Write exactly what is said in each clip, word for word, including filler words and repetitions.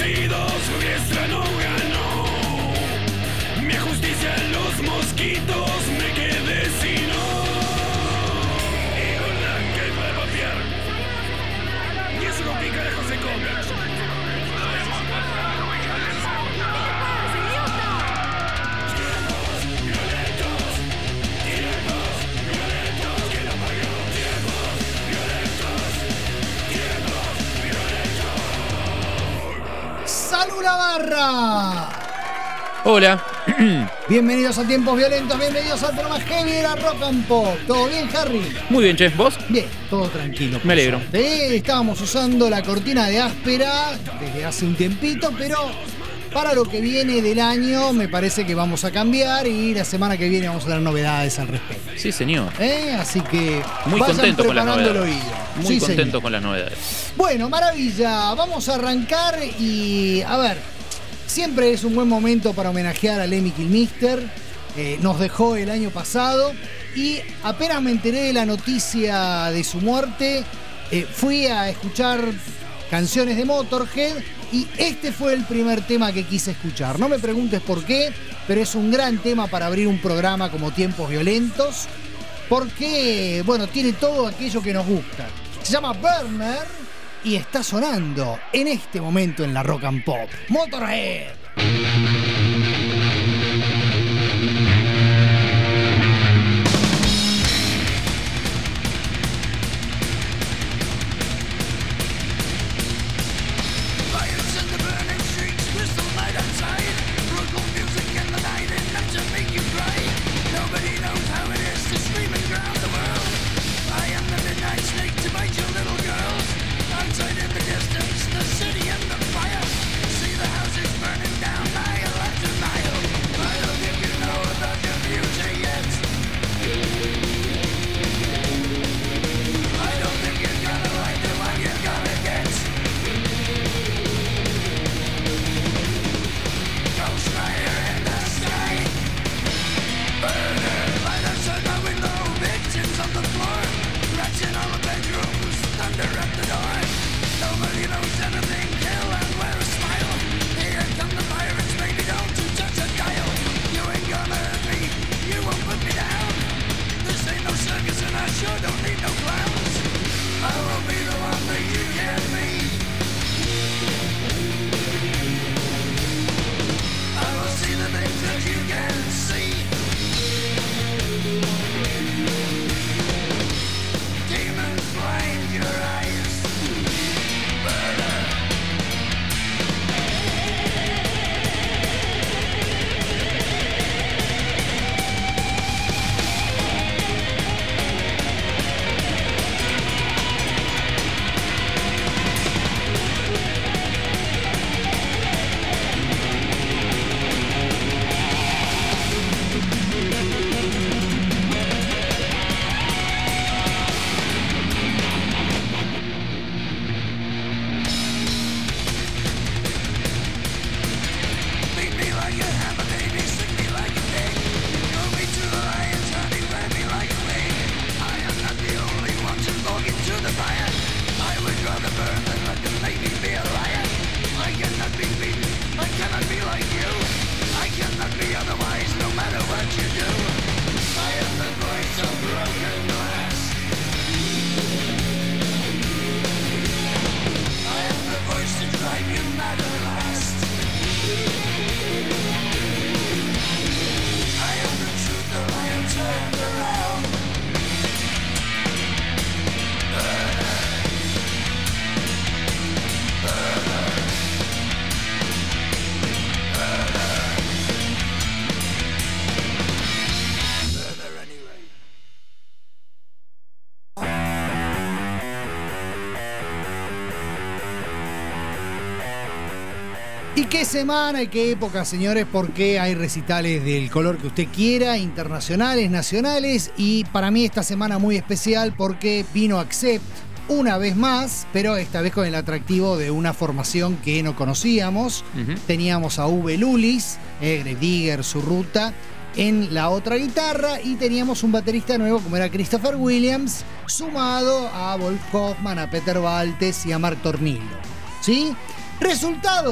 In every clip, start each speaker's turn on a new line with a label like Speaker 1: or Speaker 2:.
Speaker 1: caídos, fiesta no ganó. Mi justicia en los mosquitos, me quedé sin no. Y con la que para papiar. Y eso con qué carajo se come.
Speaker 2: ¡Salud la barra!
Speaker 3: Hola.
Speaker 2: Bienvenidos a Tiempos Violentos, bienvenidos al programa Heavy de la Rock and Pop. ¿Todo bien, Harry?
Speaker 3: Muy bien, Che. ¿Vos?
Speaker 2: Bien, todo tranquilo.
Speaker 3: Me alegro.
Speaker 2: Sí, estábamos usando la cortina de áspera desde hace un tiempito, pero para lo que viene del año me parece que vamos a cambiar y la semana que viene vamos a dar novedades al respecto.
Speaker 3: Sí, señor.
Speaker 2: ¿Eh? Así que
Speaker 3: muy
Speaker 2: vayan
Speaker 3: contento con las
Speaker 2: preparando
Speaker 3: novedades.
Speaker 2: el oído.
Speaker 3: Muy
Speaker 2: Sí,
Speaker 3: contento
Speaker 2: señor.
Speaker 3: con las novedades.
Speaker 2: Bueno, maravilla. Vamos a arrancar y a ver, siempre es un buen momento para homenajear a Lemmy Kilmister. Eh, nos dejó el año pasado y apenas me enteré de la noticia de su muerte, eh, fui a escuchar canciones de Motorhead y este fue el primer tema que quise escuchar. No me preguntes por qué, pero es un gran tema para abrir un programa como Tiempos Violentos, porque, bueno, tiene todo aquello que nos gusta. Se llama Burner y está sonando en este momento en la Rock and Pop. Motorhead. Y qué semana y qué época, señores, porque hay recitales del color que usted quiera, internacionales, nacionales, y para mí esta semana muy especial porque vino Accept una vez más, pero esta vez con el atractivo de una formación que no conocíamos. Uh-huh. Teníamos a Uwe Lulis, eh, Grave Digger, su ruta, en la otra guitarra, y teníamos un baterista nuevo como era Christopher Williams, sumado a Wolf Hoffman, a Peter Baltes y a Mark Tornillo. ¿Sí? Resultado,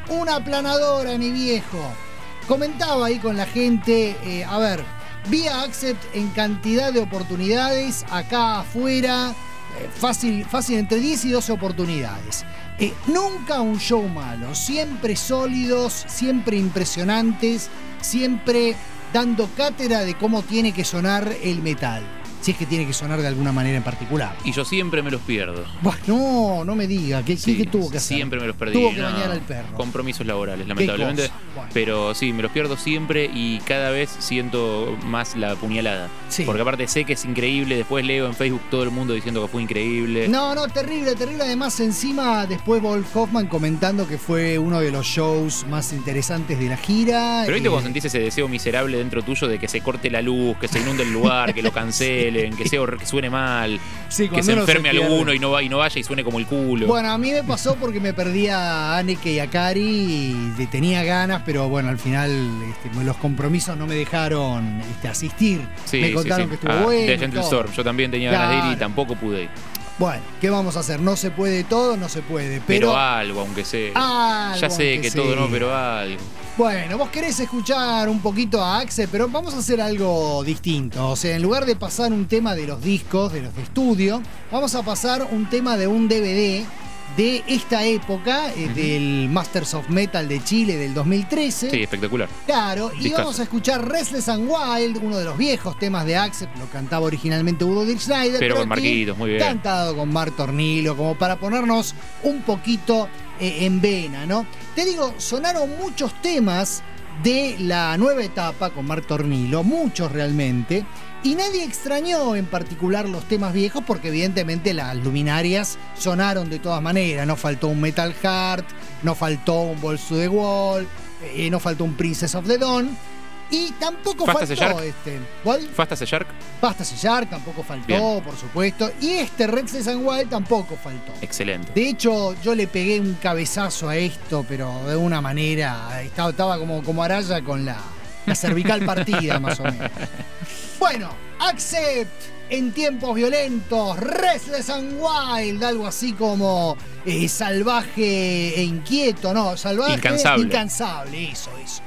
Speaker 2: una aplanadora, mi viejo. Comentaba ahí con la gente, eh, a ver, vi a Accept en cantidad de oportunidades, acá afuera, eh, fácil, fácil entre diez y doce oportunidades. Eh, nunca un show malo, siempre sólidos, siempre impresionantes, siempre dando cátedra de cómo tiene que sonar el metal. Si es que tiene que sonar de alguna manera en particular.
Speaker 3: Y yo siempre me los pierdo.
Speaker 2: Bueno, no, no me diga. ¿Qué,
Speaker 3: Sí,
Speaker 2: ¿qué tuvo que hacer?
Speaker 3: Siempre me los perdí.
Speaker 2: Tuvo que
Speaker 3: no,
Speaker 2: bañar al perro.
Speaker 3: Compromisos laborales, lamentablemente.
Speaker 2: cosa? Bueno.
Speaker 3: Pero sí, me los pierdo siempre y cada vez siento más la puñalada.
Speaker 2: Sí.
Speaker 3: Porque aparte sé que es increíble. Después leo en Facebook todo el mundo diciendo que fue increíble.
Speaker 2: No, no, terrible, terrible. Además, encima, después Wolf Hoffman comentando que fue uno de los shows más interesantes de la gira.
Speaker 3: Pero viste
Speaker 2: eh,
Speaker 3: cuando sentís ese deseo miserable dentro tuyo de que se corte la luz, que se inunde el lugar, que lo cancelen, que sea hor- que suene mal,
Speaker 2: Sí,
Speaker 3: que
Speaker 2: cuando
Speaker 3: se
Speaker 2: uno
Speaker 3: enferme
Speaker 2: se pierde.
Speaker 3: alguno y no, va, y no vaya y suene como el culo.
Speaker 2: Bueno, a mí me pasó porque me perdí a Anneke y a Cari y le tenía ganas, pero bueno, al final este, los compromisos no me dejaron este, asistir.
Speaker 3: Sí,
Speaker 2: me
Speaker 3: sí,
Speaker 2: contaron
Speaker 3: sí.
Speaker 2: que estuvo
Speaker 3: Ah,
Speaker 2: bueno.
Speaker 3: The
Speaker 2: y
Speaker 3: Gentle
Speaker 2: todo.
Speaker 3: Storm. Yo también tenía ganas de ir y
Speaker 2: Claro.
Speaker 3: tampoco pude ir.
Speaker 2: Bueno, ¿qué vamos a hacer? No se puede todo, no se puede.
Speaker 3: Pero,
Speaker 2: Pero,
Speaker 3: algo, aunque sea.
Speaker 2: algo,
Speaker 3: ya sé
Speaker 2: aunque
Speaker 3: que todo no,
Speaker 2: sea.
Speaker 3: pero algo.
Speaker 2: Bueno, vos querés escuchar un poquito a Axe, pero vamos a hacer algo distinto. O sea, en lugar de pasar un tema de los discos, de los de estudio, vamos a pasar un tema de un D V D de esta época, eh,
Speaker 3: Ujú.
Speaker 2: del Masters of Metal de Chile del dos mil trece.
Speaker 3: Sí, espectacular.
Speaker 2: Claro, y
Speaker 3: Discazo.
Speaker 2: vamos a escuchar Restless and Wild, uno de los viejos temas de Axe, lo cantaba originalmente Udo Dirk Schneider.
Speaker 3: Pero con
Speaker 2: aquí
Speaker 3: Marquitos, muy bien.
Speaker 2: Cantado con Marc Tornillo, como para ponernos un poquito eh, en vena, ¿no? Te digo, sonaron muchos temas de la nueva etapa con Marc Tornillo, muchos realmente, y nadie extrañó en particular los temas viejos porque evidentemente las luminarias sonaron de todas maneras. No faltó un Metal Heart, no faltó un Balls to the Wall, eh, no faltó un Princess of the Dawn, y tampoco
Speaker 3: Fast as a
Speaker 2: faltó
Speaker 3: Shark.
Speaker 2: este. ¿Cuál?
Speaker 3: Fast as a Shark,
Speaker 2: Basta Sellar tampoco faltó,
Speaker 3: Bien.
Speaker 2: por supuesto, y este Restless and Wild tampoco faltó.
Speaker 3: excelente.
Speaker 2: De hecho, yo le pegué un cabezazo a esto, pero de una manera, estaba, estaba como, como Araya con la, la cervical partida, más o menos. Bueno, Accept en tiempos violentos, Restless and Wild, algo así como eh, salvaje e inquieto, no, salvaje
Speaker 3: Incansable.
Speaker 2: incansable, eso, eso.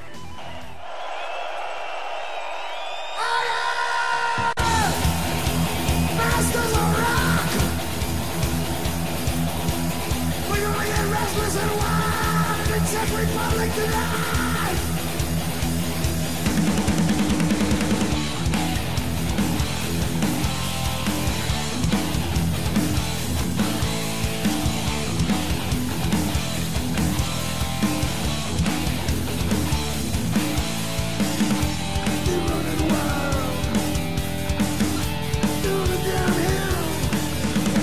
Speaker 1: Masters of rock. We're gonna get restless and wild in Czech Republic tonight. You're running wild. Doing it downhill.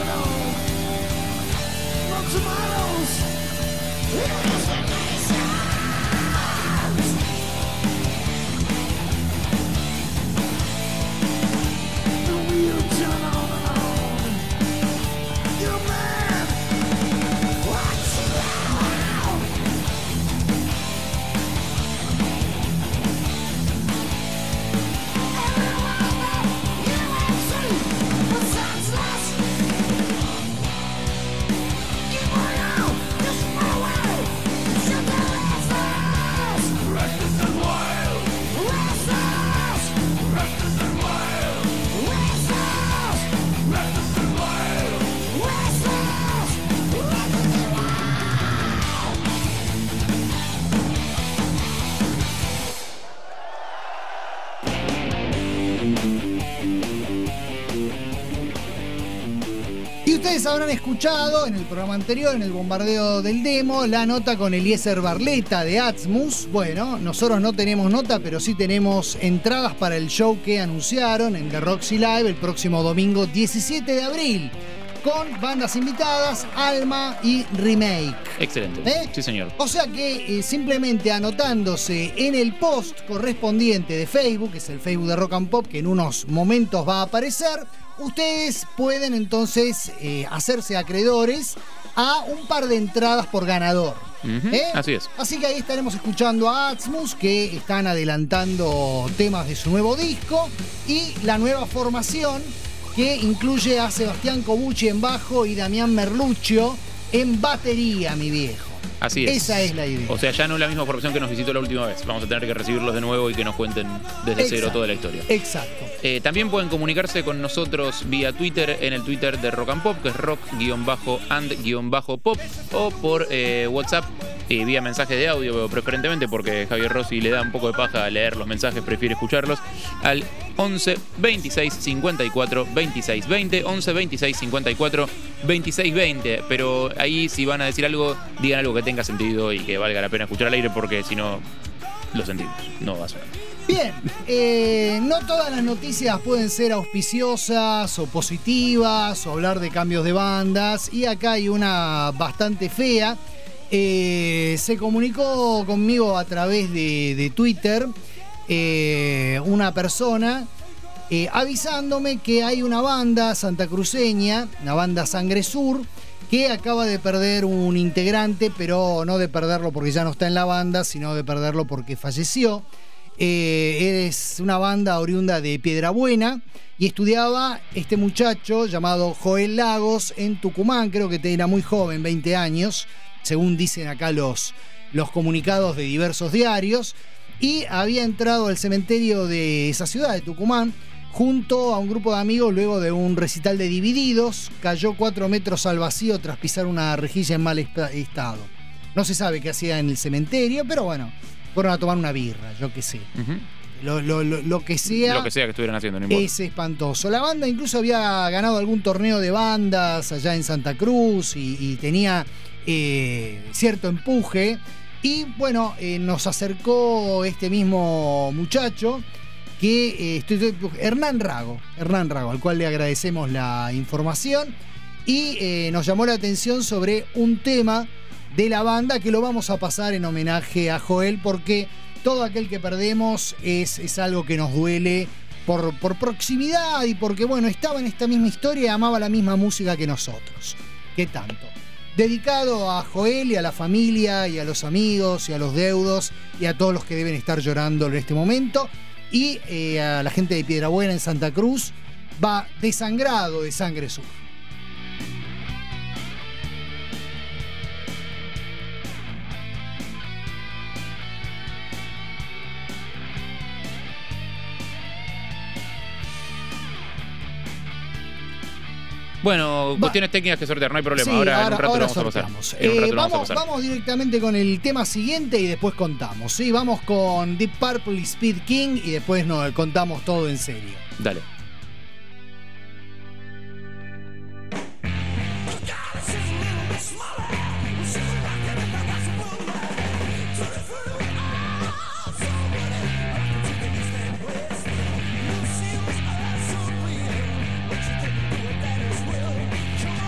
Speaker 2: Ustedes habrán escuchado en el programa anterior, en el bombardeo del demo, la nota con Eliezer Barletta de Atmos. Bueno, nosotros no tenemos nota, pero sí tenemos entradas para el show que anunciaron en The Roxy Live el próximo domingo diecisiete de abril, con bandas invitadas, Alma y Remake.
Speaker 3: Excelente.
Speaker 2: ¿Eh?
Speaker 3: Sí, señor.
Speaker 2: O sea que eh, simplemente anotándose en el post correspondiente de Facebook, que es el Facebook de Rock and Pop, que en unos momentos va a aparecer, ustedes pueden entonces eh, hacerse acreedores a un par de entradas por ganador.
Speaker 3: Uh-huh.
Speaker 2: ¿Eh?
Speaker 3: Así es.
Speaker 2: Así que ahí estaremos escuchando a Atmos, que están adelantando temas de su nuevo disco, y la nueva formación, que incluye a Sebastián Cobucci en bajo y Damián Merluccio en batería, mi viejo.
Speaker 3: Así es.
Speaker 2: Esa es la idea.
Speaker 3: O sea, ya no es la misma formación que nos visitó la última vez. Vamos a tener que recibirlos de nuevo y que nos cuenten desde
Speaker 2: Exacto.
Speaker 3: cero toda la historia.
Speaker 2: Exacto.
Speaker 3: Eh, también pueden comunicarse con nosotros vía Twitter, en el Twitter de Rock and Pop, que es rock-and-pop, o por eh, WhatsApp, eh, vía mensaje de audio, preferentemente, porque Javier Rossi le da un poco de paja a leer los mensajes, prefiere escucharlos, al once veintiséis cincuenta y cuatro veintiséis veinte, once veintiséis cincuenta y cuatro veintiséis veinte. Pero ahí, si van a decir algo, digan algo que tenga sentido y que valga la pena escuchar al aire, porque si no, lo sentimos, no va a sonar.
Speaker 2: Bien, eh, no todas las noticias pueden ser auspiciosas o positivas o hablar de cambios de bandas, y acá hay una bastante fea. Eh, se comunicó conmigo a través de, de Twitter eh, una persona eh, avisándome que hay una banda santacruceña, una banda Sangre Sur, que acaba de perder un integrante, pero no de perderlo porque ya no está en la banda, sino de perderlo porque falleció. Eh, es una banda oriunda de Piedrabuena y estudiaba este muchacho llamado Joel Lagos en Tucumán. Creo que era muy joven, veinte años, según dicen acá los, los comunicados de diversos diarios, y había entrado al cementerio de esa ciudad, de Tucumán, junto a un grupo de amigos luego de un recital de Divididos. Cayó cuatro metros al vacío tras pisar una rejilla en mal estado. No se sabe qué hacía en el cementerio, pero bueno, fueron a tomar una birra, yo qué sé. Uh-huh. Lo, lo, lo, lo que sea.
Speaker 3: Lo que sea que estuvieran haciendo, no importa.
Speaker 2: Es espantoso. La banda incluso había ganado algún torneo de bandas allá en Santa Cruz y, y tenía eh, cierto empuje. Y bueno, eh, nos acercó este mismo muchacho, que eh, estoy, Hernán Rago, Hernán Rago, al cual le agradecemos la información, y eh, nos llamó la atención sobre un tema de la banda que lo vamos a pasar en homenaje a Joel, porque todo aquel que perdemos es, es algo que nos duele por, por proximidad y porque, bueno, estaba en esta misma historia y amaba la misma música que nosotros. ¿Qué tanto? Dedicado a Joel y a la familia y a los amigos y a los deudos y a todos los que deben estar llorando en este momento, y eh, a la gente de Piedrabuena en Santa Cruz, va Desangrado de Sangre Sur.
Speaker 3: Bueno,
Speaker 2: Va.
Speaker 3: cuestiones técnicas que sortear, no hay problema.
Speaker 2: Sí,
Speaker 3: ahora,
Speaker 2: ahora,
Speaker 3: en un rato
Speaker 2: ahora
Speaker 3: lo vamos
Speaker 2: sorteamos.
Speaker 3: a pasar. En un
Speaker 2: Eh,
Speaker 3: rato lo
Speaker 2: vamos,
Speaker 3: vamos a pasar.
Speaker 2: vamos directamente con el tema siguiente y después contamos. ¿Sí? Vamos con Deep Purple y Speed King y después nos contamos todo en serio.
Speaker 3: Dale.
Speaker 4: Thank you.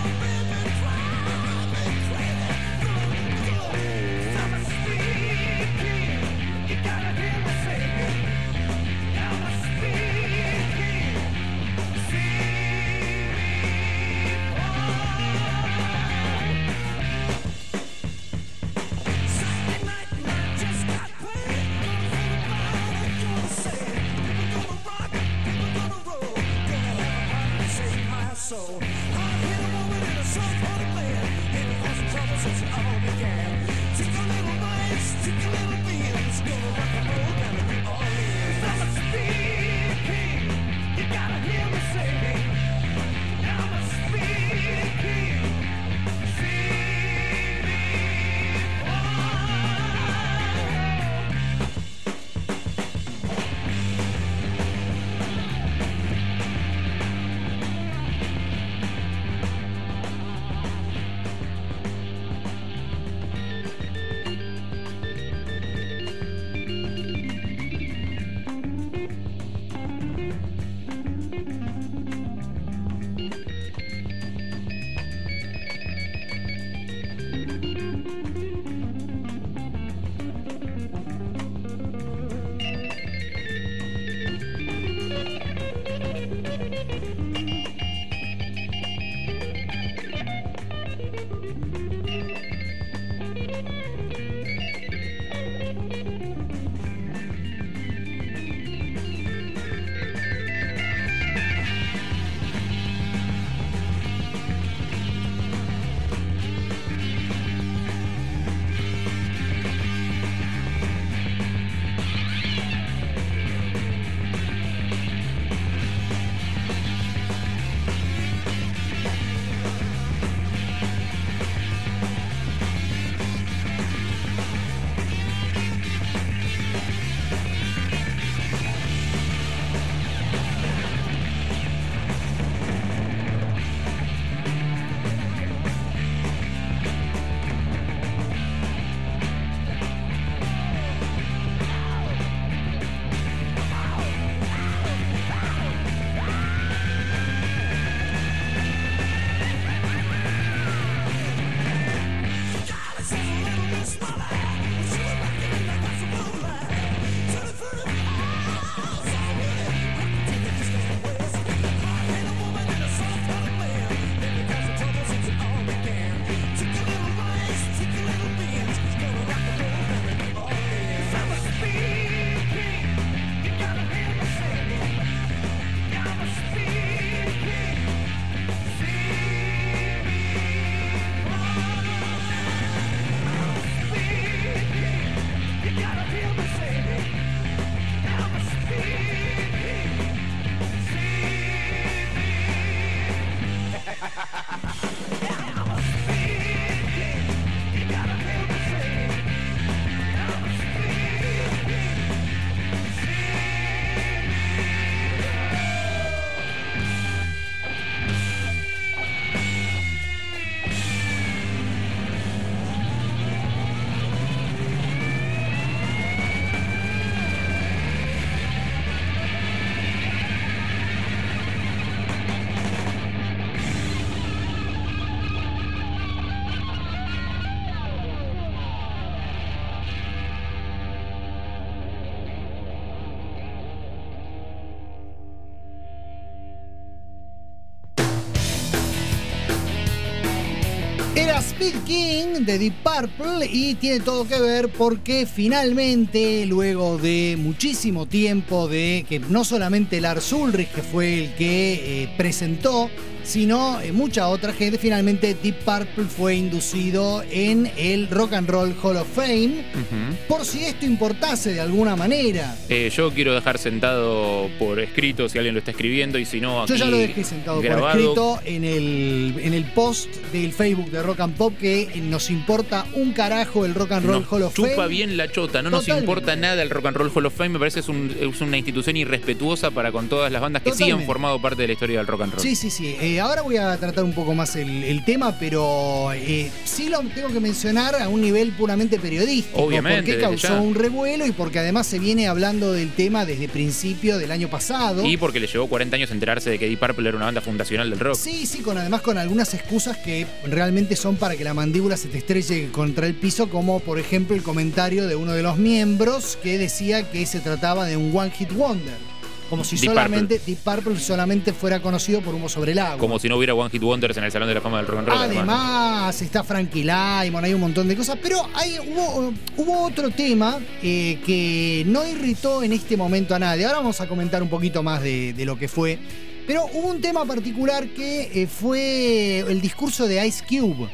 Speaker 2: Era Speed King de Deep Purple y tiene todo que ver porque finalmente, luego de muchísimo tiempo de que no solamente Lars Ulrich, que fue el que eh, presentó, sino eh, mucha otra gente, finalmente Deep Purple fue inducido en el Rock and Roll Hall of Fame. Uh-huh. Por si esto importase de alguna manera.
Speaker 3: Eh, yo quiero dejar sentado por escrito, si alguien lo está escribiendo, y si no aquí
Speaker 2: yo ya lo dejé sentado
Speaker 3: grabado.
Speaker 2: por escrito en el, en el post del Facebook de Rock and Pop, que nos importa un carajo el Rock and Roll
Speaker 3: nos
Speaker 2: Hall of Fame.
Speaker 3: Chupa bien la chota, no
Speaker 2: Totalmente.
Speaker 3: Nos importa nada el Rock and Roll Hall of Fame. Me parece que es, un, es una institución irrespetuosa para con todas las bandas que Totalmente. sí han formado parte de la historia del rock and roll.
Speaker 2: Sí, sí, sí. Eh, ahora voy a tratar un poco más el, el tema, pero eh, sí lo tengo que mencionar a un nivel puramente periodístico.
Speaker 3: Obviamente.
Speaker 2: Porque causó ya. un revuelo y porque además se viene hablando del tema desde principio del año pasado.
Speaker 3: Y porque le llevó cuarenta años enterarse de que Deep Purple era una banda fundacional del rock.
Speaker 2: Sí, sí, con además con algunas excusas que realmente son para que la mandíbula se te estrelle contra el piso, como por ejemplo el comentario de uno de los miembros que decía que se trataba de un One Hit Wonder. Como si Deep solamente Purple. Deep Purple solamente fuera conocido por Humo sobre el Agua.
Speaker 3: Como si no hubiera One Hit Wonders en el Salón de la Fama del Rock and Roll.
Speaker 2: Además, además. está Frankie Lymon, hay un montón de cosas. Pero hay, hubo, hubo otro tema eh, que no irritó en este momento a nadie. Ahora vamos a comentar un poquito más de, de lo que fue. Pero hubo un tema particular que eh, fue el discurso de Ice Cube.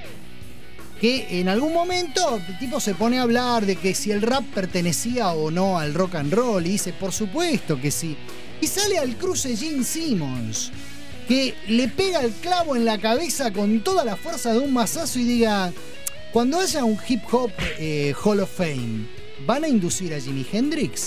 Speaker 2: Que en algún momento el tipo se pone a hablar de que si el rap pertenecía o no al rock and roll. Y dice, por supuesto que sí. Y sale al cruce Gene Simmons, que le pega el clavo en la cabeza con toda la fuerza de un mazazo y diga, cuando haya un hip hop eh, Hall of Fame, ¿van a inducir a Jimi Hendrix?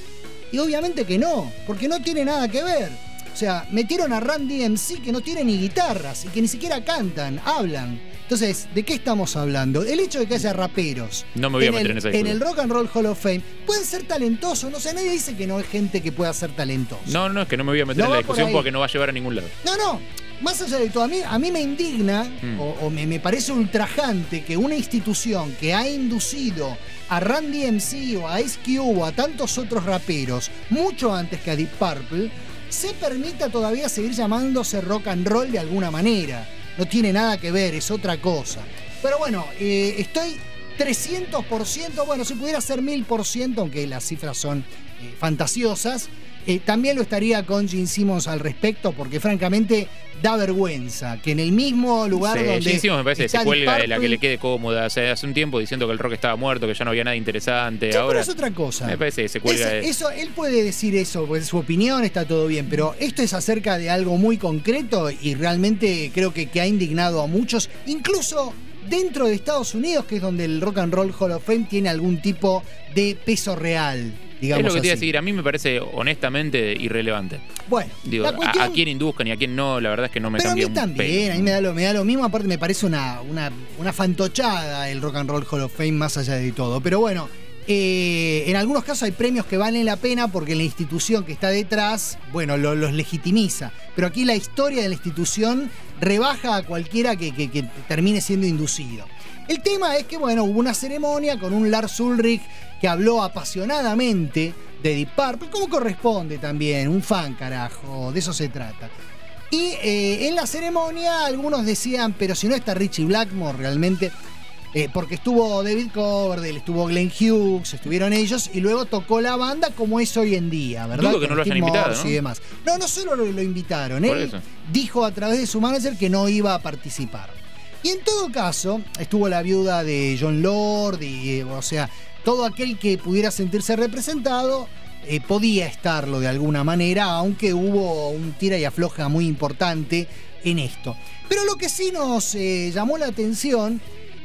Speaker 2: Y obviamente que no, porque no tiene nada que ver. O sea, metieron a Run D M C, que no tiene ni guitarras y que ni siquiera cantan, hablan. Entonces, ¿de qué estamos hablando? El hecho de que haya raperos
Speaker 3: no me voy a meter
Speaker 2: el,
Speaker 3: en, esa
Speaker 2: en el Rock and Roll Hall of Fame pueden ser talentosos. No sé, nadie dice que no hay gente que pueda ser talentosa.
Speaker 3: No, no, es que no me voy a meter no en la discusión por porque no va a llevar a ningún lado.
Speaker 2: No, no. Más allá de todo, a mí, a mí me indigna mm. o, o me, me parece ultrajante que una institución que ha inducido a Run D M C o a Ice Cube o a tantos otros raperos mucho antes que a Deep Purple se permita todavía seguir llamándose rock and roll de alguna manera. No tiene nada que ver, es otra cosa. Pero bueno, eh, estoy trescientos por ciento, bueno, si pudiera ser mil por ciento, aunque las cifras son eh, fantasiosas, eh, también lo estaría con Gene Simmons al respecto, porque francamente da vergüenza que en el mismo lugar
Speaker 3: sí,
Speaker 2: donde
Speaker 3: Gene Simmons me parece que se cuelga
Speaker 2: Purple,
Speaker 3: de la que le quede cómoda. O sea, hace un tiempo diciendo que el rock estaba muerto, que ya no había nada interesante.
Speaker 2: Sí,
Speaker 3: ahora
Speaker 2: pero es otra cosa.
Speaker 3: Me parece que se cuelga
Speaker 2: es,
Speaker 3: de...
Speaker 2: eso, él puede decir eso, pues su opinión está todo bien, pero esto es acerca de algo muy concreto y realmente creo que, que ha indignado a muchos, incluso dentro de Estados Unidos, que es donde el Rock and Roll Hall of Fame tiene algún tipo de peso real. Digamos
Speaker 3: es lo que te iba a
Speaker 2: así.
Speaker 3: decir, a mí me parece honestamente irrelevante.
Speaker 2: Bueno,
Speaker 3: digo,
Speaker 2: la cuestión...
Speaker 3: a, a quién induzcan y a quién no, la verdad es que no me
Speaker 2: pero
Speaker 3: cambia
Speaker 2: a mí también,
Speaker 3: un pelo.
Speaker 2: a mí me da, lo, me da lo mismo, aparte me parece una, una, una fantochada el Rock and Roll Hall of Fame más allá de todo. Pero bueno, eh, en algunos casos hay premios que valen la pena porque la institución que está detrás, bueno, lo, los legitimiza. Pero aquí la historia de la institución rebaja a cualquiera que, que, que termine siendo inducido. El tema es que, bueno, hubo una ceremonia con un Lars Ulrich que habló apasionadamente de Deep Purple, como corresponde también, un fan, carajo, de eso se trata. Y eh, en la ceremonia algunos decían, pero si no está Richie Blackmore realmente, eh, porque estuvo David Coverdale, estuvo Glenn Hughes, estuvieron ellos, y luego tocó la banda como es hoy en día, ¿verdad?
Speaker 3: Dudo que no lo hayan invitado, ¿no?
Speaker 2: Y demás. No, no solo lo, lo invitaron,
Speaker 3: Por
Speaker 2: él
Speaker 3: eso.
Speaker 2: dijo a través de su manager que no iba a participar. Y en todo caso, estuvo la viuda de John Lord, y, eh, o sea, todo aquel que pudiera sentirse representado eh, podía estarlo de alguna manera, aunque hubo un tira y afloja muy importante en esto. Pero lo que sí nos eh, llamó la atención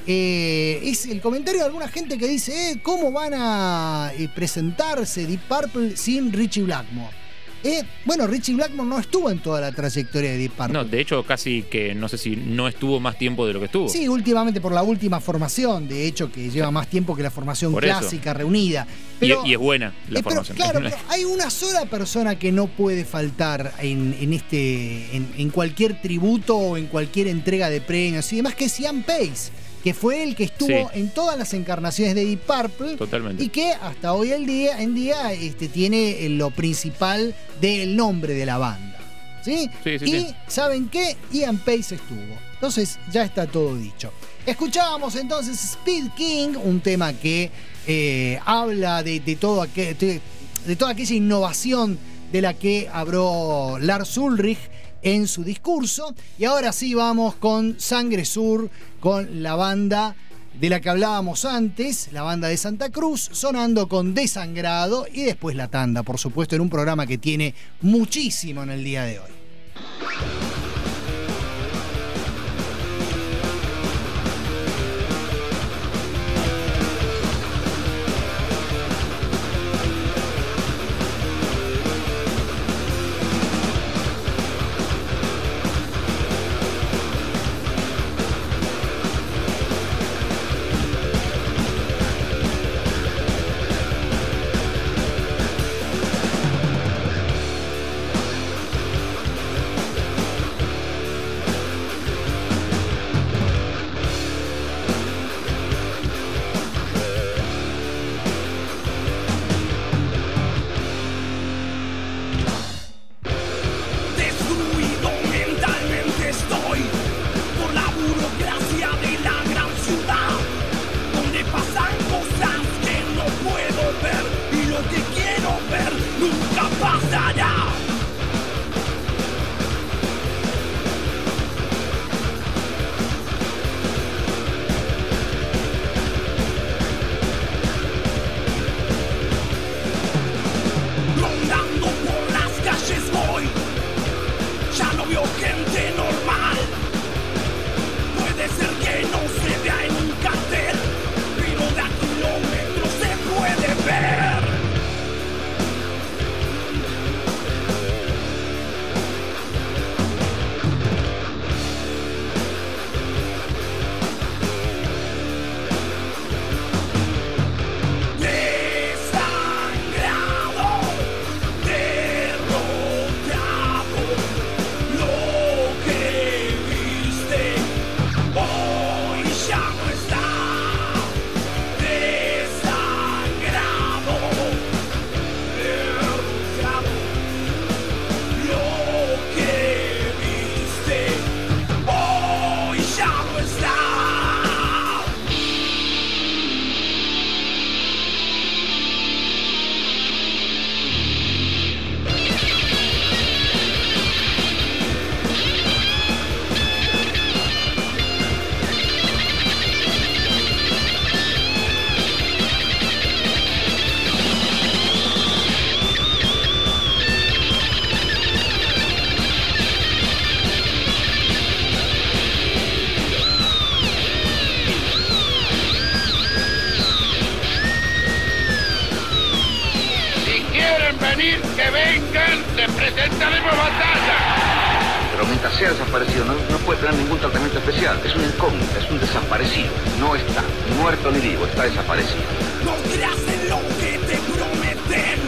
Speaker 2: eh, es el comentario de alguna gente que dice, eh, ¿cómo van a eh, presentarse Deep Purple sin Richie Blackmore? Eh, bueno, Richie Blackmore no estuvo en toda la trayectoria de Deep Purple.
Speaker 3: No, de hecho casi que no sé si no estuvo más tiempo de lo que estuvo.
Speaker 2: Sí, últimamente por la última formación, de hecho que lleva más tiempo que la formación
Speaker 3: por
Speaker 2: clásica
Speaker 3: eso.
Speaker 2: reunida. Pero,
Speaker 3: y, y es buena la
Speaker 2: eh,
Speaker 3: formación.
Speaker 2: Pero, claro, pero hay una sola persona que no puede faltar en, en este, en, en cualquier tributo o en cualquier entrega de premios y demás, que es Ian Pace, que fue el que estuvo sí. en todas las encarnaciones de Deep Purple.
Speaker 3: Totalmente. Y
Speaker 2: que hasta hoy el día, en día este, tiene lo principal del nombre de la banda. ¿Sí?
Speaker 3: Sí, sí,
Speaker 2: y
Speaker 3: sí.
Speaker 2: ¿saben qué? Ian Pace estuvo. Entonces ya está todo dicho. Escuchábamos entonces Speed King, un tema que eh, habla de, de, todo aquel, de, de toda aquella innovación de la que habló Lars Ulrich en su discurso. Y ahora sí vamos con Sangre Sur, con la banda de la que hablábamos antes, la banda de Santa Cruz, sonando con Desangrado y después la tanda, por supuesto, en un programa que tiene muchísimo en el día de hoy.
Speaker 4: que vengan, les presentaremos batalla.
Speaker 5: Pero mientras sea desaparecido, no, no puede tener ningún tratamiento especial. Es un incógnito, es un desaparecido. No está ni muerto ni vivo, está desaparecido.
Speaker 1: No creas en lo que te prometen.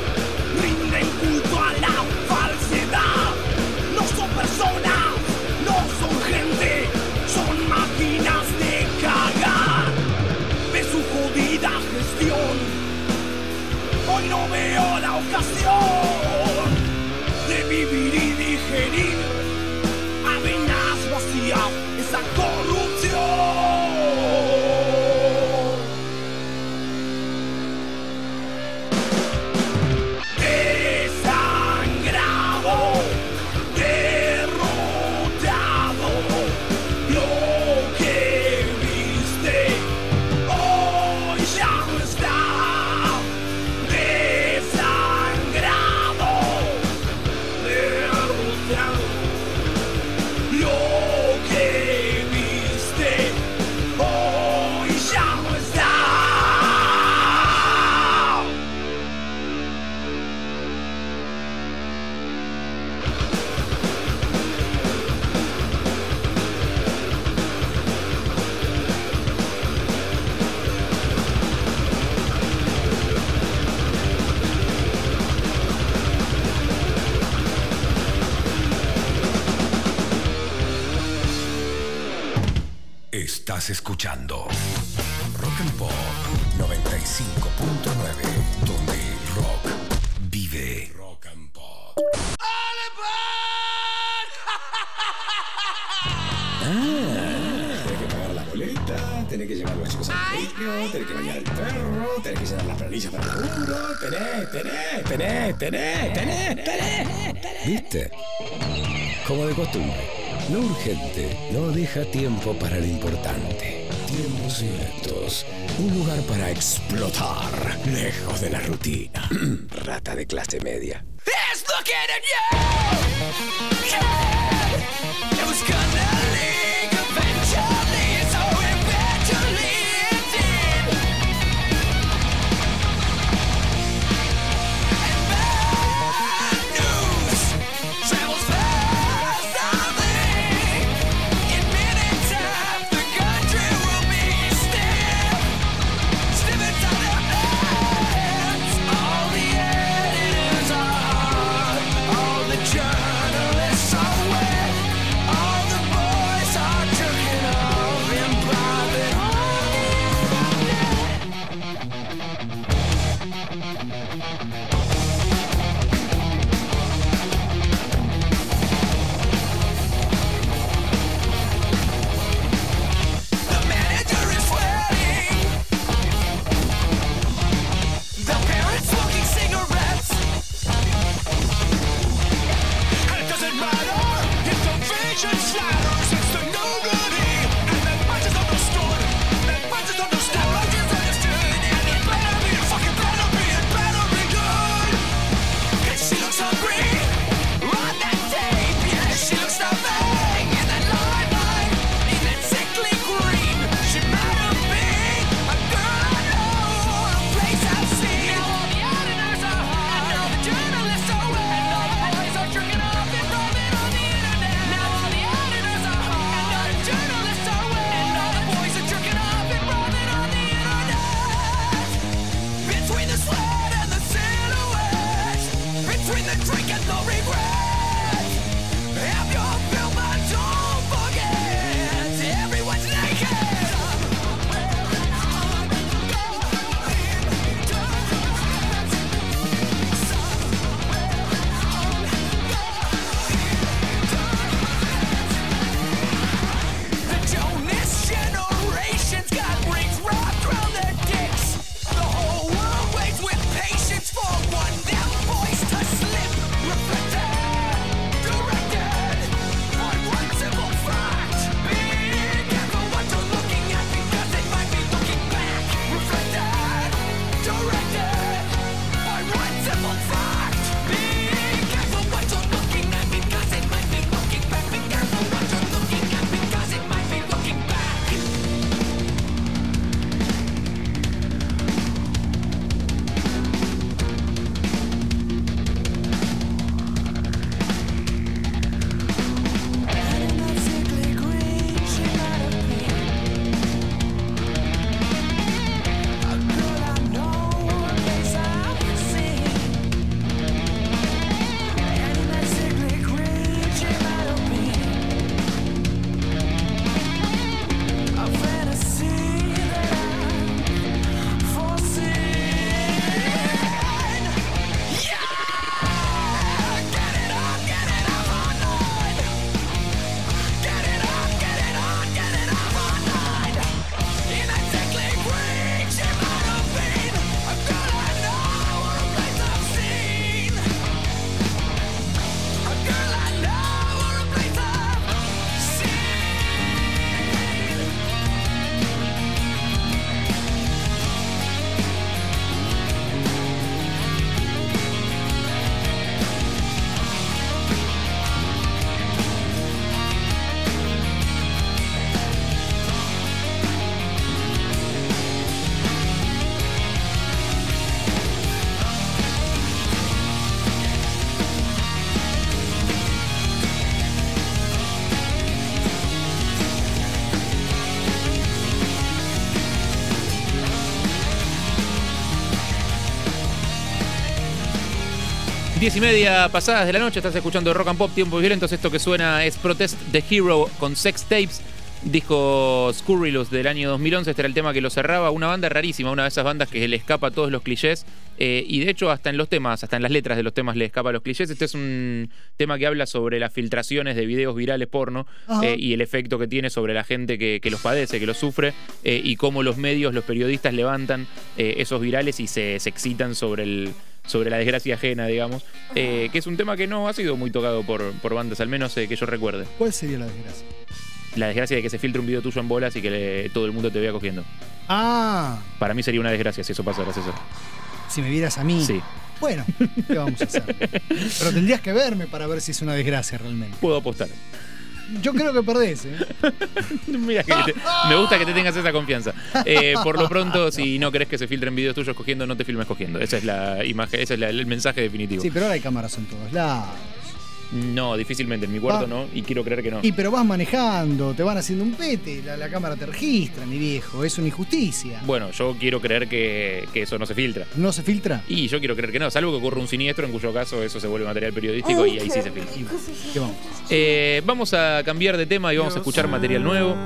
Speaker 1: Rinden culto a la falsedad. No son personas, no son gente. Son máquinas de cagar. De su jodida gestión. Hoy no veo la ocasión de vivir y digerir avenas vacías, esa corrupción. Desangrado, derrotado, lo que viste hoy ya no está.
Speaker 6: Estás escuchando Rock and Pop noventa y cinco punto nueve, donde el rock vive. Rock and Pop.
Speaker 7: Ah, ¿hay que pagar la boleta?
Speaker 6: tenés que llevar a los chicos al colegio, tenés que bañar al perro, tenés que llevar las planillas para el laburo, tenés, tenés, tenés, tenés, tenés, tenés, tenés. ¿Viste? Como de costumbre, lo urgente no deja tiempo para lo importante. Tiempos violentos, un lugar para explotar, lejos de la rutina. Rata de clase media.
Speaker 1: It's looking at you. Yeah. It was gonna leak eventually, so eventually it did. And bad news travels fastly. In minutes time, the country will be stiff. Stiff inside their hands. All the editors are, all the journalists are wet. All the boys are jerking off in private on the The manager is sweating. The parents smoking cigarettes. And it doesn't matter if the vision shatters. It's the nobody. And that much is understood. That much is understood. That much is understood. And it better be, it fucking better be, it better be good. And she looks hungry. On that tape. Yeah, she looks starving. In that limelight. In that sickly green. She might have been a girl I know. A place I've seen. Now all the editors are hot. And all the journalists are wet. And all the boys are jerking off and rubbing on the internet. Now all the editors are hot. And all the journalists are wet. And all the boys are jerking off and rubbing on the internet. Between the sweat and the silhouette. Between the drink and the regret. Have your fill, but don't forget. Everyone's naked. The Jonas generation's got rings wrapped around their dicks. The whole world waits with patience for one damn voice to slip. Reflected, directed on one simple fact. Be careful what you're looking at because they might be looking back. Reflected, directed on one simple fact. Be careful what you're looking at because it might be looking back. Be careful what you're looking at because it might be looking back.
Speaker 3: Diez y media pasadas de la noche, estás escuchando Rock and Pop, Tiempos Violentos. Esto que suena es Protest the Hero con Sex Tapes, Disco Scurrilous del año dos mil once, este era el tema que lo cerraba, una banda rarísima, una de esas bandas que le escapa a todos los clichés, eh, y de hecho hasta en los temas, hasta en las letras de los temas le escapa a los clichés. Este es un tema que habla sobre las filtraciones de videos virales porno eh, y el efecto que tiene sobre la gente que, que los padece, que los sufre, eh, y cómo los medios, los periodistas levantan eh, esos virales y se, se excitan sobre el... sobre la desgracia ajena, digamos, eh, que es un tema que no ha sido muy tocado por, por bandas, al menos eh, que yo recuerde.
Speaker 2: ¿Cuál sería la desgracia?
Speaker 3: La desgracia de que se filtre un video tuyo en bolas y que le- todo el mundo te vea cogiendo.
Speaker 2: Ah,
Speaker 3: Para mí sería una desgracia si eso pasara, César.
Speaker 2: si me vieras a mí.
Speaker 3: Sí.
Speaker 2: Bueno, ¿qué vamos a hacer? Pero tendrías que verme para ver si es una desgracia realmente.
Speaker 3: Puedo apostar.
Speaker 2: Yo creo que perdés, ¿eh?
Speaker 3: Mira que te- me gusta que te tengas esa confianza. Eh, por lo pronto, si no querés que se filtren videos tuyos cogiendo, no te filmes cogiendo. Esa es la imagen, ese es la- el mensaje definitivo.
Speaker 2: Sí, pero ahora hay cámaras en todos lados.
Speaker 3: No, difícilmente. En mi cuarto
Speaker 2: Ah.
Speaker 3: no, y quiero creer que no.
Speaker 2: Y pero vas manejando, te van haciendo un pete, la, la cámara te registra, mi viejo. Es una injusticia.
Speaker 3: Bueno, yo quiero creer que, que eso no se filtra.
Speaker 2: ¿No se filtra?
Speaker 3: Y yo quiero creer que no, salvo que ocurra un siniestro, en cuyo caso eso se vuelve material periodístico y ahí sí se filtra.
Speaker 2: ¿Qué vamos?
Speaker 3: Eh, vamos a cambiar de tema y vamos a escuchar material nuevo.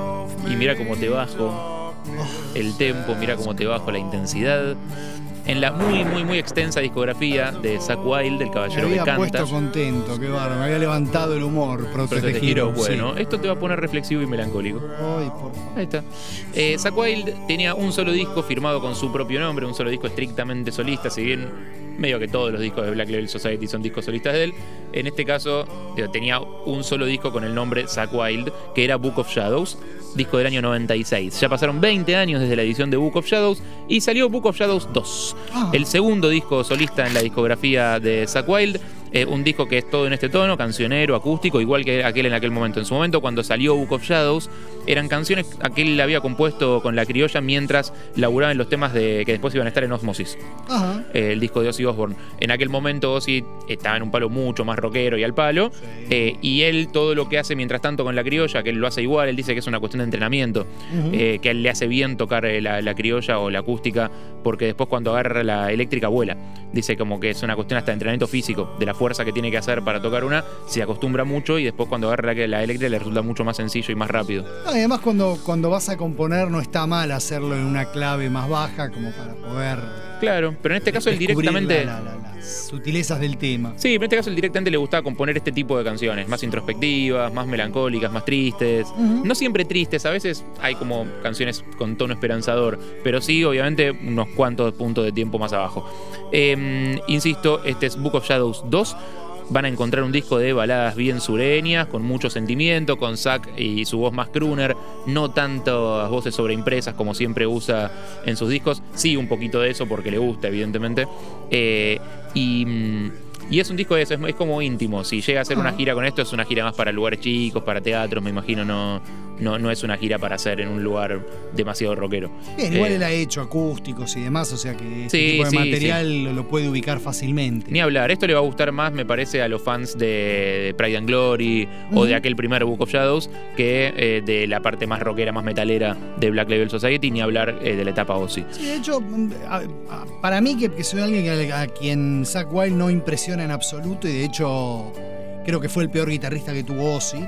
Speaker 3: Y mira cómo te bajo el tempo, mira cómo te bajo la intensidad. En la muy, muy, muy extensa discografía de Zakk Wylde, del
Speaker 2: Me
Speaker 3: caballero que
Speaker 2: había
Speaker 3: canta.
Speaker 2: puesto contento, qué bárbaro. Me había levantado el humor,
Speaker 3: Protege
Speaker 2: Protege
Speaker 3: Hero,
Speaker 2: Hero.
Speaker 3: bueno,
Speaker 2: sí.
Speaker 3: esto te va a poner reflexivo y melancólico.
Speaker 2: Ay, por favor.
Speaker 3: Ahí está. Eh, Zakk Wylde tenía un solo disco firmado con su propio nombre, un solo disco estrictamente solista, si bien medio que todos los discos de Black Label Society son discos solistas de él. En este caso, eh, tenía un solo disco con el nombre Zakk Wylde, que era Book of Shadows, disco del año noventa y seis. Ya pasaron veinte años desde la edición de Book of Shadows y salió Book of Shadows dos,
Speaker 2: Ah.
Speaker 3: el segundo disco solista en la discografía de Zakk Wylde. Eh, un disco que es todo en este tono, cancionero, acústico, igual que aquel en aquel momento. En su momento, cuando salió Book of Shadows, eran canciones que él había compuesto con La Criolla mientras laburaba en los temas de que después iban a estar en Osmosis,
Speaker 2: Ajá.
Speaker 3: eh, el disco de Ozzy Osbourne. En aquel momento Ozzy estaba en un palo mucho más rockero y al palo, eh, y él todo lo que hace mientras tanto con La Criolla, que él lo hace igual, él dice que es una cuestión de entrenamiento,
Speaker 2: Ujú.
Speaker 3: eh, que a él le hace bien tocar eh, la, la criolla o la acústica, porque después cuando agarra la eléctrica vuela. Dice como que es una cuestión hasta de entrenamiento físico, de la fuerza que tiene que hacer para tocar una, se acostumbra mucho y después cuando agarra la, la eléctrica le resulta mucho más sencillo y más rápido.
Speaker 2: No, y además cuando, cuando vas a componer no está mal hacerlo en una clave más baja como para poder
Speaker 3: Claro, pero en este caso él
Speaker 2: descubrir
Speaker 3: directamente...
Speaker 2: la- la- la- las sutilezas del tema.
Speaker 3: Sí, pero en este caso él directamente le gustaba componer este tipo de canciones, más introspectivas, más melancólicas, más tristes.
Speaker 2: Ujú.
Speaker 3: No siempre tristes, a veces hay como canciones con tono esperanzador, pero sí, obviamente, unos cuantos puntos de tiempo más abajo. Eh, insisto, este es Book of Shadows dos. Van a encontrar un disco de baladas bien sureñas, con mucho sentimiento, con Zakk y su voz más crooner, no tantas voces sobreimpresas como siempre usa en sus discos. Sí, un poquito de eso porque le gusta, evidentemente. Eh, y, mm, y es un disco de eso, es, es como íntimo. Si llega a hacer una gira con esto, es una gira más para lugares chicos, para teatros, me imagino, no, no, no es una gira para hacer en un lugar demasiado rockero.
Speaker 2: Bien, igual
Speaker 3: Eh,
Speaker 2: él ha hecho acústicos y demás, o sea que este
Speaker 3: Sí,
Speaker 2: tipo de
Speaker 3: sí,
Speaker 2: material lo, lo puede ubicar fácilmente.
Speaker 3: Ni hablar, esto le va a gustar más, me parece, a los fans de Pride and Glory o de
Speaker 2: Ujú.
Speaker 3: aquel primer Book of Shadows que eh, de la parte más rockera, más metalera de Black Label Society, ni hablar eh, de la etapa Ozzy.
Speaker 2: Sí, de hecho, a- a- para mí que, que soy alguien que- a quien Zakk Wylde no impresiona en absoluto y de hecho creo que fue el peor guitarrista que tuvo Ozzy,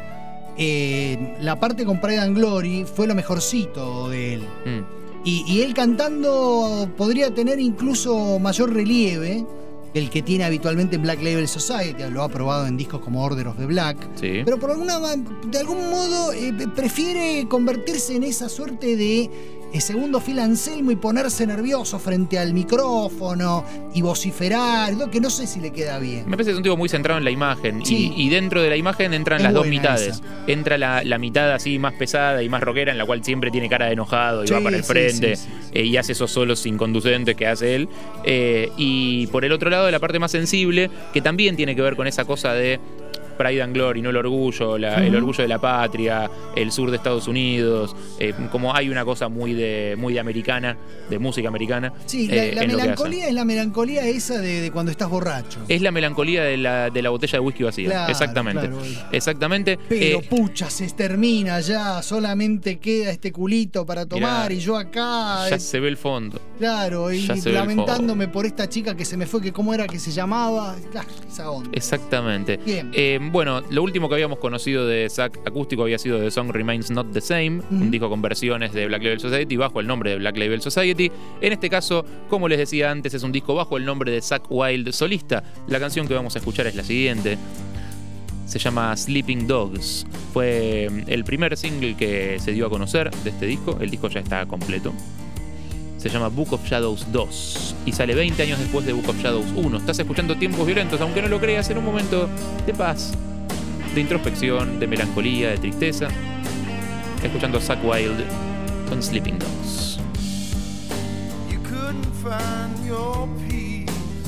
Speaker 2: eh, la parte con Pride and Glory fue lo mejorcito de él.
Speaker 3: Mm.
Speaker 2: Y, y él cantando podría tener incluso mayor relieve que el que tiene habitualmente en Black Label Society. Lo ha probado en discos como Order of the Black.
Speaker 3: Sí.
Speaker 2: Pero por alguna, de algún modo eh, prefiere convertirse en esa suerte de eh, segundo Phil Anselmo y ponerse nervioso frente al micrófono y vociferar, ¿no? Que no sé si le queda bien.
Speaker 3: Me parece que es un tipo muy centrado en la imagen.
Speaker 2: Sí.
Speaker 3: Y, y dentro de la imagen entran
Speaker 2: Es
Speaker 3: las dos
Speaker 2: buena
Speaker 3: mitades.
Speaker 2: esa.
Speaker 3: Entra la, la mitad así más pesada y más rockera, en la cual siempre tiene cara de enojado y
Speaker 2: Sí,
Speaker 3: va para el
Speaker 2: sí,
Speaker 3: frente
Speaker 2: sí, sí, sí.
Speaker 3: eh, y hace esos solos inconducentes que hace él. Eh, y por el otro lado, la parte más sensible, que también tiene que ver con esa cosa de Pride and Glory, no el orgullo, la- el
Speaker 2: Ujú.
Speaker 3: orgullo de la patria, el sur de Estados Unidos, eh, como hay una cosa muy de muy de americana, de música americana.
Speaker 2: Sí, la,
Speaker 3: eh,
Speaker 2: la
Speaker 3: en lo que
Speaker 2: melancolía es la melancolía esa de, de cuando estás borracho.
Speaker 3: hace. Es la melancolía de la, de la botella de whisky vacía.
Speaker 2: Claro,
Speaker 3: Exactamente.
Speaker 2: claro.
Speaker 3: Exactamente.
Speaker 2: Pero
Speaker 3: Eh,
Speaker 2: pucha, se termina ya, solamente queda este culito para tomar
Speaker 3: Mirá,
Speaker 2: y yo acá,
Speaker 3: ya
Speaker 2: eh,
Speaker 3: se ve el fondo.
Speaker 2: claro, y
Speaker 3: ya se ve el
Speaker 2: lamentándome por esta chica que se me fue, que cómo era que se llamaba, claro, esa onda.
Speaker 3: Exactamente.
Speaker 2: Bien.
Speaker 3: Eh, bueno, lo último que habíamos conocido de Zack acústico había sido The Song Remains Not the Same, uh-huh. un disco con versiones de Black Label Society bajo el nombre de Black Label Society. En este caso, como les decía antes, es un disco bajo el nombre de Zakk Wylde solista. La canción que vamos a escuchar es la siguiente. Se llama Sleeping Dogs. Fue el primer single que se dio a conocer de este disco. El disco ya está completo. Se llama Book of Shadows dos y sale veinte años después de Book of Shadows uno. Estás escuchando Tiempos Violentos, aunque no lo creas, en un momento de paz, de introspección, de melancolía, de tristeza. Escuchando a Zakk Wylde con Sleeping Dogs.
Speaker 7: You couldn't find your peace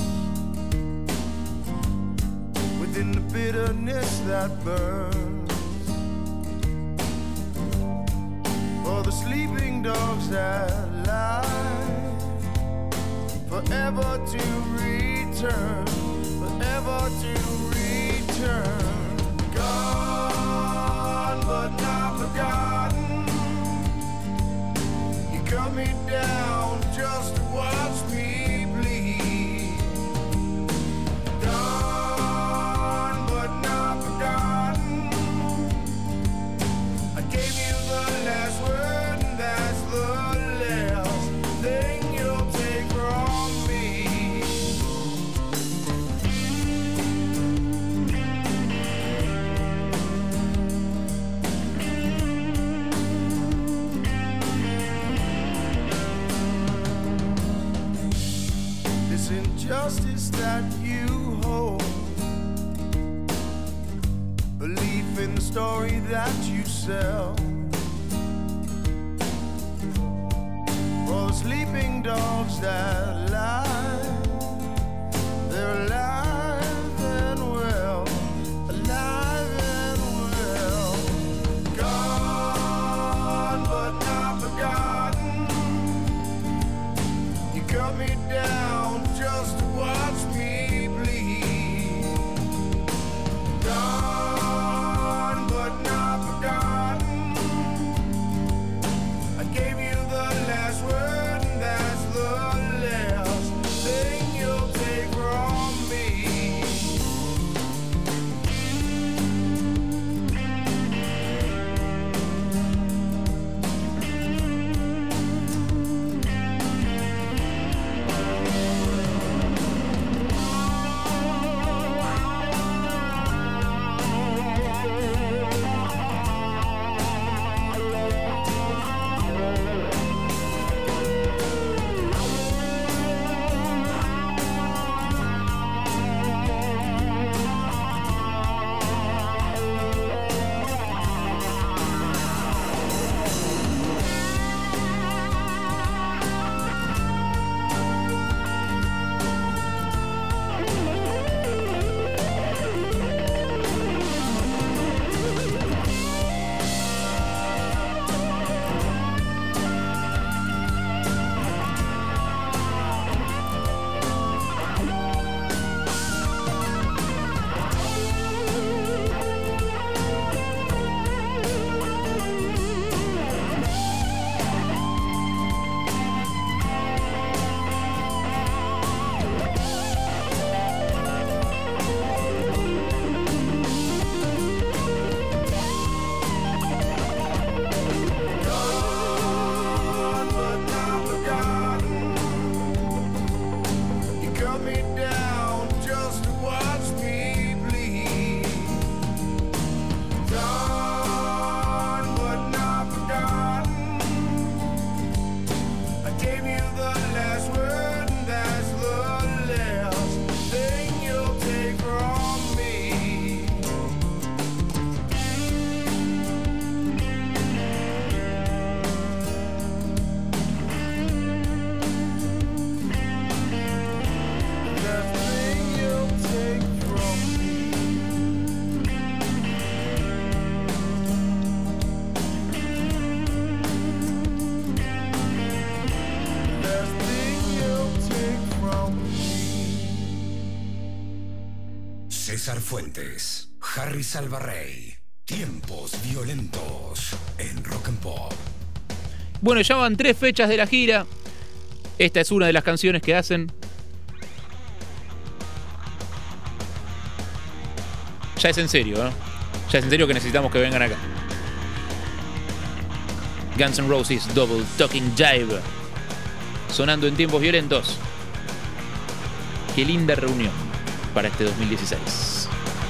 Speaker 7: within the bitterness that burns, for the sleeping dogs that lie, forever to return, forever to return. Gone but not forgotten. You cut me down just to watch me bleed. Gone but not forgotten. I gave you the last word, and that's the last thing you'll take from me. This injustice that you hold, belief in the story that you sell, for the sleeping dogs that lie, they're alive and well, alive and well. Gone but not forgotten. You cut me down just to watch me bleed. Gone but not forgotten. I gave you the last word, and that's the last thing you'll take from me. Gone but not forgotten. You cut me down just to watch me bleed. Gone but not forgotten. I gave you the last word, and that's the last thing you'll take from me. Last thing you'll take from me. Last thing you'll take from me.
Speaker 6: César Fuentes, Harry Salvarrey. Tiempos violentos en Rock and Pop.
Speaker 3: Bueno, ya van tres fechas de la gira. Esta es una de las canciones que hacen. ya es en serio, ¿no? Ya es en serio que necesitamos que vengan acá. Guns N' Roses Double Talking Jive, sonando en tiempos violentos. Qué linda reunión para este dos mil dieciséis.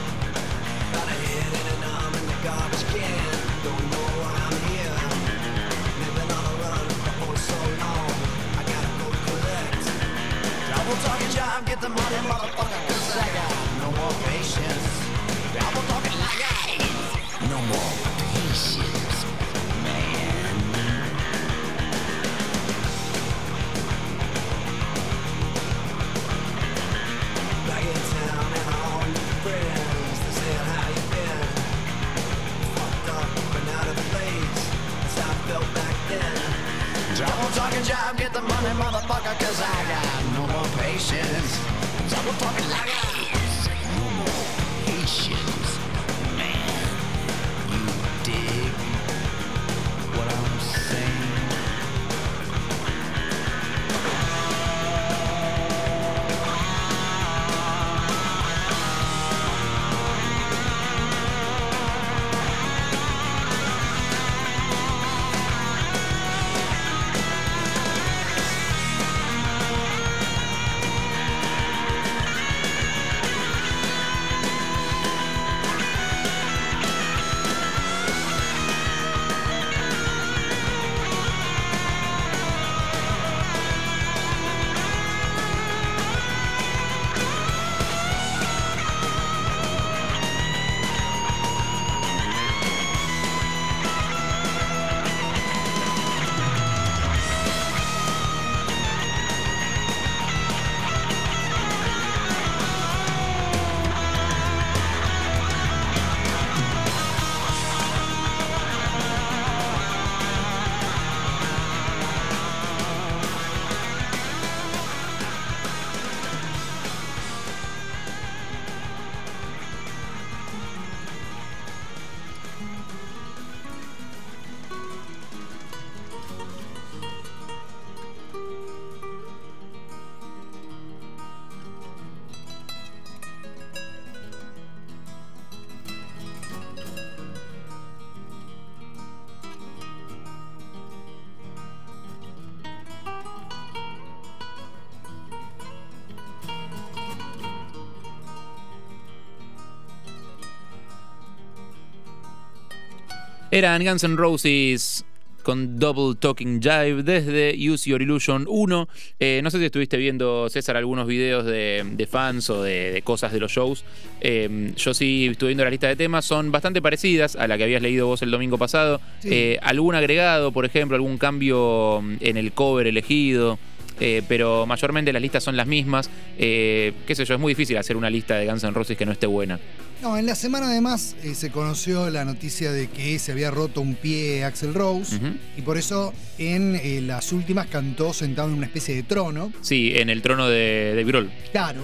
Speaker 3: Eran Guns N' Roses con Double Talking Jive desde Use Your Illusion uno. Eh, no sé si estuviste viendo, César, algunos videos de, de fans o de, de cosas de los shows. Eh, yo sí estuve viendo la lista de temas, son bastante parecidas a la que habías leído vos el domingo pasado. Sí. Eh, algún agregado, por ejemplo, algún cambio en el cover elegido. Eh, pero mayormente las listas son las mismas. Eh, qué sé yo, es muy difícil hacer una lista de Guns N' Roses que no esté buena.
Speaker 2: No, en la semana además eh, se conoció la noticia de que se había roto un pie Axl Rose, uh-huh. y por eso en eh, las últimas cantó sentado en una especie de trono.
Speaker 3: Sí, en el trono de, de Grohl.
Speaker 2: Claro.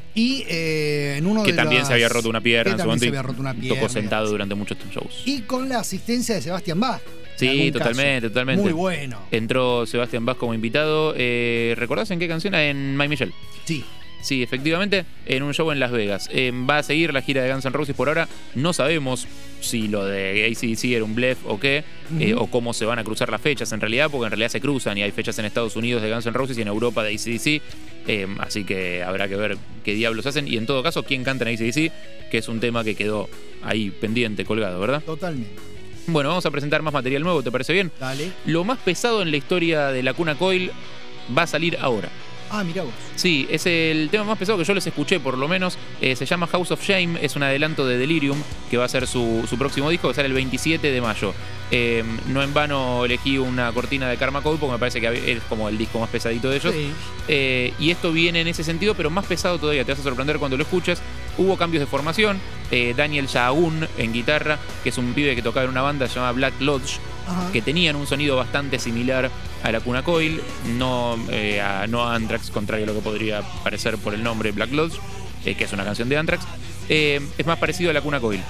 Speaker 2: Y eh, en uno
Speaker 3: que
Speaker 2: de
Speaker 3: también
Speaker 2: las,
Speaker 3: se había roto una pierna,
Speaker 2: que
Speaker 3: en su
Speaker 2: también
Speaker 3: momento,
Speaker 2: se había roto una pierna,
Speaker 3: tocó sentado durante muchos shows.
Speaker 2: Y con la asistencia de Sebastián Bach.
Speaker 3: Sí, totalmente,
Speaker 2: caso.
Speaker 3: totalmente.
Speaker 2: Muy bueno.
Speaker 3: Entró Sebastián Bach como invitado. Eh, ¿Recordás en qué canción? En My Michelle.
Speaker 2: Sí.
Speaker 3: Sí, efectivamente, en un show en Las Vegas. Eh, va a seguir la gira de Guns N' Roses por ahora. No sabemos si lo de A C D C era un bluff o qué, uh-huh. eh, o cómo se van a cruzar las fechas en realidad, porque en realidad se cruzan y hay fechas en Estados Unidos de Guns N' Roses y en Europa de A C D C. Eh, así que habrá que ver qué diablos hacen. Y en todo caso, quién canta en A C D C, que es un tema que quedó ahí pendiente, colgado, ¿verdad?
Speaker 2: Totalmente.
Speaker 3: Bueno, vamos a presentar más material nuevo, ¿te parece bien?
Speaker 2: Dale.
Speaker 3: Lo más pesado en la historia de la Cuna Coil va a salir ahora.
Speaker 2: Ah, mirá vos.
Speaker 3: Sí, es el tema más pesado que yo les escuché, por lo menos. Eh, se llama House of Shame, es un adelanto de Delirium, que va a ser su, su próximo disco, que sale el veintisiete de mayo. Eh, no en vano elegí una cortina de Karma Code, porque me parece que es como el disco más pesadito de ellos. Sí. Eh, y esto viene en ese sentido, pero más pesado todavía, te vas a sorprender cuando lo escuches. Hubo cambios de formación. Eh, Daniel Shagun en guitarra, que es un pibe que tocaba en una banda llamada Black Lodge, ajá, que tenían un sonido bastante similar a la Cuna Coil, no, eh, a, no a Anthrax, contrario a lo que podría parecer por el nombre Black Lodge, eh, que es una canción de Anthrax. Eh, es más parecido a la Cuna Coil.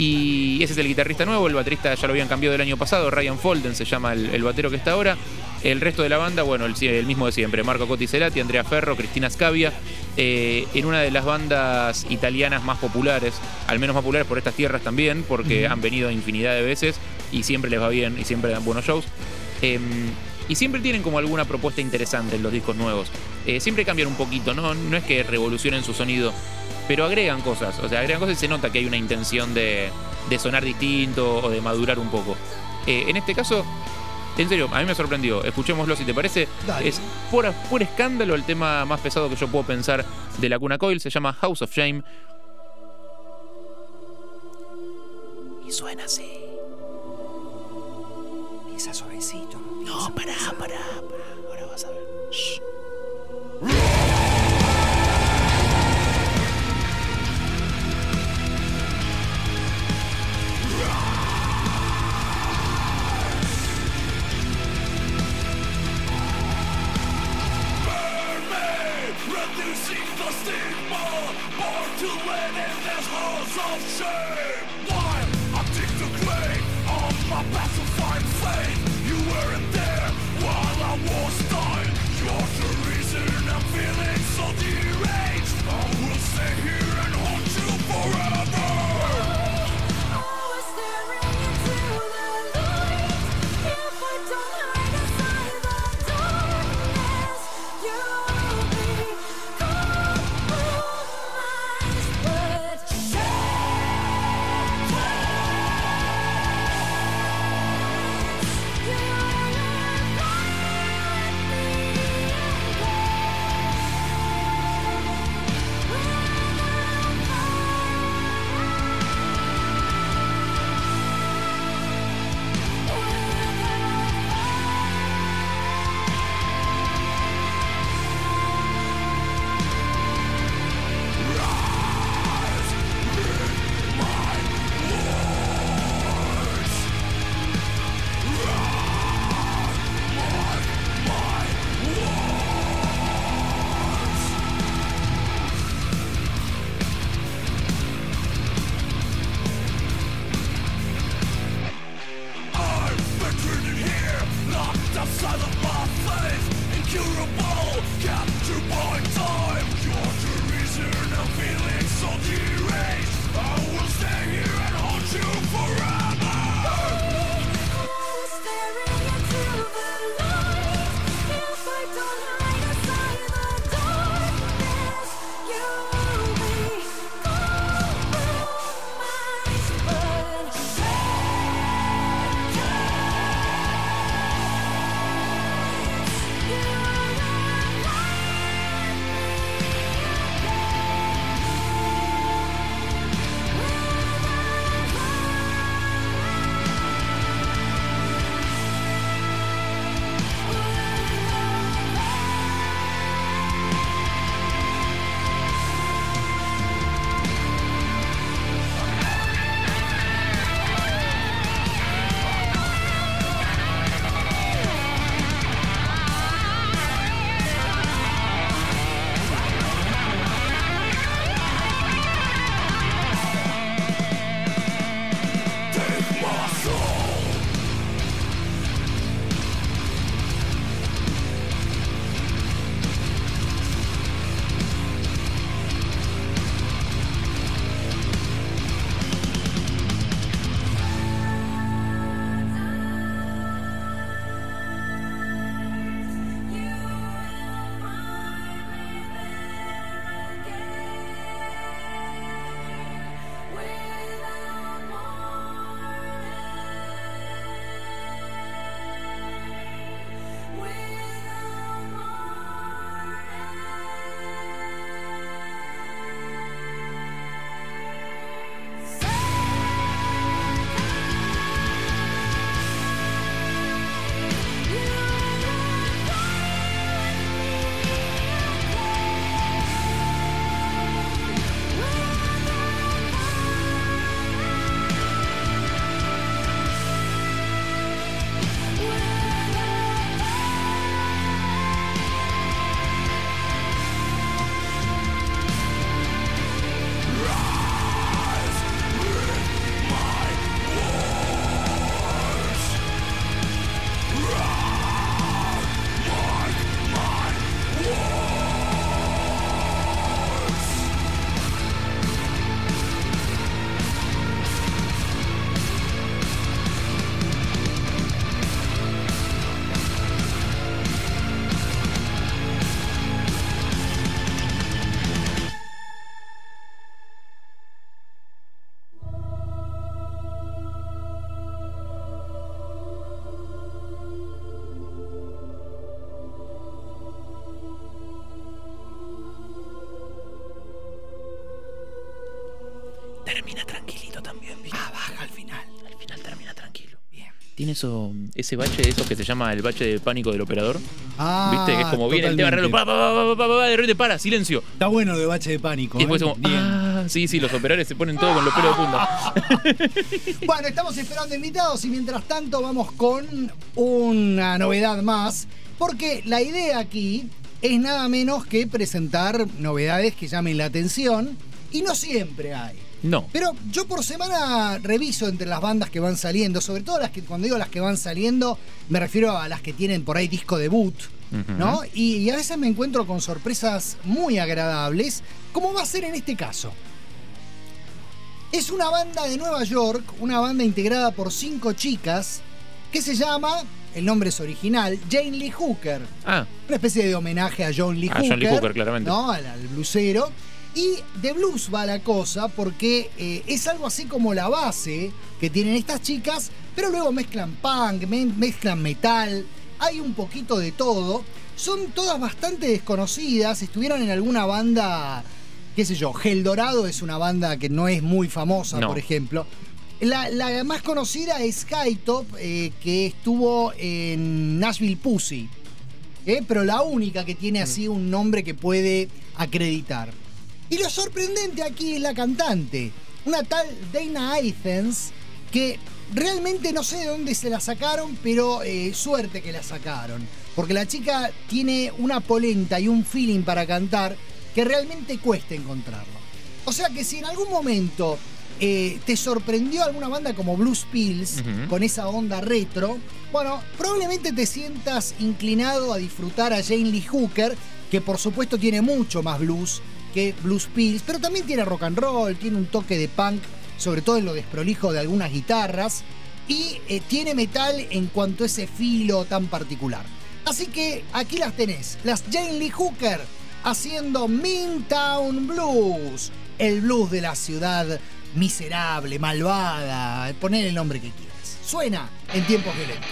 Speaker 3: Y ese es el guitarrista nuevo, el baterista ya lo habían cambiado el año pasado, Ryan Folden se llama el, el batero que está ahora. El resto de la banda, bueno, el, el mismo de siempre, Marco Cotti Cerati, Andrea Ferro, Cristina Scavia, eh, en una de las bandas italianas más populares, al menos más populares por estas tierras también, porque uh-huh. han venido infinidad de veces y siempre les va bien y siempre dan buenos shows. Eh, y siempre tienen como alguna propuesta interesante en los discos nuevos. Eh, siempre cambian un poquito, ¿no? No es que revolucionen su sonido, pero agregan cosas. O sea, agregan cosas y se nota que hay una intención de, de sonar distinto o de madurar un poco. Eh, en este caso, en serio, a mí me sorprendió. Escucémoslo si te parece. Dale. Es por, por escándalo el tema más pesado que yo puedo pensar de Lacuna Coil. Se llama House of Shame. Y suena así. Empieza suavecito. No, pará, pará, pará. Ahora vas a ver. Shh.
Speaker 1: Reducing the stigma, born to live in this house of shame. While I dig the grave of my pacified faith, you weren't there while I was dying. You're the reason I'm feeling so deranged. I will stay here and haunt you forever. I was staring into the light. If I don't hide aside the darkness, you'll be compromised. But shame.
Speaker 3: termina tranquilito también, ¿viste?
Speaker 2: Ah, baja al final.
Speaker 3: Al final termina tranquilo.
Speaker 2: Bien.
Speaker 3: Tiene eso, ese bache, eso que se llama el bache de pánico del operador.
Speaker 2: Ah,
Speaker 3: ¿Viste? Que es como viene el tema
Speaker 2: totalmente.
Speaker 3: arreglo, pa, pa, pa, pa, pa, pa, de repente para, silencio.
Speaker 2: Está bueno lo de bache de pánico.
Speaker 3: Y después
Speaker 2: ¿eh?
Speaker 3: como,
Speaker 2: Bien.
Speaker 3: ah, sí, sí, los operadores se ponen todo con los pelos de punta.
Speaker 2: Bueno, estamos esperando invitados y mientras tanto vamos con una novedad más, porque la idea aquí es nada menos que presentar novedades que llamen la atención y no siempre hay.
Speaker 3: No.
Speaker 2: Pero yo por semana reviso entre las bandas que van saliendo, sobre todo las que, cuando digo las que van saliendo, me refiero a las que tienen por ahí disco debut,
Speaker 3: Ujú.
Speaker 2: ¿no? Y, y a veces me encuentro con sorpresas muy agradables, como va a ser en este caso. Es una banda de Nueva York, una banda integrada por cinco chicas, que se llama, el nombre es original, Jane Lee Hooker.
Speaker 3: Ah,
Speaker 2: Una especie de homenaje a John Lee
Speaker 3: A
Speaker 2: Hooker.
Speaker 3: John Lee Hooker, claramente.
Speaker 2: ¿No? Al, al blusero. Y de blues va la cosa porque eh, es algo así como la base que tienen estas chicas, pero luego mezclan punk, me- mezclan metal, hay un poquito de todo. Son todas bastante desconocidas, estuvieron en alguna banda, qué sé yo, Gel Dorado es una banda que no es muy famosa,
Speaker 3: No.
Speaker 2: por ejemplo. La, la más conocida es Skytop, eh, que estuvo en Nashville Pussy. ¿eh? Pero la única que tiene así un nombre que puede acreditar. Y lo sorprendente aquí es la cantante, una tal Dana Athens, que realmente no sé de dónde se la sacaron, pero eh, suerte que la sacaron. Porque la chica tiene una polenta y un feeling para cantar que realmente cuesta encontrarlo. O sea que si en algún momento eh, te sorprendió alguna banda como Blues Pills,
Speaker 3: Ujú.
Speaker 2: con esa onda retro, bueno, probablemente te sientas inclinado a disfrutar a Jane Lee Hooker, que por supuesto tiene mucho más blues que Blues Pills, pero también tiene rock and roll, tiene un toque de punk, sobre todo en lo desprolijo de algunas guitarras, y eh, tiene metal en cuanto a ese filo tan particular. Así que aquí las tenés, las Jane Lee Hooker haciendo Midtown Blues, el blues de la ciudad miserable, malvada, poner el nombre que quieras. Suena en tiempos violentos.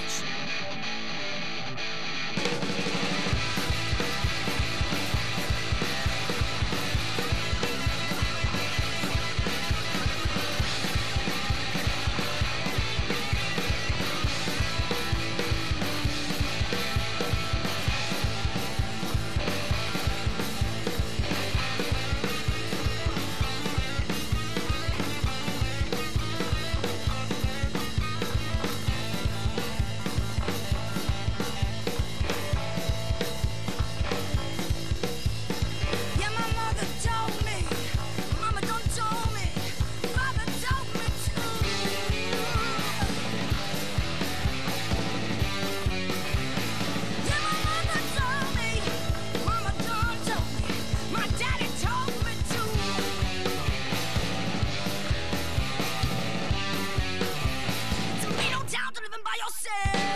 Speaker 8: Yeah, my mother told me, mama don't told me, father told me too. Yeah, my mother told me, mama don't told me, my daddy told me too. To me, no doubt to living by yourself.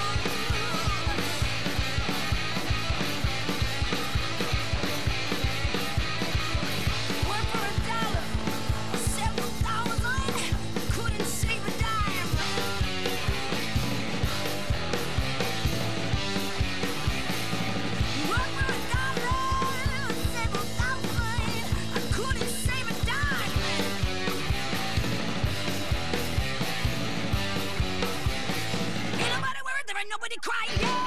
Speaker 8: One for a dollar, several thousand, couldn't save a dime. One for a dollar, several thousand, I couldn't save a dime. Ain't nobody worried, there ain't nobody crying. Yeah.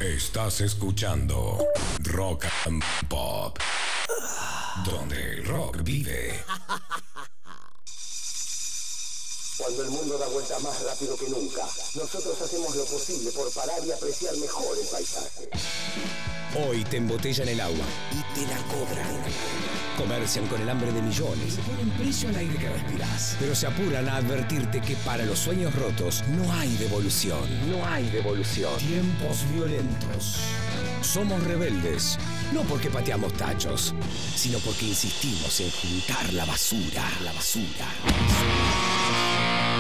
Speaker 6: Estás escuchando Rock and Pop, donde el rock vive.
Speaker 9: Cuando el mundo da vuelta más rápido que nunca, nosotros hacemos lo posible por parar y apreciar mejor el paisaje.
Speaker 6: Hoy te embotellan el agua y te la cobran. Comercian con el hambre de millones. Le ponen precio al aire que respirás. Pero se apuran a advertirte que para los sueños rotos no hay devolución. No hay devolución. Tiempos violentos. Somos rebeldes. No porque pateamos tachos, sino porque insistimos en juntar la basura. La basura. La basura.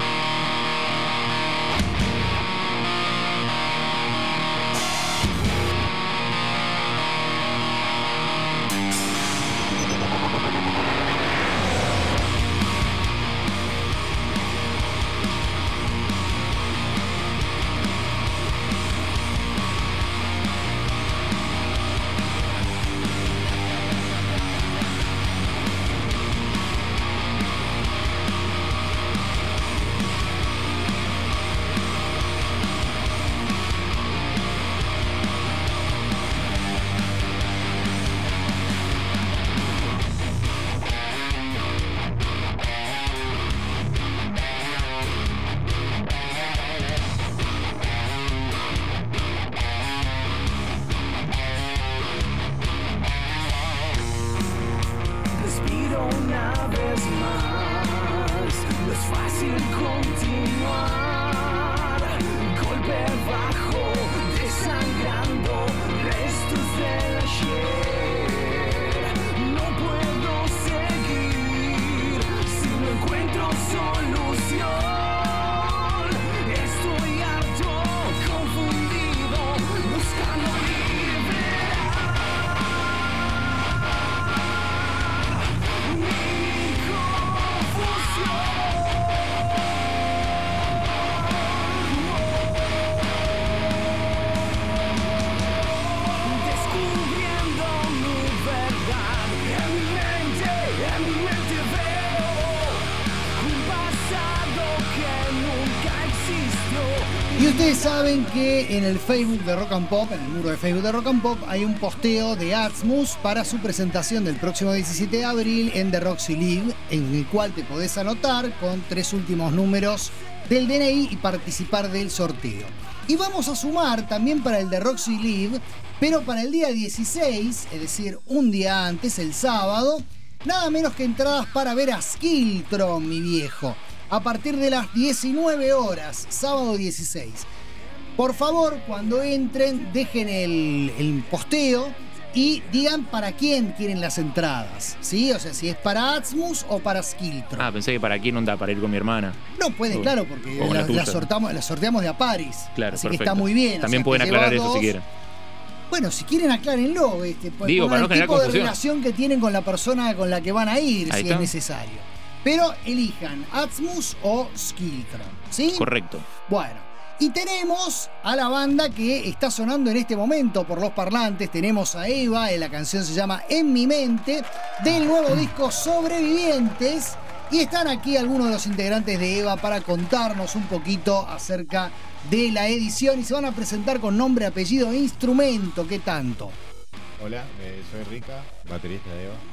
Speaker 2: Y ustedes saben que en el Facebook de Rock and Pop, en el muro de Facebook de Rock and Pop, hay un posteo de Atmos para su presentación del próximo diecisiete de abril en The Roxy Live, en el cual te podés anotar con tres últimos números del D N I y participar del sorteo. Y vamos a sumar también para el The Roxy Live, pero para el día dieciséis, es decir, un día antes, el sábado, nada menos que entradas para ver a Skiltron, mi viejo. A partir de las diecinueve horas, sábado dieciséis. Por favor, cuando entren, dejen el, el posteo y digan para quién quieren las entradas, ¿sí? O sea, si es para Atmos o para Skiltron.
Speaker 3: Ah, pensé que para quién onda, para ir con mi hermana.
Speaker 2: No puede,
Speaker 3: O-
Speaker 2: claro, porque
Speaker 3: o con
Speaker 2: la,
Speaker 3: la tuya.
Speaker 2: la sortamos, la sorteamos de a Paris.
Speaker 3: Claro,
Speaker 2: así que
Speaker 3: perfecto.
Speaker 2: está muy bien.
Speaker 3: También
Speaker 2: o sea,
Speaker 3: pueden
Speaker 2: que
Speaker 3: aclarar
Speaker 2: lleva
Speaker 3: eso
Speaker 2: dos.
Speaker 3: si quieren.
Speaker 2: Bueno, si quieren aclárenlo, este, por-
Speaker 3: Digo,
Speaker 2: por
Speaker 3: para no
Speaker 2: el
Speaker 3: generar
Speaker 2: tipo de
Speaker 3: confusión.
Speaker 2: relación que tienen con la persona con la que van a ir,
Speaker 3: Ahí
Speaker 2: si
Speaker 3: está.
Speaker 2: es necesario. Pero elijan Atmos o Skiltron, ¿sí?
Speaker 3: Correcto.
Speaker 2: Bueno, y tenemos a la banda que está sonando en este momento por los parlantes. Tenemos a Eva, eh, la canción se llama En mi mente, del nuevo disco Sobrevivientes. Y están aquí algunos de los integrantes de Eva para contarnos un poquito acerca de la edición. Y se van a presentar con nombre, apellido e instrumento. ¿Qué tanto?
Speaker 10: Hola, eh, soy Rica, baterista de Eva.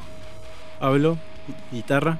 Speaker 11: Hablo, guitarra.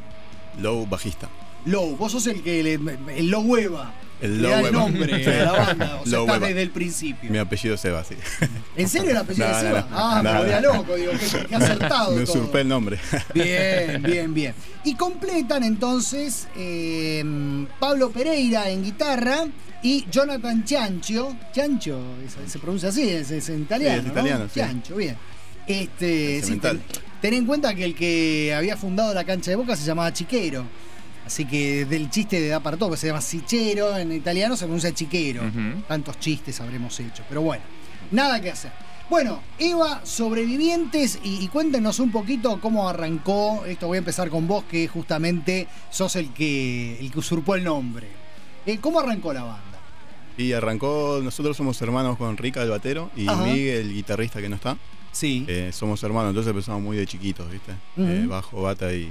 Speaker 12: Low, bajista.
Speaker 2: Low, vos sos el que le, el Low Eva.
Speaker 12: El
Speaker 2: Le
Speaker 12: Low
Speaker 2: da el
Speaker 12: Eva.
Speaker 2: nombre a la banda. O sea,
Speaker 12: Low
Speaker 2: estás
Speaker 12: Eva.
Speaker 2: desde el principio.
Speaker 12: Mi apellido es Eva, sí.
Speaker 2: ¿En serio el apellido
Speaker 12: No,
Speaker 2: de
Speaker 12: no,
Speaker 2: Seba?
Speaker 12: no.
Speaker 2: Ah, me
Speaker 12: No,
Speaker 2: volvía
Speaker 12: no.
Speaker 2: loco, digo, qué, qué acertado
Speaker 12: Me
Speaker 2: todo.
Speaker 12: usurpé el nombre.
Speaker 2: Bien, bien, bien. Y completan entonces eh, Pablo Pereira en guitarra y Jonathan Chancho. Chancho, se, se pronuncia así, es, es en italiano.
Speaker 12: Sí, es italiano,
Speaker 2: ¿no?
Speaker 12: sí.
Speaker 2: Chancho, bien. Este,
Speaker 12: El
Speaker 2: sí,
Speaker 12: cemental.
Speaker 2: ten, ten en cuenta que el que había fundado la cancha de Boca se llamaba Chiquero. Así que del chiste de da para todo, que se llama Sichero, en italiano se pronuncia Chiquero.
Speaker 3: Ujú.
Speaker 2: Tantos chistes habremos hecho, pero bueno, nada que hacer. Bueno, Eva, Sobrevivientes, y, y cuéntenos un poquito cómo arrancó. Esto voy a empezar con vos, que justamente sos el que, el que usurpó el nombre. Eh, ¿Cómo arrancó la banda?
Speaker 12: Y arrancó, nosotros somos hermanos con Rica, el batero, y
Speaker 2: Ajá.
Speaker 12: Miguel, el guitarrista que no está.
Speaker 2: Sí.
Speaker 12: Eh, somos hermanos, entonces empezamos muy de chiquitos, ¿viste?
Speaker 2: Ujú.
Speaker 12: Eh, bajo, bata y,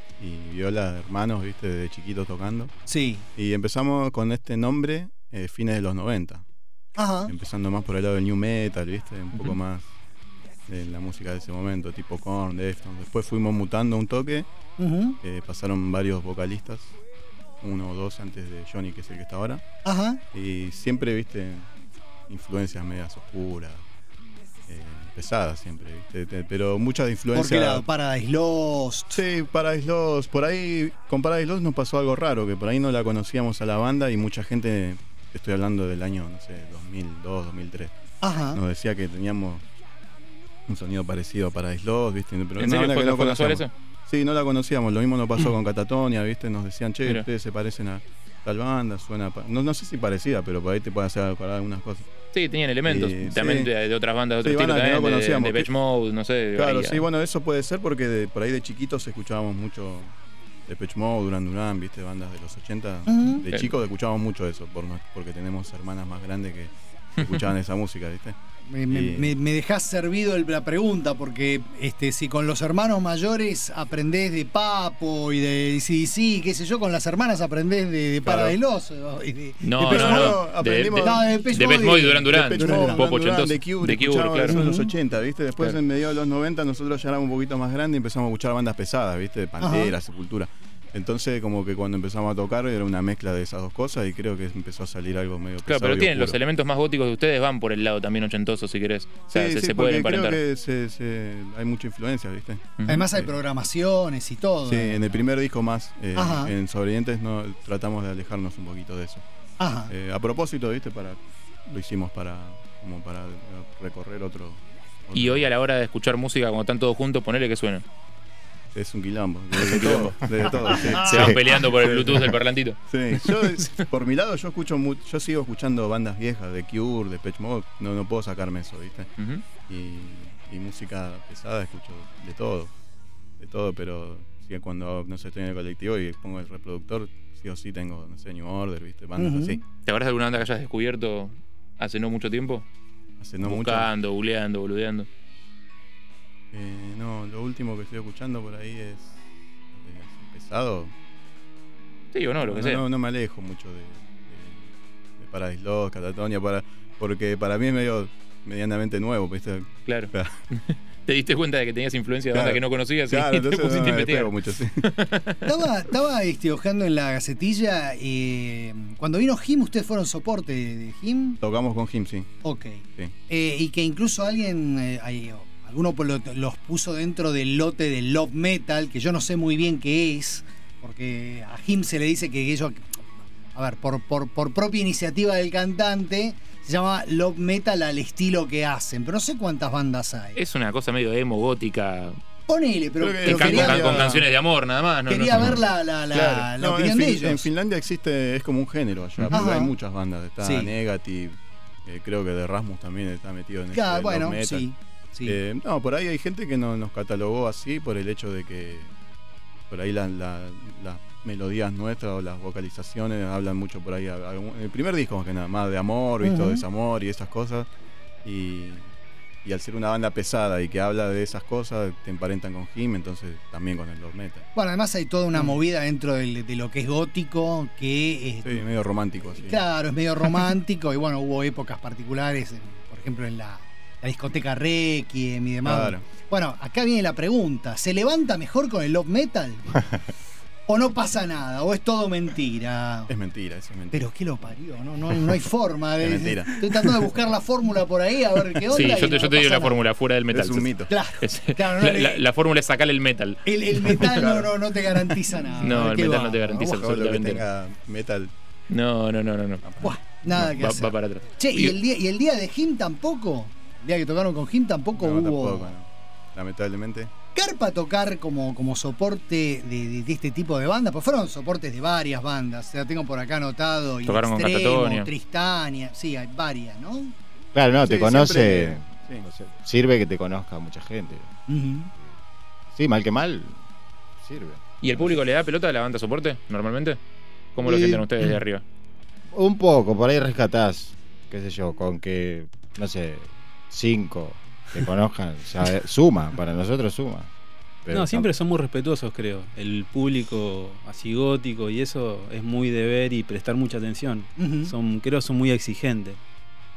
Speaker 12: y viola, hermanos, ¿viste? De chiquitos tocando.
Speaker 2: Sí.
Speaker 12: Y empezamos con este nombre eh, fines de los noventa.
Speaker 2: Ajá.
Speaker 12: Empezando más por el lado del new metal, ¿viste? Un poco más de la música de ese momento, tipo Korn, Deftones. Después fuimos mutando un toque,
Speaker 2: Ujú.
Speaker 12: eh, pasaron varios vocalistas, uno o dos antes de Johnny, que es el que está ahora.
Speaker 2: Ajá.
Speaker 12: Y siempre, ¿viste? Influencias medias oscuras, eh, pesadas siempre, ¿viste? Te- Pero muchas
Speaker 2: ¿Por qué
Speaker 12: influencias.
Speaker 2: lado? Paradise Lost.
Speaker 12: Sí, Paradise Lost. Por ahí, con Paradise Lost nos pasó algo raro, que por ahí no la conocíamos a la banda y mucha gente, estoy hablando del año, no sé, dos mil dos, dos mil tres,
Speaker 2: Ajá.
Speaker 12: nos decía que teníamos un sonido parecido a Paradise Lost, ¿viste? Pero
Speaker 3: ¿En
Speaker 12: una
Speaker 3: serio
Speaker 12: banda
Speaker 3: fue-
Speaker 12: que no
Speaker 3: fue casual
Speaker 12: conocíamos. Sí, no la conocíamos. Lo mismo nos pasó con Catatonia, ¿viste? Nos decían, che,
Speaker 3: Mira.
Speaker 12: ustedes se parecen a tal banda, suena... pa-". No, no sé si parecida, pero por ahí te puede hacer acordar algunas cosas.
Speaker 3: Sí, tenían elementos.
Speaker 12: Y-
Speaker 3: también
Speaker 12: sí.
Speaker 3: de, de otras bandas de otro
Speaker 12: Sí,
Speaker 3: estilo
Speaker 12: bandas que no
Speaker 3: también, de-
Speaker 12: conocíamos.
Speaker 3: de Depeche Mode, no sé.
Speaker 12: Claro,
Speaker 3: varía.
Speaker 12: sí, bueno, eso puede ser porque de- por ahí de chiquitos escuchábamos mucho Depeche Mode, Duran Duran, ¿viste? Bandas de los ochenta.
Speaker 2: Ujú.
Speaker 12: De
Speaker 3: Sí.
Speaker 12: chicos escuchábamos mucho eso, por no- porque tenemos hermanas más grandes que escuchaban esa música, ¿viste?
Speaker 2: Me, me,
Speaker 12: Y-
Speaker 2: me- me dejás servido el- la pregunta, porque este, si con los hermanos mayores aprendés de Papo y de C D C, qué sé yo, con las hermanas aprendés de, de
Speaker 12: Claro.
Speaker 2: Paradise Lost, o- y de-
Speaker 3: No,
Speaker 12: Depeche
Speaker 3: no,
Speaker 12: Mode
Speaker 3: no. De,
Speaker 12: aprendimos-
Speaker 3: de,
Speaker 2: No, de Depeche
Speaker 3: Depeche
Speaker 2: Mode
Speaker 3: Mode
Speaker 2: y-
Speaker 3: y Duran Duran.
Speaker 12: Depeche
Speaker 2: Duran
Speaker 12: Mode,
Speaker 2: Duran.
Speaker 3: Pop
Speaker 12: Duran Duran,
Speaker 3: ochentoso.
Speaker 12: The Cure,
Speaker 3: The Cure,
Speaker 12: escuchábamos
Speaker 3: claro.
Speaker 12: eso en los
Speaker 2: Ujú.
Speaker 12: ochenta, ¿viste? Después
Speaker 3: Claro.
Speaker 12: en medio de los noventa nosotros ya éramos un poquito más grandes y empezamos a escuchar bandas pesadas, ¿viste? Pantera, Sepultura. Entonces como que cuando empezamos a tocar era una mezcla de esas dos cosas y creo que empezó a salir algo medio pesado.
Speaker 3: Claro, pero
Speaker 12: y
Speaker 3: tienen los
Speaker 12: oscuro.
Speaker 3: elementos más góticos de ustedes, van por el lado también ochentoso, si querés. O sea,
Speaker 12: Sí,
Speaker 3: se,
Speaker 12: sí,
Speaker 3: se pueden
Speaker 12: porque creo
Speaker 3: emparentar.
Speaker 12: que se- se- hay mucha influencia, ¿viste?
Speaker 3: Ujú.
Speaker 2: Además hay
Speaker 12: Sí.
Speaker 2: programaciones y todo.
Speaker 12: Sí, en el primer disco más, eh,
Speaker 2: Ajá.
Speaker 12: en Sobrevivientes no, tratamos de alejarnos un poquito de eso.
Speaker 2: Ajá.
Speaker 12: Eh, a propósito, ¿viste? Para, lo hicimos para, como para recorrer otro, otro-
Speaker 3: Y hoy a la hora de escuchar música, cuando están todos juntos, ponele que suena.
Speaker 12: Es un quilombo, desde todo, desde todo, sí.
Speaker 3: Se van peleando por el Bluetooth del parlantito.
Speaker 12: Sí, yo, por mi lado, yo escucho mu- yo sigo escuchando bandas viejas, de Cure, de Depeche Mode, no, no puedo sacarme eso, ¿viste?
Speaker 3: Ujú.
Speaker 12: Y, y música pesada escucho de todo, de todo, pero sí, cuando, no sé, estoy en el colectivo y pongo el reproductor, sí o sí tengo, no sé, New Order, ¿viste? Bandas
Speaker 2: Ujú.
Speaker 12: así.
Speaker 3: ¿Te acuerdas de alguna banda que hayas descubierto hace no mucho tiempo?
Speaker 12: Hace no mucho.
Speaker 3: Buscando, googleando, boludeando.
Speaker 12: Eh, no, lo último que estoy escuchando por ahí es eh, pesado.
Speaker 3: Sí o no, lo que sea.
Speaker 12: No, no me alejo mucho de, de, de Paradise Lost, Catatonia, para, porque para mí es medio medianamente nuevo, ¿viste?
Speaker 3: Claro.
Speaker 12: Claro.
Speaker 3: Te diste cuenta de que tenías influencia de
Speaker 12: Claro.
Speaker 3: banda que no conocías
Speaker 12: Claro,
Speaker 3: y te
Speaker 12: entonces
Speaker 3: pusiste
Speaker 12: no
Speaker 3: a
Speaker 12: me
Speaker 3: investigar.
Speaker 12: despego mucho, sí.
Speaker 2: Estaba, estaba este, hojando en la gacetilla. eh, cuando vino Jim, ¿ustedes fueron soporte de, de Jim?
Speaker 12: Tocamos con Jim, sí.
Speaker 2: Ok.
Speaker 12: sí.
Speaker 2: Eh, y que incluso alguien, eh, ahí, alguno por lo- los puso dentro del lote del Love Metal, que yo no sé muy bien qué es, porque a Jim se le dice que ellos, a ver, por, por, por propia iniciativa del cantante, se llama Love Metal al estilo que hacen, pero no sé cuántas bandas hay.
Speaker 3: Es una cosa medio emo, gótica,
Speaker 2: Ponele, pero,
Speaker 12: Creo que
Speaker 3: que
Speaker 2: pero
Speaker 3: can-
Speaker 2: quería,
Speaker 3: con, can- con canciones de amor nada más. No,
Speaker 2: quería
Speaker 3: no,
Speaker 2: ver la, la, la,
Speaker 12: Claro.
Speaker 2: la
Speaker 12: No,
Speaker 2: opinión
Speaker 12: en,
Speaker 2: de
Speaker 12: Fin-
Speaker 2: ellos.
Speaker 12: en Finlandia existe, es como un género allá,
Speaker 2: Ujú.
Speaker 12: porque
Speaker 2: Ajá.
Speaker 12: hay muchas bandas. Está
Speaker 2: Sí.
Speaker 12: Negative, eh, creo que de Rasmus también está metido en
Speaker 2: Claro,
Speaker 12: ese
Speaker 2: bueno,
Speaker 12: love metal.
Speaker 2: sí. sí.
Speaker 12: Eh, no, por ahí hay gente que no, nos catalogó así por el hecho de que por ahí la- la- las melodías nuestras o las vocalizaciones hablan mucho por ahí. algún- El primer disco más que nada, más de amor, visto,
Speaker 2: Ujú.
Speaker 12: desamor y esas cosas. Y, y al ser una banda pesada y que habla de esas cosas, te emparentan con Jim, entonces también con el love metal.
Speaker 2: Bueno, además hay toda una movida dentro del- de lo que es gótico, que
Speaker 12: Sí,
Speaker 2: es,
Speaker 12: medio romántico así.
Speaker 2: claro, es medio romántico, y bueno, hubo épocas particulares, en- por ejemplo en la, la discoteca Requiem y demás.
Speaker 12: Claro.
Speaker 2: Bueno, acá viene la pregunta, ¿se levanta mejor con el love metal? ¿O no pasa nada? ¿O es todo mentira?
Speaker 12: Es mentira, eso es mentira.
Speaker 2: Pero ¿qué lo parió? No, no, no hay forma. De,
Speaker 12: Es mentira.
Speaker 2: Estoy tratando de buscar la fórmula por ahí a ver qué onda.
Speaker 3: Sí,
Speaker 2: y
Speaker 3: yo te,
Speaker 2: no
Speaker 3: yo te
Speaker 2: pasa
Speaker 3: digo la
Speaker 2: nada.
Speaker 3: fórmula, fuera del metal.
Speaker 12: Es un mito.
Speaker 2: Claro,
Speaker 3: Es-
Speaker 2: claro, no,
Speaker 3: la,
Speaker 2: le-
Speaker 3: la- la fórmula es sacarle el metal.
Speaker 2: El, el metal no, no, no te garantiza nada.
Speaker 3: No, el
Speaker 2: Qué
Speaker 3: metal no te
Speaker 2: bárbaro.
Speaker 3: garantiza
Speaker 12: Todo lo que
Speaker 3: absolutamente.
Speaker 12: tenga metal.
Speaker 3: No, no, no, no. no.
Speaker 2: Buah, nada
Speaker 3: No,
Speaker 2: que
Speaker 3: va,
Speaker 2: hacer.
Speaker 3: va para atrás.
Speaker 2: Che, ¿y el, día, ¿y el día de Jim tampoco? El día que tocaron con Jim tampoco
Speaker 12: No,
Speaker 2: hubo.
Speaker 12: tampoco, no. Lamentablemente.
Speaker 2: ¿Carpa tocar como, como soporte de, de- de este tipo de bandas? Pues fueron soportes de varias bandas. O sea, tengo por acá anotado. In
Speaker 3: Tocaron con
Speaker 2: Extremo,
Speaker 3: Catatonia.
Speaker 2: Tristania. Sí, hay varias, ¿no?
Speaker 13: Claro, no, te
Speaker 12: Sí,
Speaker 13: conoce.
Speaker 12: siempre-
Speaker 13: o sea, sirve que te conozca mucha gente.
Speaker 2: Ujú.
Speaker 13: Sí, mal que mal, sirve.
Speaker 3: ¿Y el público le da pelota a la banda soporte, normalmente? ¿Cómo lo
Speaker 13: Y-
Speaker 3: sienten ustedes de arriba?
Speaker 13: Un poco, por ahí rescatás, qué sé yo, con que, no sé, cinco te conozcan, ya suma, para nosotros suma. Pero
Speaker 11: No, siempre son muy respetuosos, creo. El público así gótico y eso es muy de ver y prestar mucha atención.
Speaker 2: Ujú.
Speaker 11: Son, creo son muy exigentes.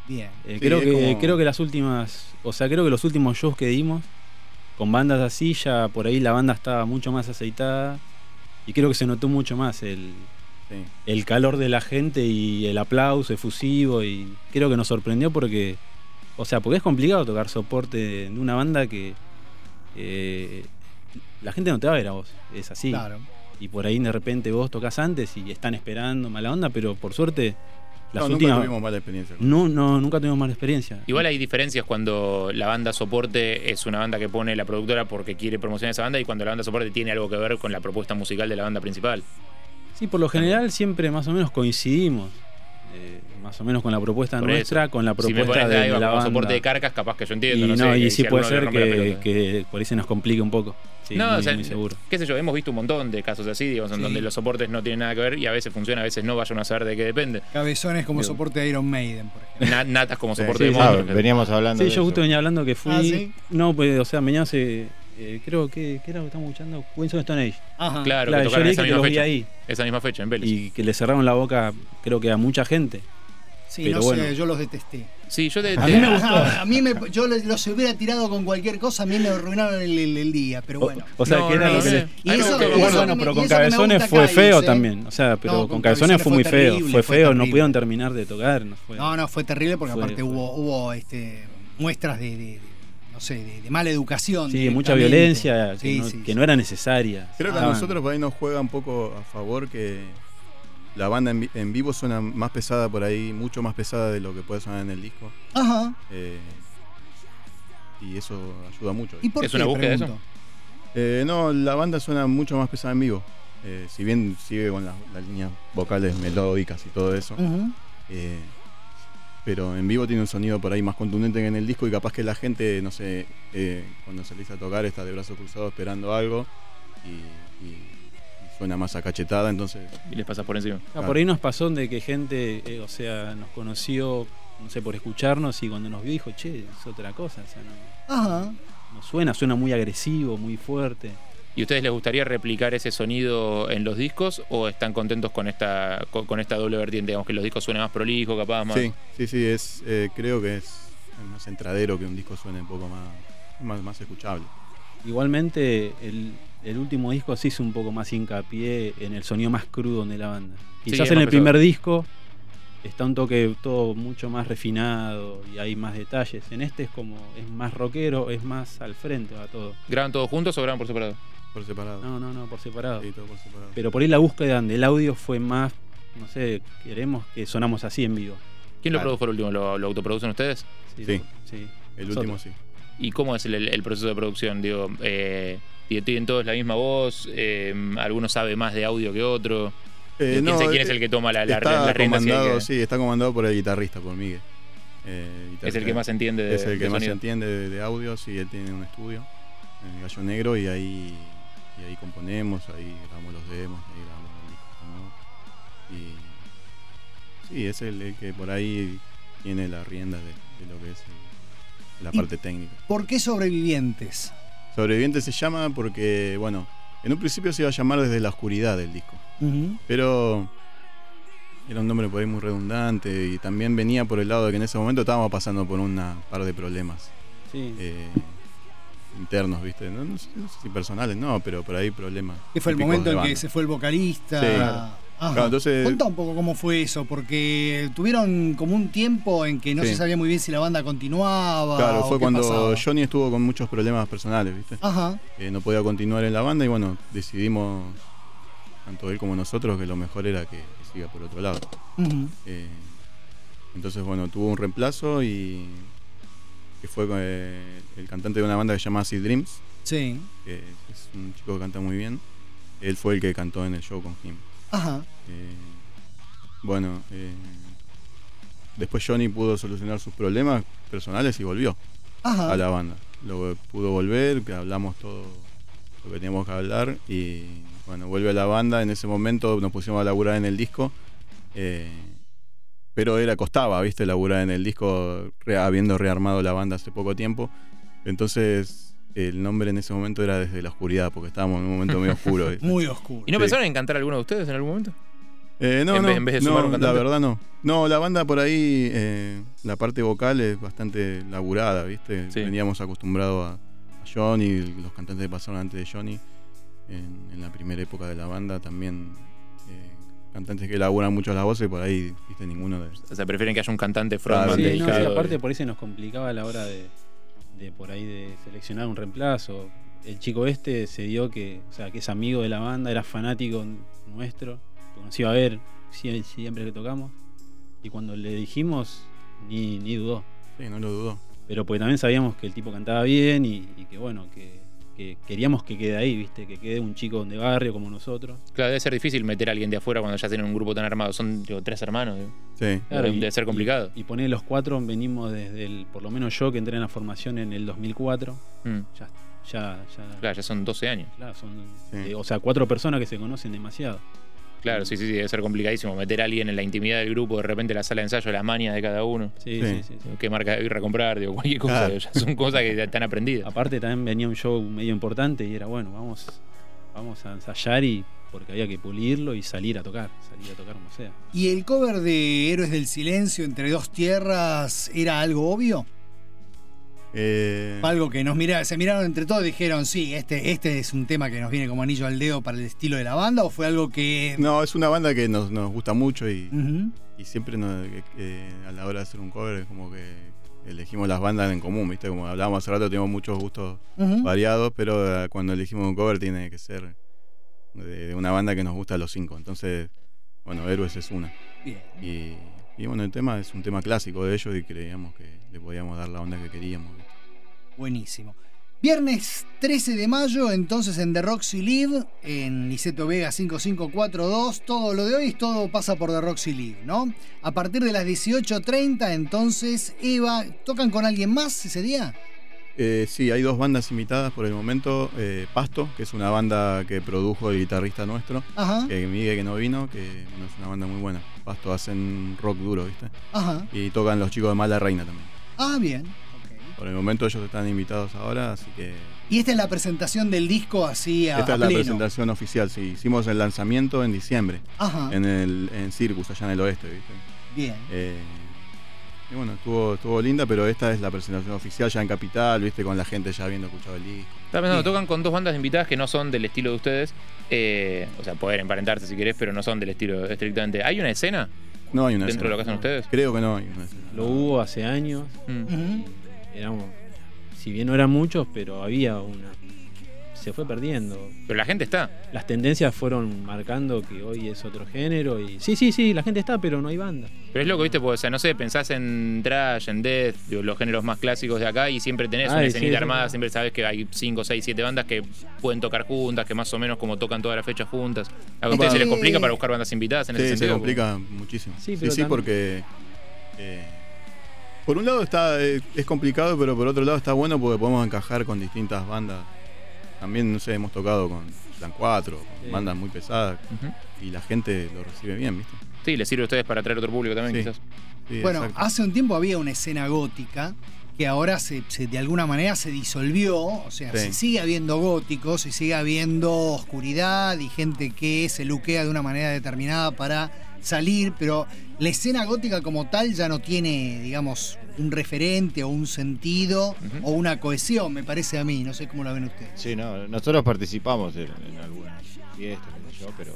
Speaker 2: Bien.
Speaker 11: Eh,
Speaker 12: Sí,
Speaker 11: creo
Speaker 12: es
Speaker 11: que
Speaker 12: como-
Speaker 11: creo que las últimas, o sea, creo que los últimos shows que dimos con bandas así, ya por ahí la banda estaba mucho más aceitada y creo que se notó mucho más el,
Speaker 12: Sí.
Speaker 11: el calor de la gente y el aplauso efusivo, y creo que nos sorprendió porque, o sea, porque es complicado tocar soporte de una banda que eh, la gente no te va a ver a vos, es así.
Speaker 2: Claro.
Speaker 11: Y por ahí de repente vos tocas antes y están esperando mala onda, pero por suerte las
Speaker 12: No,
Speaker 11: últimas...
Speaker 12: nunca tuvimos mala experiencia.
Speaker 11: No, no, nunca tuvimos mala experiencia.
Speaker 3: Igual hay diferencias cuando la banda soporte es una banda que pone la productora porque quiere promocionar esa banda y cuando la banda soporte tiene algo que ver con la propuesta musical de la banda principal.
Speaker 11: Sí, por lo general siempre más o menos coincidimos. eh, más o menos con la propuesta
Speaker 3: Por
Speaker 11: nuestra,
Speaker 3: eso.
Speaker 11: con la
Speaker 3: Si me
Speaker 11: propuesta
Speaker 3: pones
Speaker 11: de,
Speaker 3: de ahí
Speaker 11: de la
Speaker 3: como
Speaker 11: banda.
Speaker 3: soporte de Carcas, capaz que yo entiendo.
Speaker 11: Y,
Speaker 3: no,
Speaker 11: no,
Speaker 3: sé,
Speaker 11: y
Speaker 3: que
Speaker 11: sí
Speaker 3: si
Speaker 11: puede
Speaker 3: alguno le
Speaker 11: ser
Speaker 3: rompe la
Speaker 11: que,
Speaker 3: pelota.
Speaker 11: que por ahí se nos complique un poco. Sí,
Speaker 3: no,
Speaker 11: muy,
Speaker 3: o sea,
Speaker 11: muy seguro.
Speaker 3: qué sé yo, hemos visto un montón de casos así, digamos, en
Speaker 2: Sí.
Speaker 3: donde los soportes no tienen nada que ver y a veces funciona, a veces no, vayan a saber de qué depende.
Speaker 2: Cabezones como
Speaker 3: Digo.
Speaker 2: soporte de Iron Maiden, por ejemplo.
Speaker 3: Na- natas como
Speaker 11: Sí,
Speaker 3: soporte
Speaker 11: sí,
Speaker 3: de
Speaker 11: sí.
Speaker 3: Motorhead.
Speaker 13: Ah, veníamos hablando
Speaker 11: Sí,
Speaker 13: de
Speaker 11: yo
Speaker 13: eso.
Speaker 11: justo venía hablando que fui.
Speaker 2: Ah, ¿sí?
Speaker 11: No, pues, o sea, mañana se. eh, creo que. ¿Qué era lo que estamos escuchando? Queen's of Stone Age.
Speaker 2: Ajá.
Speaker 3: Claro,
Speaker 11: Claro,
Speaker 3: que
Speaker 11: yo
Speaker 3: tocaron
Speaker 11: leí
Speaker 3: esa
Speaker 11: que
Speaker 3: misma
Speaker 11: los vi
Speaker 3: fecha.
Speaker 11: ahí.
Speaker 3: Esa misma fecha, en Vélez.
Speaker 11: Y que le cerraron la boca, creo que a mucha gente.
Speaker 2: Sí,
Speaker 11: Pero
Speaker 2: no
Speaker 11: bueno.
Speaker 2: sé, yo los detesté.
Speaker 3: Sí, yo te,
Speaker 2: A
Speaker 3: te-
Speaker 2: mí me gustó. A mí me, yo les- los hubiera tirado con cualquier cosa, a mí me arruinaron el, el- el día, pero bueno.
Speaker 11: O sea,
Speaker 3: No,
Speaker 11: que era
Speaker 3: no,
Speaker 11: lo que
Speaker 3: no
Speaker 11: le-
Speaker 3: sé.
Speaker 2: Y
Speaker 3: A mí
Speaker 2: eso-
Speaker 3: me gustó.
Speaker 2: y eso
Speaker 11: Bueno,
Speaker 2: que
Speaker 11: bueno,
Speaker 2: me-
Speaker 11: pero
Speaker 2: y
Speaker 11: con
Speaker 2: eso que me
Speaker 11: Cabezones
Speaker 2: gusta
Speaker 11: fue
Speaker 2: Kyles,
Speaker 11: feo
Speaker 2: ¿eh?
Speaker 11: también. O sea, pero
Speaker 2: No,
Speaker 11: con,
Speaker 2: con
Speaker 11: Cabezones fue muy
Speaker 2: Cabezones
Speaker 11: feo.
Speaker 2: fue
Speaker 11: Fue
Speaker 2: terrible, fue
Speaker 11: feo, no
Speaker 2: terrible.
Speaker 11: pudieron terminar de tocar. No, fue.
Speaker 2: No, no, fue terrible porque
Speaker 11: Fue-
Speaker 2: aparte
Speaker 11: fue.
Speaker 2: hubo, hubo este, muestras de, de- de, no sé, de, de mala educación.
Speaker 11: Sí, mucha
Speaker 2: directamente.
Speaker 11: violencia que,
Speaker 2: Sí,
Speaker 11: no,
Speaker 2: sí,
Speaker 11: que
Speaker 2: sí.
Speaker 11: no era necesaria.
Speaker 12: Creo que a
Speaker 11: Estaban-
Speaker 12: nosotros por ahí nos juega un poco a favor que la banda en, vi- en vivo suena más pesada por ahí, mucho más pesada de lo que puede sonar en el disco.
Speaker 2: Ajá.
Speaker 12: Eh, y eso ayuda mucho.
Speaker 2: ¿Y por
Speaker 3: ¿Es
Speaker 2: qué,
Speaker 3: una búsqueda de eso?
Speaker 2: pregunto?
Speaker 12: Eh, no, la banda suena mucho más pesada en vivo. Eh, si bien sigue con las las líneas vocales melódicas y todo eso.
Speaker 2: Ujú.
Speaker 12: eh, pero en vivo tiene un sonido por ahí más contundente que en el disco y capaz que la gente, no sé, eh, cuando salís a tocar está de brazos cruzados esperando algo y, y- y suena más acachetada, entonces...
Speaker 3: Y les pasas por encima.
Speaker 11: Ah, por ahí nos pasó de que gente, eh, o sea, nos conoció, no sé, por escucharnos y cuando nos vio dijo, che, es otra cosa. O sea, no,
Speaker 2: Ajá.
Speaker 11: no suena, suena muy agresivo, muy fuerte.
Speaker 3: ¿Y a ustedes les gustaría replicar ese sonido en los discos o están contentos con esta con, con esta doble vertiente? Digamos que los discos suenen más prolijo, capaz más.
Speaker 12: Sí, sí, sí, es, eh, creo que es más entradero que un disco suene un poco más, más, más escuchable.
Speaker 11: Igualmente, el, el último disco sí hizo un poco más hincapié en el sonido más crudo de la banda.
Speaker 3: Sí,
Speaker 11: Quizás
Speaker 3: es
Speaker 11: en
Speaker 3: más
Speaker 11: el primer
Speaker 3: pesado.
Speaker 11: disco está un toque todo mucho más refinado y hay más detalles. En este es como, es más rockero, es más al frente va todo.
Speaker 3: ¿Graban todos juntos o graban por separado?
Speaker 12: Por separado.
Speaker 11: No, no, no, por separado.
Speaker 12: Sí, todo por separado.
Speaker 11: Pero por ahí la búsqueda del audio fue más, no sé, queremos que sonamos así en vivo.
Speaker 3: ¿Quién lo
Speaker 12: Claro.
Speaker 3: produjo el último? ¿Lo, lo autoproducen ustedes?
Speaker 12: Sí.
Speaker 11: sí.
Speaker 12: El
Speaker 11: Nosotros.
Speaker 12: último sí.
Speaker 3: ¿Y cómo es el, el- el proceso de producción? Digo, eh, ¿tienen todos la misma voz? Eh, ¿Alguno sabe más de audio que otro?
Speaker 12: Eh,
Speaker 3: ¿Quién,
Speaker 12: no,
Speaker 3: se- quién
Speaker 12: eh,
Speaker 3: es el que toma la, la,
Speaker 12: está
Speaker 3: las riendas? y hay
Speaker 12: comandado,
Speaker 3: que-
Speaker 12: sí, está comandado por el guitarrista, por Miguel. Eh, guitarrista-
Speaker 3: Es el que más entiende de-
Speaker 12: Es el que
Speaker 3: de
Speaker 12: más
Speaker 3: sonido.
Speaker 12: entiende de, de audio, sí, él tiene un estudio en el Gallo Negro y ahí, y ahí componemos, ahí grabamos los demos, ahí grabamos el disco nuevo. Y sí, es el, el que por ahí tiene las riendas de, de lo que es el- la
Speaker 2: Y-
Speaker 12: parte técnica.
Speaker 2: ¿Por qué sobrevivientes?
Speaker 12: Sobreviviente se llama porque, bueno, en un principio se iba a llamar Desde la Oscuridad del disco.
Speaker 2: Ujú.
Speaker 12: Pero era un nombre por ahí muy redundante y también venía por el lado de que en ese momento estábamos pasando por un par de problemas
Speaker 11: Sí.
Speaker 12: eh, internos, ¿viste? No, no sé, no sé si personales, no, pero por ahí problemas.
Speaker 2: Que fue el
Speaker 12: típicos
Speaker 2: momento
Speaker 12: de
Speaker 2: en que
Speaker 12: banda.
Speaker 2: se fue el vocalista.
Speaker 12: Sí.
Speaker 2: Ajá.
Speaker 12: Claro, entonces-
Speaker 2: Contá un poco cómo fue eso, porque tuvieron como un tiempo en que no
Speaker 12: Sí.
Speaker 2: se sabía muy bien si la banda continuaba.
Speaker 12: Claro,
Speaker 2: o
Speaker 12: fue
Speaker 2: qué
Speaker 12: cuando
Speaker 2: pasaba.
Speaker 12: Johnny estuvo con muchos problemas personales, ¿viste?
Speaker 2: Ajá.
Speaker 12: Eh, no podía continuar en la banda y bueno, decidimos, tanto él como nosotros, que lo mejor era que, que siga por otro lado.
Speaker 2: Ujú.
Speaker 12: Eh, entonces, bueno, tuvo un reemplazo y que fue eh, el cantante de una banda que se llama Acid Dreams,
Speaker 2: Sí.
Speaker 12: que es un chico que canta muy bien. Él fue el que cantó en el show con Jim.
Speaker 2: Ajá.
Speaker 12: Eh, bueno, eh, después Johnny pudo solucionar sus problemas personales y volvió
Speaker 2: Ajá.
Speaker 12: a la banda. Luego pudo volver, que hablamos todo lo que teníamos que hablar y bueno, vuelve a la banda. En ese momento nos pusimos a laburar en el disco, eh, pero era costaba, ¿viste? Laburar en el disco re- habiendo rearmado la banda hace poco tiempo. Entonces el nombre en ese momento era Desde la Oscuridad, porque estábamos en un momento medio oscuro, ¿viste?
Speaker 2: Muy oscuro.
Speaker 3: ¿Y no
Speaker 12: Sí.
Speaker 3: pensaron en cantar alguno de ustedes en algún momento?
Speaker 12: Eh, no,
Speaker 3: en,
Speaker 12: no,
Speaker 3: vez, en vez de
Speaker 12: no,
Speaker 3: sumar un
Speaker 12: la
Speaker 3: cantante.
Speaker 12: verdad no. No, la banda por ahí, eh, la parte vocal es bastante laburada, ¿viste?
Speaker 3: Sí.
Speaker 12: Veníamos acostumbrados a, a Johnny, los cantantes que pasaron antes de Johnny, en, en la primera época de la banda también, eh, cantantes que laburan mucho las voces, por ahí, ¿viste? Ninguno de...
Speaker 3: O sea, prefieren que haya un cantante frontman
Speaker 11: Sí, no,
Speaker 3: dedicado.
Speaker 11: sí, aparte por ahí se nos complicaba a la hora de, de por ahí de seleccionar un reemplazo. El chico este se dio que, o sea, que es amigo de la banda, era fanático nuestro, que nos iba a ver sie- siempre que tocamos. Y cuando le dijimos, ni, ni dudó.
Speaker 12: Sí, no lo dudó.
Speaker 11: Pero porque también sabíamos que el tipo cantaba bien y, y que bueno, que, que queríamos que quede ahí, ¿viste? Que quede un chico de barrio como nosotros.
Speaker 3: Claro, debe ser difícil meter a alguien de afuera cuando ya tienen un grupo tan armado. Son digo, tres hermanos. Digo.
Speaker 12: Sí.
Speaker 11: Claro,
Speaker 3: debe,
Speaker 11: y-
Speaker 3: debe ser complicado.
Speaker 11: Y, y poner los cuatro, venimos desde el, por lo menos yo que entré en la formación en el dos mil cuatro.
Speaker 3: Mm.
Speaker 11: Ya, ya, ya.
Speaker 3: Claro, ya son doce años.
Speaker 11: Claro, son,
Speaker 12: Sí.
Speaker 11: eh, o sea, cuatro personas que se conocen demasiado.
Speaker 3: Claro, sí, sí, sí, debe ser complicadísimo meter a alguien en la intimidad del grupo, de repente la sala de ensayo, las mañas de cada uno.
Speaker 11: Sí,
Speaker 12: Sí.
Speaker 11: sí, sí. sí.
Speaker 3: Qué marca de birra comprar, digo, cualquier cosa.
Speaker 12: Claro.
Speaker 3: Ya son cosas que están aprendidas.
Speaker 11: Aparte también venía un show medio importante y era bueno, vamos, vamos a ensayar y porque había que pulirlo y salir a tocar, salir a tocar como sea.
Speaker 2: ¿Y el cover de Héroes del Silencio entre dos tierras era algo obvio?
Speaker 12: Eh,
Speaker 2: Algo que nos mira, se miraron entre todos y dijeron, sí, este, este es un tema que nos viene como anillo al dedo para el estilo de la banda, o fue algo que.
Speaker 12: no, es una banda que nos, nos gusta mucho y,
Speaker 2: Ujú.
Speaker 12: y siempre nos- eh, eh, a la hora de hacer un cover es como que elegimos las bandas en común, ¿viste? Como hablábamos hace rato, tenemos muchos gustos
Speaker 2: Ujú.
Speaker 12: variados, pero eh, cuando elegimos un cover tiene que ser de, de una banda que nos gusta a los cinco. Entonces, bueno, Héroes es una.
Speaker 2: Bien.
Speaker 12: Y, y bueno, el tema es un tema clásico de ellos y creíamos que le podíamos dar la onda que queríamos. ¿viste?
Speaker 2: Buenísimo. Viernes trece de mayo, entonces en The Roxy Live, en Niceto Vega cinco cinco cuatro dos. Todo lo de hoy, todo pasa por The Roxy Live, ¿no? A partir de las dieciocho treinta, entonces, Eva, ¿tocan con alguien más ese día?
Speaker 12: Eh, sí, hay dos bandas invitadas por el momento. eh, Pasto, que es una banda que produjo el guitarrista nuestro,
Speaker 2: Ajá,
Speaker 12: que Miguel que no vino, que bueno, es una banda muy buena. Pasto hacen rock duro, ¿viste?
Speaker 2: ajá.
Speaker 12: Y tocan los chicos de Mala Reina también.
Speaker 2: Ah, bien. Ok.
Speaker 12: Por el momento ellos están invitados ahora, así que
Speaker 2: Y esta es la presentación del disco así a,
Speaker 12: esta
Speaker 2: a
Speaker 12: es la
Speaker 2: pleno.
Speaker 12: presentación oficial. Sí, hicimos el lanzamiento en diciembre,
Speaker 2: Ajá,
Speaker 12: en el en Circus, allá en el oeste, ¿viste?
Speaker 2: bien.
Speaker 12: Eh, y bueno, estuvo, estuvo linda, pero esta es la presentación oficial ya en Capital, ¿viste? Con la gente ya habiendo escuchado el disco.
Speaker 3: Estaba pensando,
Speaker 2: Bien.
Speaker 3: tocan con dos bandas invitadas que no son del estilo de ustedes. Eh, o sea, poder emparentarse si querés, pero no son del estilo estrictamente. ¿Hay una escena
Speaker 12: No hay una
Speaker 3: dentro de lo que
Speaker 12: escena.
Speaker 3: hacen ustedes?
Speaker 12: Creo que no hay una escena.
Speaker 11: Lo hubo hace años,
Speaker 3: Mm.
Speaker 2: Ujú.
Speaker 11: éramos, si bien no eran muchos, pero había una. Se fue perdiendo.
Speaker 3: Pero la gente está.
Speaker 11: Las tendencias fueron marcando que hoy es otro género y sí, sí, sí, la gente está, pero no hay banda.
Speaker 3: Pero es loco, ¿viste? Porque, o sea, no sé, pensás en Thrash, en Death, digo, los géneros más clásicos de acá y siempre tenés una
Speaker 11: Ay,
Speaker 3: escenita
Speaker 11: sí, sí,
Speaker 3: armada,
Speaker 11: sí.
Speaker 3: siempre sabes que hay cinco, seis, siete bandas que pueden tocar juntas, que más o menos como tocan todas las fechas juntas. ¿A ustedes
Speaker 2: Opa.
Speaker 3: se les
Speaker 2: Sí.
Speaker 3: complica para buscar bandas invitadas en
Speaker 12: Sí,
Speaker 3: ese
Speaker 12: se
Speaker 3: sentido?
Speaker 12: complica muchísimo.
Speaker 11: Sí,
Speaker 12: Sí,
Speaker 11: pero
Speaker 12: sí,
Speaker 11: también-
Speaker 12: porque eh, por un lado está eh, es complicado, pero por otro lado está bueno porque podemos encajar con distintas bandas. También, no sé, hemos tocado con Plan cuatro, con
Speaker 11: Sí.
Speaker 12: bandas muy pesadas
Speaker 3: Ujú.
Speaker 12: y la gente lo recibe bien, ¿viste?
Speaker 3: Sí, les sirve a ustedes para atraer otro público también,
Speaker 12: Sí.
Speaker 3: quizás.
Speaker 12: Sí,
Speaker 2: Bueno,
Speaker 12: exacto.
Speaker 2: hace un tiempo había una escena gótica que ahora se, se- de alguna manera se disolvió, o sea,
Speaker 12: Sí.
Speaker 2: se sigue habiendo góticos y sigue habiendo oscuridad y gente que se luquea de una manera determinada para salir, pero la escena gótica como tal ya no tiene, digamos, un referente o un sentido
Speaker 3: Ujú.
Speaker 2: o una cohesión, me parece a mí, no sé cómo la ven ustedes.
Speaker 13: Sí, no, nosotros participamos en, en algunas fiestas, qué sé yo, pero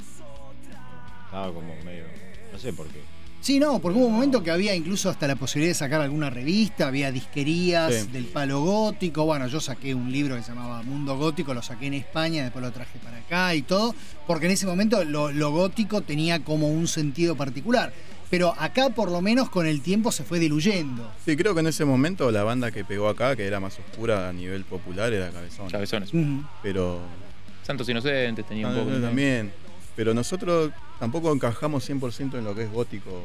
Speaker 13: estaba como medio, no sé por qué.
Speaker 2: Sí, no, porque hubo un momento que había incluso hasta la posibilidad de sacar alguna revista, había disquerías
Speaker 12: Sí.
Speaker 2: del palo gótico. Bueno, yo saqué un libro que se llamaba Mundo Gótico, lo saqué en España, después lo traje para acá y todo, porque en ese momento lo, lo gótico tenía como un sentido particular. Pero acá por lo menos con el tiempo se fue diluyendo.
Speaker 12: Sí, creo que en ese momento la banda que pegó acá, que era más oscura a nivel popular, era Cabezón.
Speaker 3: Chavezones.
Speaker 2: Ujú.
Speaker 12: Pero
Speaker 3: Santos Inocentes tenía un
Speaker 12: no,
Speaker 3: poco.
Speaker 12: no, también. Pero nosotros tampoco encajamos cien por ciento en lo que es gótico.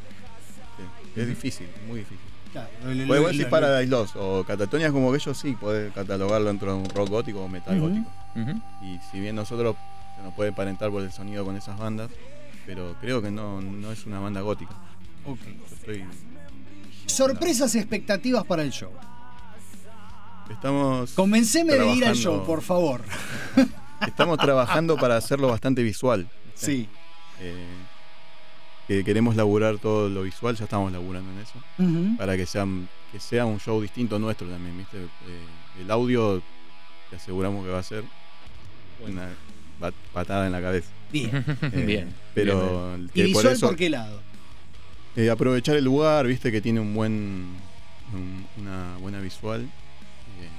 Speaker 12: Sí, es difícil, muy difícil.
Speaker 2: Claro, lo- lo-
Speaker 12: Puedes
Speaker 2: lo-
Speaker 12: decir
Speaker 2: lo-
Speaker 12: Paradise Lost o Catatonia como que ellos sí, podés catalogarlo dentro de un rock gótico o metal
Speaker 2: Ujú.
Speaker 12: gótico.
Speaker 3: Ujú.
Speaker 12: Y si bien nosotros se nos puede emparentar por el sonido con esas bandas, pero creo que no, no es una banda gótica.
Speaker 2: Ok.
Speaker 12: Yo estoy-
Speaker 2: Sorpresas y expectativas para el show.
Speaker 12: Estamos
Speaker 2: Convenceme de ir al
Speaker 12: trabajando-
Speaker 2: show, por favor.
Speaker 12: Estamos trabajando para hacerlo bastante visual. ¿viste?
Speaker 2: Sí.
Speaker 12: eh, que queremos laburar todo lo visual, ya estamos laburando en eso,
Speaker 2: Ujú.
Speaker 12: para que sea, que sea un show distinto nuestro también, ¿viste? Eh, el audio te aseguramos que va a ser una bat- patada en la cabeza.
Speaker 2: Bien.
Speaker 12: Eh,
Speaker 3: Bien.
Speaker 12: Pero
Speaker 2: ¿Y
Speaker 12: que
Speaker 2: visual
Speaker 12: por eso
Speaker 2: por qué lado?
Speaker 12: eh, aprovechar el lugar, viste que tiene un buen un- una buena visual. eh,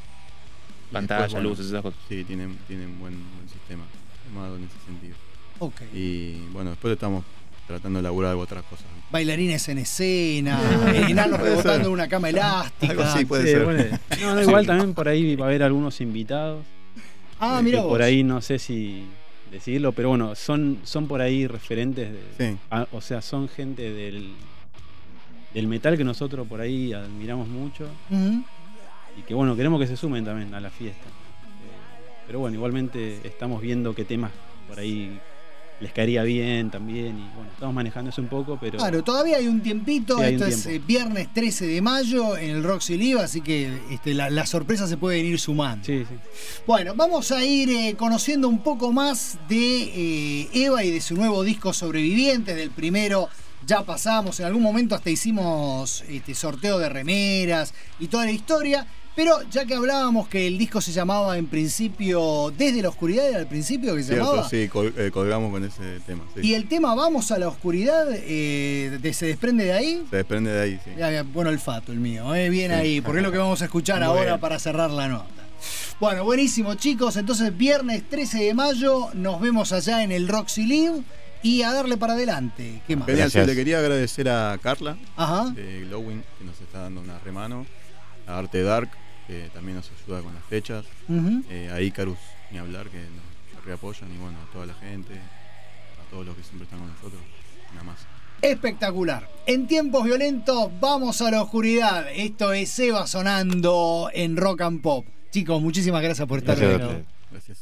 Speaker 12: y
Speaker 3: Pantalla,
Speaker 12: después, bueno,
Speaker 3: luces, esas cosas.
Speaker 12: Sí, tienen, tienen un buen, buen sistema armado en ese sentido.
Speaker 2: Ok.
Speaker 12: Y bueno, después estamos tratando de laburar algo otras cosas.
Speaker 2: Bailarines en escena, enanos
Speaker 12: Puede
Speaker 2: rebotando
Speaker 12: ser.
Speaker 2: en una cama elástica.
Speaker 12: Algo así puede
Speaker 11: Sí,
Speaker 12: ser.
Speaker 11: bueno, no, no, igual también por ahí va a haber algunos invitados.
Speaker 2: Ah,
Speaker 11: que
Speaker 2: mira vos.
Speaker 11: por ahí no sé si decirlo, pero bueno, son, son por ahí referentes de,
Speaker 12: Sí.
Speaker 11: a- o sea, son gente del, del metal que nosotros por ahí admiramos mucho
Speaker 2: Ujú.
Speaker 11: y que bueno, queremos que se sumen también a la fiesta. Eh, pero bueno, igualmente estamos viendo qué temas por ahí les caería bien también y bueno, estamos manejando eso un poco, pero
Speaker 2: Claro, todavía hay un tiempito.
Speaker 11: Sí, hay
Speaker 2: Esto
Speaker 11: un
Speaker 2: es
Speaker 11: tiempo.
Speaker 2: eh, viernes trece de mayo en el Roxy Live, así que este, la, la sorpresa se pueden ir sumando.
Speaker 11: sí, sí.
Speaker 2: Bueno, vamos a ir eh, conociendo un poco más de eh, Eva y de su nuevo disco Sobrevivientes. Del primero ya pasamos, en algún momento hasta hicimos este, sorteo de remeras y toda la historia. Pero ya que hablábamos que el disco se llamaba en principio Desde la Oscuridad, era al principio que se
Speaker 12: Cierto,
Speaker 2: llamaba.
Speaker 12: sí, col- eh, colgamos con ese tema. Sí.
Speaker 2: Y el tema Vamos a la Oscuridad eh, de- se desprende de ahí.
Speaker 12: Se desprende de ahí, sí.
Speaker 2: Ya, ya, Buen olfato el mío, eh, bien
Speaker 12: Sí.
Speaker 2: ahí, porque es lo que vamos a escuchar
Speaker 12: Muy
Speaker 2: ahora
Speaker 12: bien.
Speaker 2: para cerrar la nota. Bueno, buenísimo chicos, entonces viernes trece de mayo nos vemos allá en el Roxy Live y a darle para adelante. ¿Qué más?
Speaker 12: Genial, sí,
Speaker 13: Gracias.
Speaker 12: le quería agradecer a Carla
Speaker 2: Ajá.
Speaker 12: de Glowing, que nos está dando una remano, a Arte Dark, que también nos ayuda con las fechas,
Speaker 2: Ujú.
Speaker 12: eh, a Icarus, ni hablar, que nos reapoyan, y bueno, a toda la gente, a todos los que siempre están con nosotros, nada más.
Speaker 2: Espectacular. En tiempos violentos, vamos a la oscuridad. Esto es Eva sonando en Rock and Pop. Chicos, muchísimas gracias por estar
Speaker 13: Gracias a
Speaker 2: acá.
Speaker 13: ustedes.
Speaker 12: Gracias.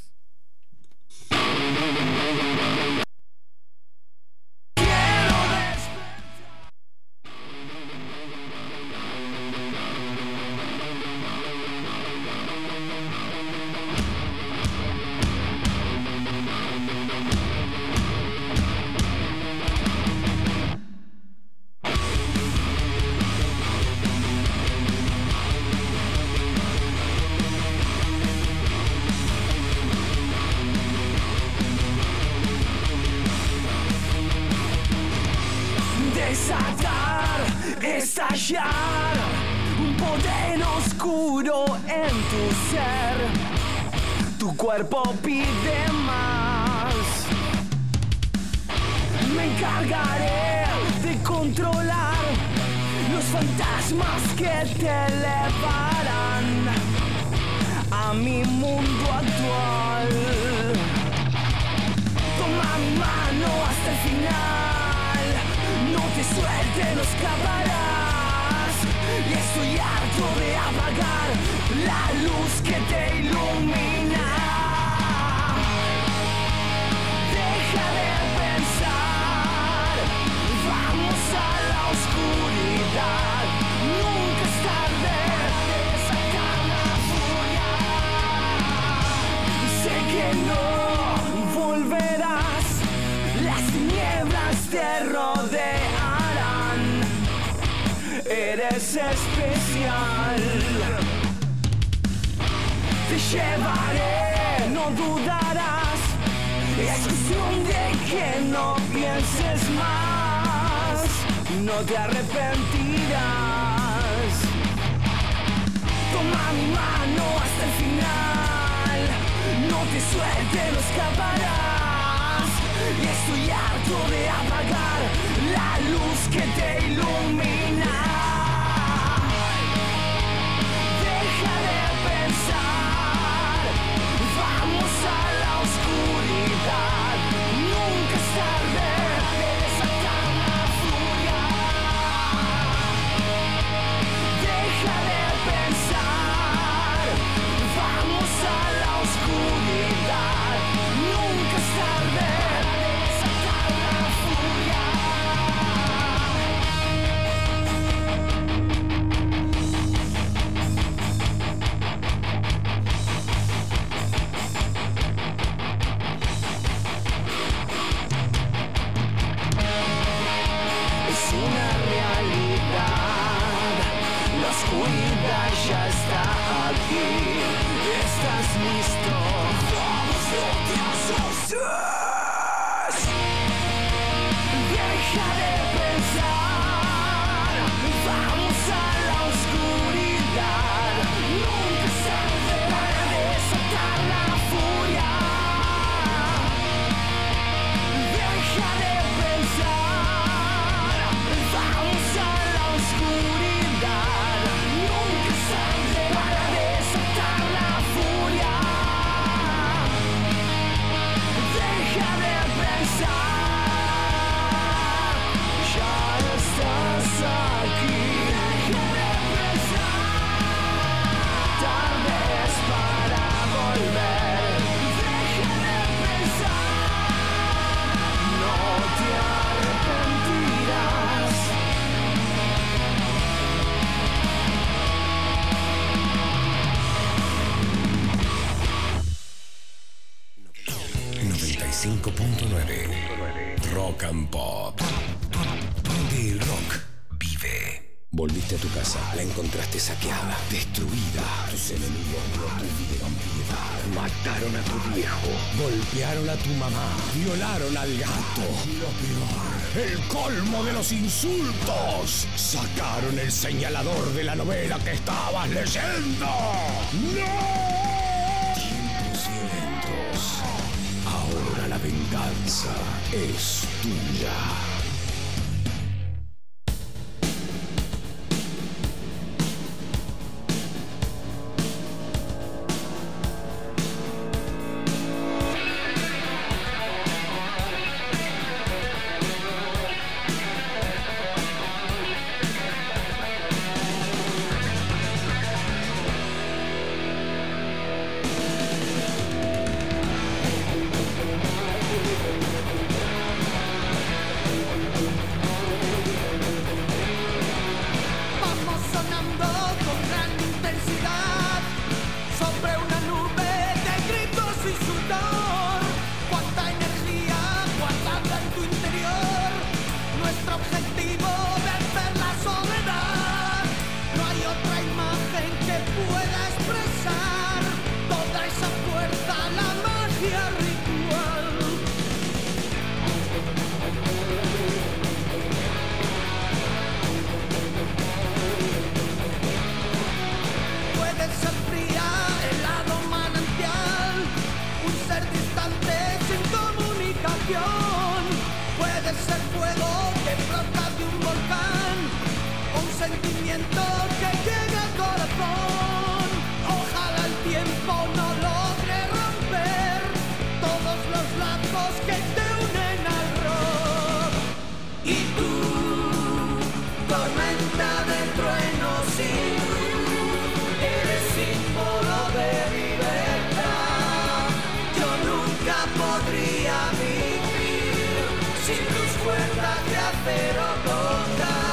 Speaker 1: Desatar, estallar, un poder oscuro en tu ser. Tu cuerpo pide más. Me encargaré de controlar los fantasmas que te elevarán a mi mundo actual. Toma mi mano hasta el final, no te sueltes, no escaparás. Y estoy harto de apagar la luz que te ilumina. Deja de pensar, vamos a la oscuridad. Nunca es tarde de sacar la furia. Sé que no volverás, las tinieblas te rodearán. Eres especial. Te llevaré, no dudarás. Es cuestión de que no pienses más. No te arrepentirás. Toma mi mano hasta el final. No te sueltes, no escaparás. Y estoy harto de apagar la luz que te ilumina. Deja de pensar, vamos a la oscuridad. Nunca es tarde de desatar la furia. Deja de pensar, vamos a la oscuridad. Nunca es tarde de desatar la furia.
Speaker 7: ya está aquí. ¿Estás listo? Vamos, no te asustes. Deja de pensar. Vamos a la oscuridad. Nunca es tarde para desatar la furia. Deja de pensar. Vamos a la oscuridad. Nunca es tarde para desatar la furia. Deja de pensar. Ya estás aquí. Deja de pensar. Tarde es para volver. Deja de pensar. No te arrepentirás.
Speaker 14: noventa y cinco punto nueve Rock and Pop. Donde el rock vive. Volviste a tu casa, la encontraste saqueada, destruida. Tus enemigos no tuvieron piedad. Mataron a tu viejo, golpearon a tu mamá, violaron al gato. Y lo peor, el colmo de los insultos. Sacaron el señalador de la novela que estabas leyendo. ¡No! Tiempos violentos. Ahora la venganza es tuya.
Speaker 7: Vamos sonando con gran intensidad sobre una nube de gritos y sudor. Cuánta energía guardada en tu interior. Nuestro objetivo vencer la soledad. No hay otra imagen que pueda expresar toda esa fuerza, la magia ritual. Puede ser fría, helado manantial, un ser distante sin comunicación. Puede ser fuego que brota de un volcán, un sentimiento que llega al corazón. Ojalá el tiempo no logre romper todos los lazos que te unen al rock. Y tú, tormenta de truenos y eres símbolo de libertad. Yo nunca podría vivir sin tus cuerdas de acero tocar.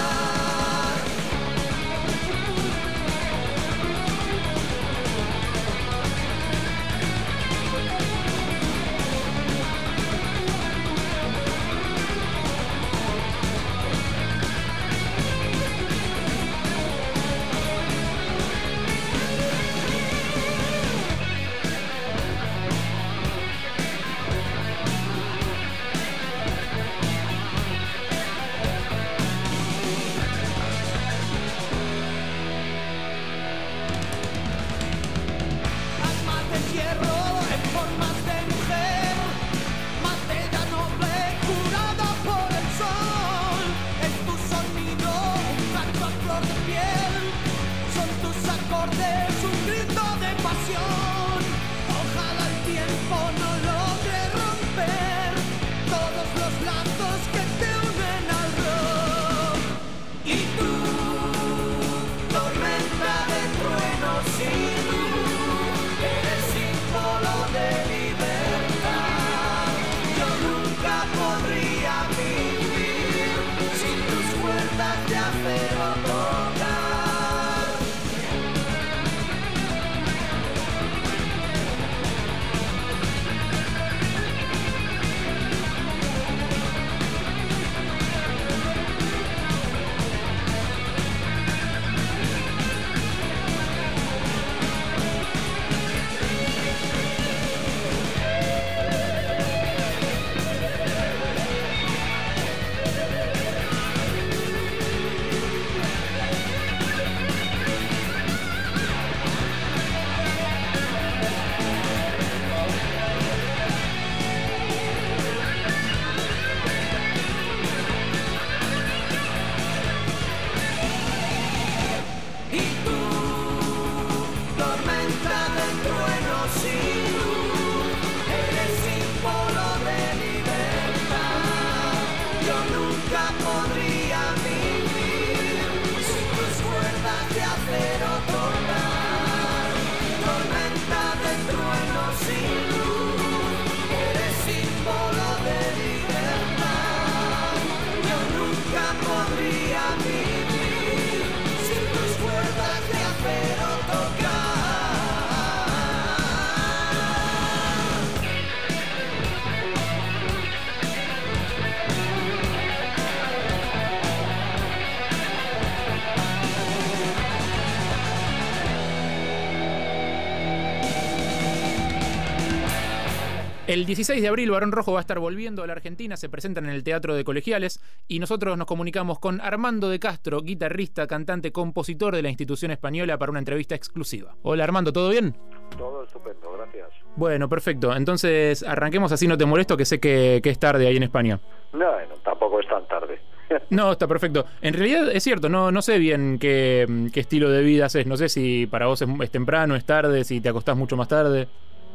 Speaker 3: El dieciséis de abril, Barón Rojo va a estar volviendo a la Argentina, se presentan en el Teatro de Colegiales y nosotros nos comunicamos con Armando de Castro, guitarrista, cantante, compositor de la institución española para una entrevista exclusiva. Hola Armando, ¿todo bien?
Speaker 15: Todo estupendo, gracias.
Speaker 3: Bueno, perfecto. Entonces arranquemos así, no te molesto, que sé que, que es tarde ahí en España.
Speaker 15: No, no, tampoco es tan tarde.
Speaker 3: No, está perfecto. En realidad es cierto, no, no sé bien qué, qué estilo de vida haces. No sé si para vos es, es temprano, es tarde, si te acostás mucho más tarde.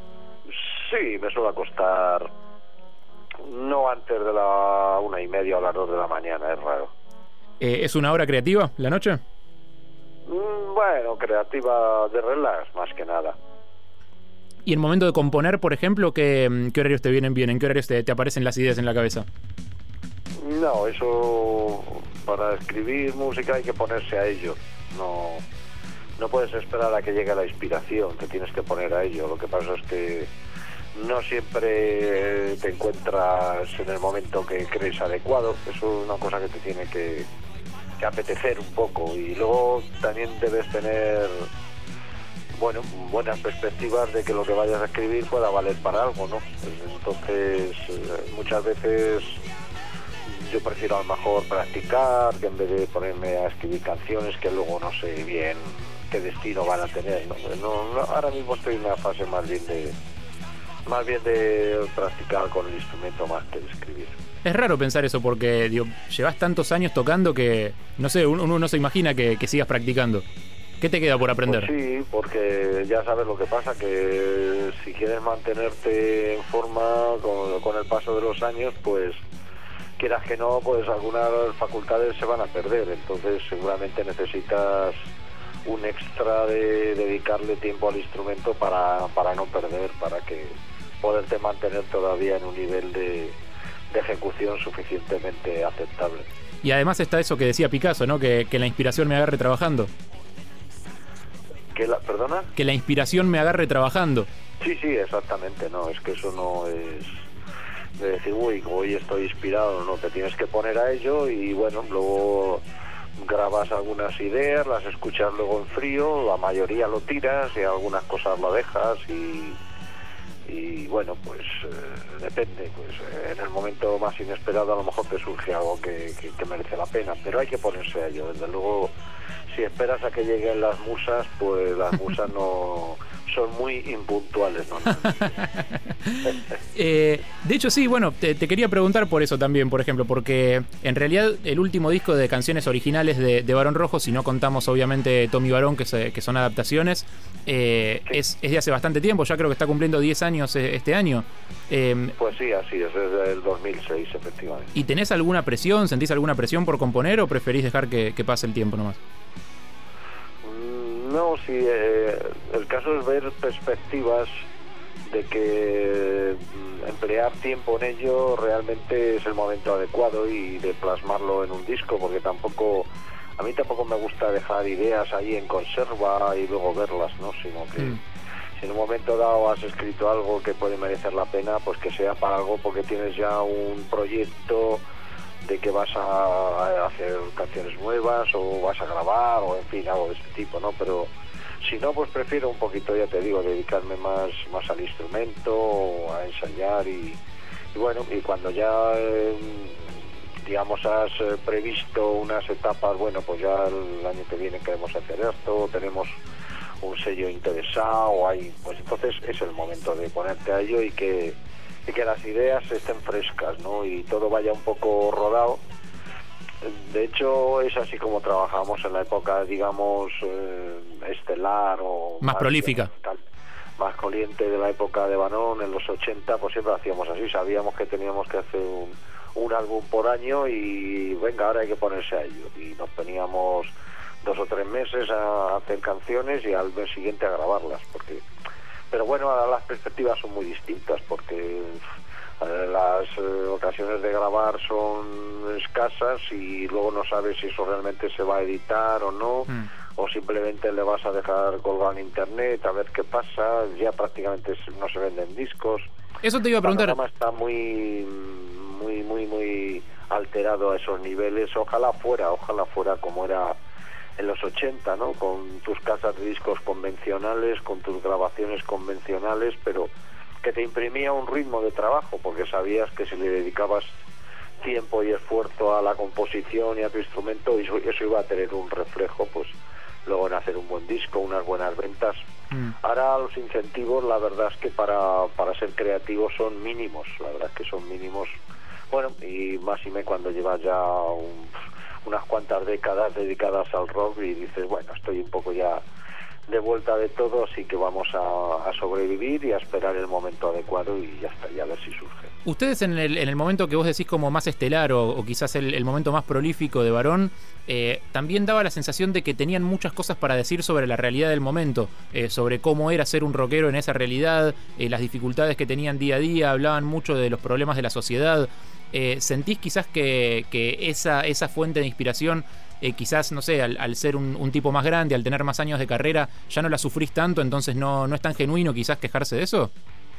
Speaker 15: Sí, me suele acostar no antes de la una y media o las dos de la mañana, es raro.
Speaker 3: Eh, ¿Es una hora creativa la noche?
Speaker 15: Mm, bueno, creativa de relax, más que nada.
Speaker 3: Y en momento de componer, por ejemplo, ¿qué, qué horarios te vienen bien? ¿En qué horarios te, te aparecen las ideas en la cabeza?
Speaker 15: No, eso para escribir música hay que ponerse a ello. No, no puedes esperar a que llegue la inspiración, te tienes que poner a ello. Lo que pasa es que no siempre te encuentras en el momento que crees adecuado. Eso es una cosa que te tiene que, que apetecer un poco. Y luego también debes tener, bueno, buenas perspectivas de que lo que vayas a escribir pueda valer para algo, ¿no? Entonces, muchas veces yo prefiero a lo mejor practicar que en vez de ponerme a escribir canciones que luego no sé bien qué destino van a tener, ¿no? No, no, ahora mismo estoy en una fase más bien de más bien de practicar con el instrumento más que de escribir.
Speaker 3: Es raro pensar eso porque digo, llevas tantos años tocando que, no sé, uno, uno no se imagina que, que sigas practicando. ¿Qué te queda por aprender?
Speaker 15: Pues sí, porque ya sabes lo que pasa, que si quieres mantenerte en forma con, con el paso de los años, pues quieras que no, pues algunas facultades se van a perder. Entonces seguramente necesitas un extra de dedicarle tiempo al instrumento para, para no perder, para que poderte mantener todavía en un nivel de, de ejecución suficientemente aceptable.
Speaker 3: Y además está eso que decía Picasso, ¿no? Que, que la inspiración me agarre trabajando.
Speaker 15: ¿Que la, ¿Perdona?
Speaker 3: Que la inspiración me agarre trabajando.
Speaker 15: Sí, sí, exactamente, no, es que eso no es de decir, uy, hoy estoy inspirado, no, te tienes que poner a ello y bueno, luego grabas algunas ideas, las escuchas luego en frío, la mayoría lo tiras y algunas cosas lo dejas y, y bueno, pues eh, depende, pues eh, en el momento más inesperado a lo mejor te surge algo que, que, que merece la pena, pero hay que ponerse a ello, desde luego. Si esperas a que lleguen las musas, pues las musas no son muy impuntuales, ¿no?
Speaker 3: eh, de hecho, sí, bueno, te, te quería preguntar por eso también, por ejemplo, porque en realidad el último disco de canciones originales de, de Barón Rojo, si no contamos obviamente Tommy Barón, que, se, que son adaptaciones, eh, es, es de hace bastante tiempo, ya creo que está cumpliendo diez años este año. Eh,
Speaker 15: pues sí, así es, desde el dos mil seis, efectivamente.
Speaker 3: ¿Y tenés alguna presión, sentís alguna presión por componer o preferís dejar que, que pase el tiempo nomás?
Speaker 15: No, sí, eh, el caso es ver perspectivas de que emplear tiempo en ello realmente es el momento adecuado y de plasmarlo en un disco, porque tampoco, a mí tampoco me gusta dejar ideas ahí en conserva y luego verlas, ¿no? Sino que mm. si en un momento dado has escrito algo que puede merecer la pena, pues que sea para algo porque tienes ya un proyecto de que vas a hacer canciones nuevas o vas a grabar o en fin, algo de este tipo, ¿no? Pero si no, pues prefiero un poquito, ya te digo, dedicarme más más al instrumento, a ensayar y, y bueno, y cuando ya eh, digamos has eh, previsto unas etapas, bueno, pues ya el año que viene queremos hacer esto, tenemos un sello interesado, hay, pues entonces es el momento de ponerte a ello y que y que las ideas estén frescas, ¿no? Y todo vaya un poco rodado. De hecho, es así como trabajamos en la época, digamos, eh, estelar o...
Speaker 3: Más, más prolífica.
Speaker 15: Tal, más caliente de la época de Barón, en los ochenta, pues siempre hacíamos así. Sabíamos que teníamos que hacer un, un álbum por año y venga, ahora hay que ponerse a ello. Y nos poníamos dos o tres meses a hacer canciones y al mes siguiente a grabarlas, porque... Pero bueno, ahora las perspectivas son muy distintas porque eh, las eh, ocasiones de grabar son escasas y luego no sabes si eso realmente se va a editar o no, mm. o simplemente le vas a dejar colgado en internet a ver qué pasa, ya prácticamente no se venden discos.
Speaker 3: Eso te iba a preguntar.
Speaker 15: El panorama está muy, muy, muy, muy alterado a esos niveles. Ojalá fuera, ojalá fuera como era en los ochenta, ¿no? Con tus casas de discos convencionales, con tus grabaciones convencionales, pero que te imprimía un ritmo de trabajo, porque sabías que si le dedicabas tiempo y esfuerzo a la composición y a tu instrumento, eso, eso iba a tener un reflejo, pues luego en hacer un buen disco, unas buenas ventas. Mm. Ahora los incentivos, la verdad es que para, para ser creativos son mínimos, la verdad es que son mínimos. Bueno, y más y me cuando llevas ya un, unas cuantas décadas dedicadas al rock y dices, bueno, estoy un poco ya de vuelta de todo, así que vamos a, a sobrevivir y a esperar el momento adecuado y ya está, y a ver si surge.
Speaker 3: Ustedes en el, en el momento que vos decís como más estelar o, o quizás el, el momento más prolífico de Varón, eh, también daba la sensación de que tenían muchas cosas para decir sobre la realidad del momento, eh, sobre cómo era ser un rockero en esa realidad, eh, las dificultades que tenían día a día, hablaban mucho de los problemas de la sociedad. Eh, ¿Sentís quizás que, que esa, esa fuente de inspiración, eh, quizás, no sé, al, al ser un, un tipo más grande, al tener más años de carrera, ya no la sufrís tanto, entonces no, no es tan genuino quizás quejarse de eso?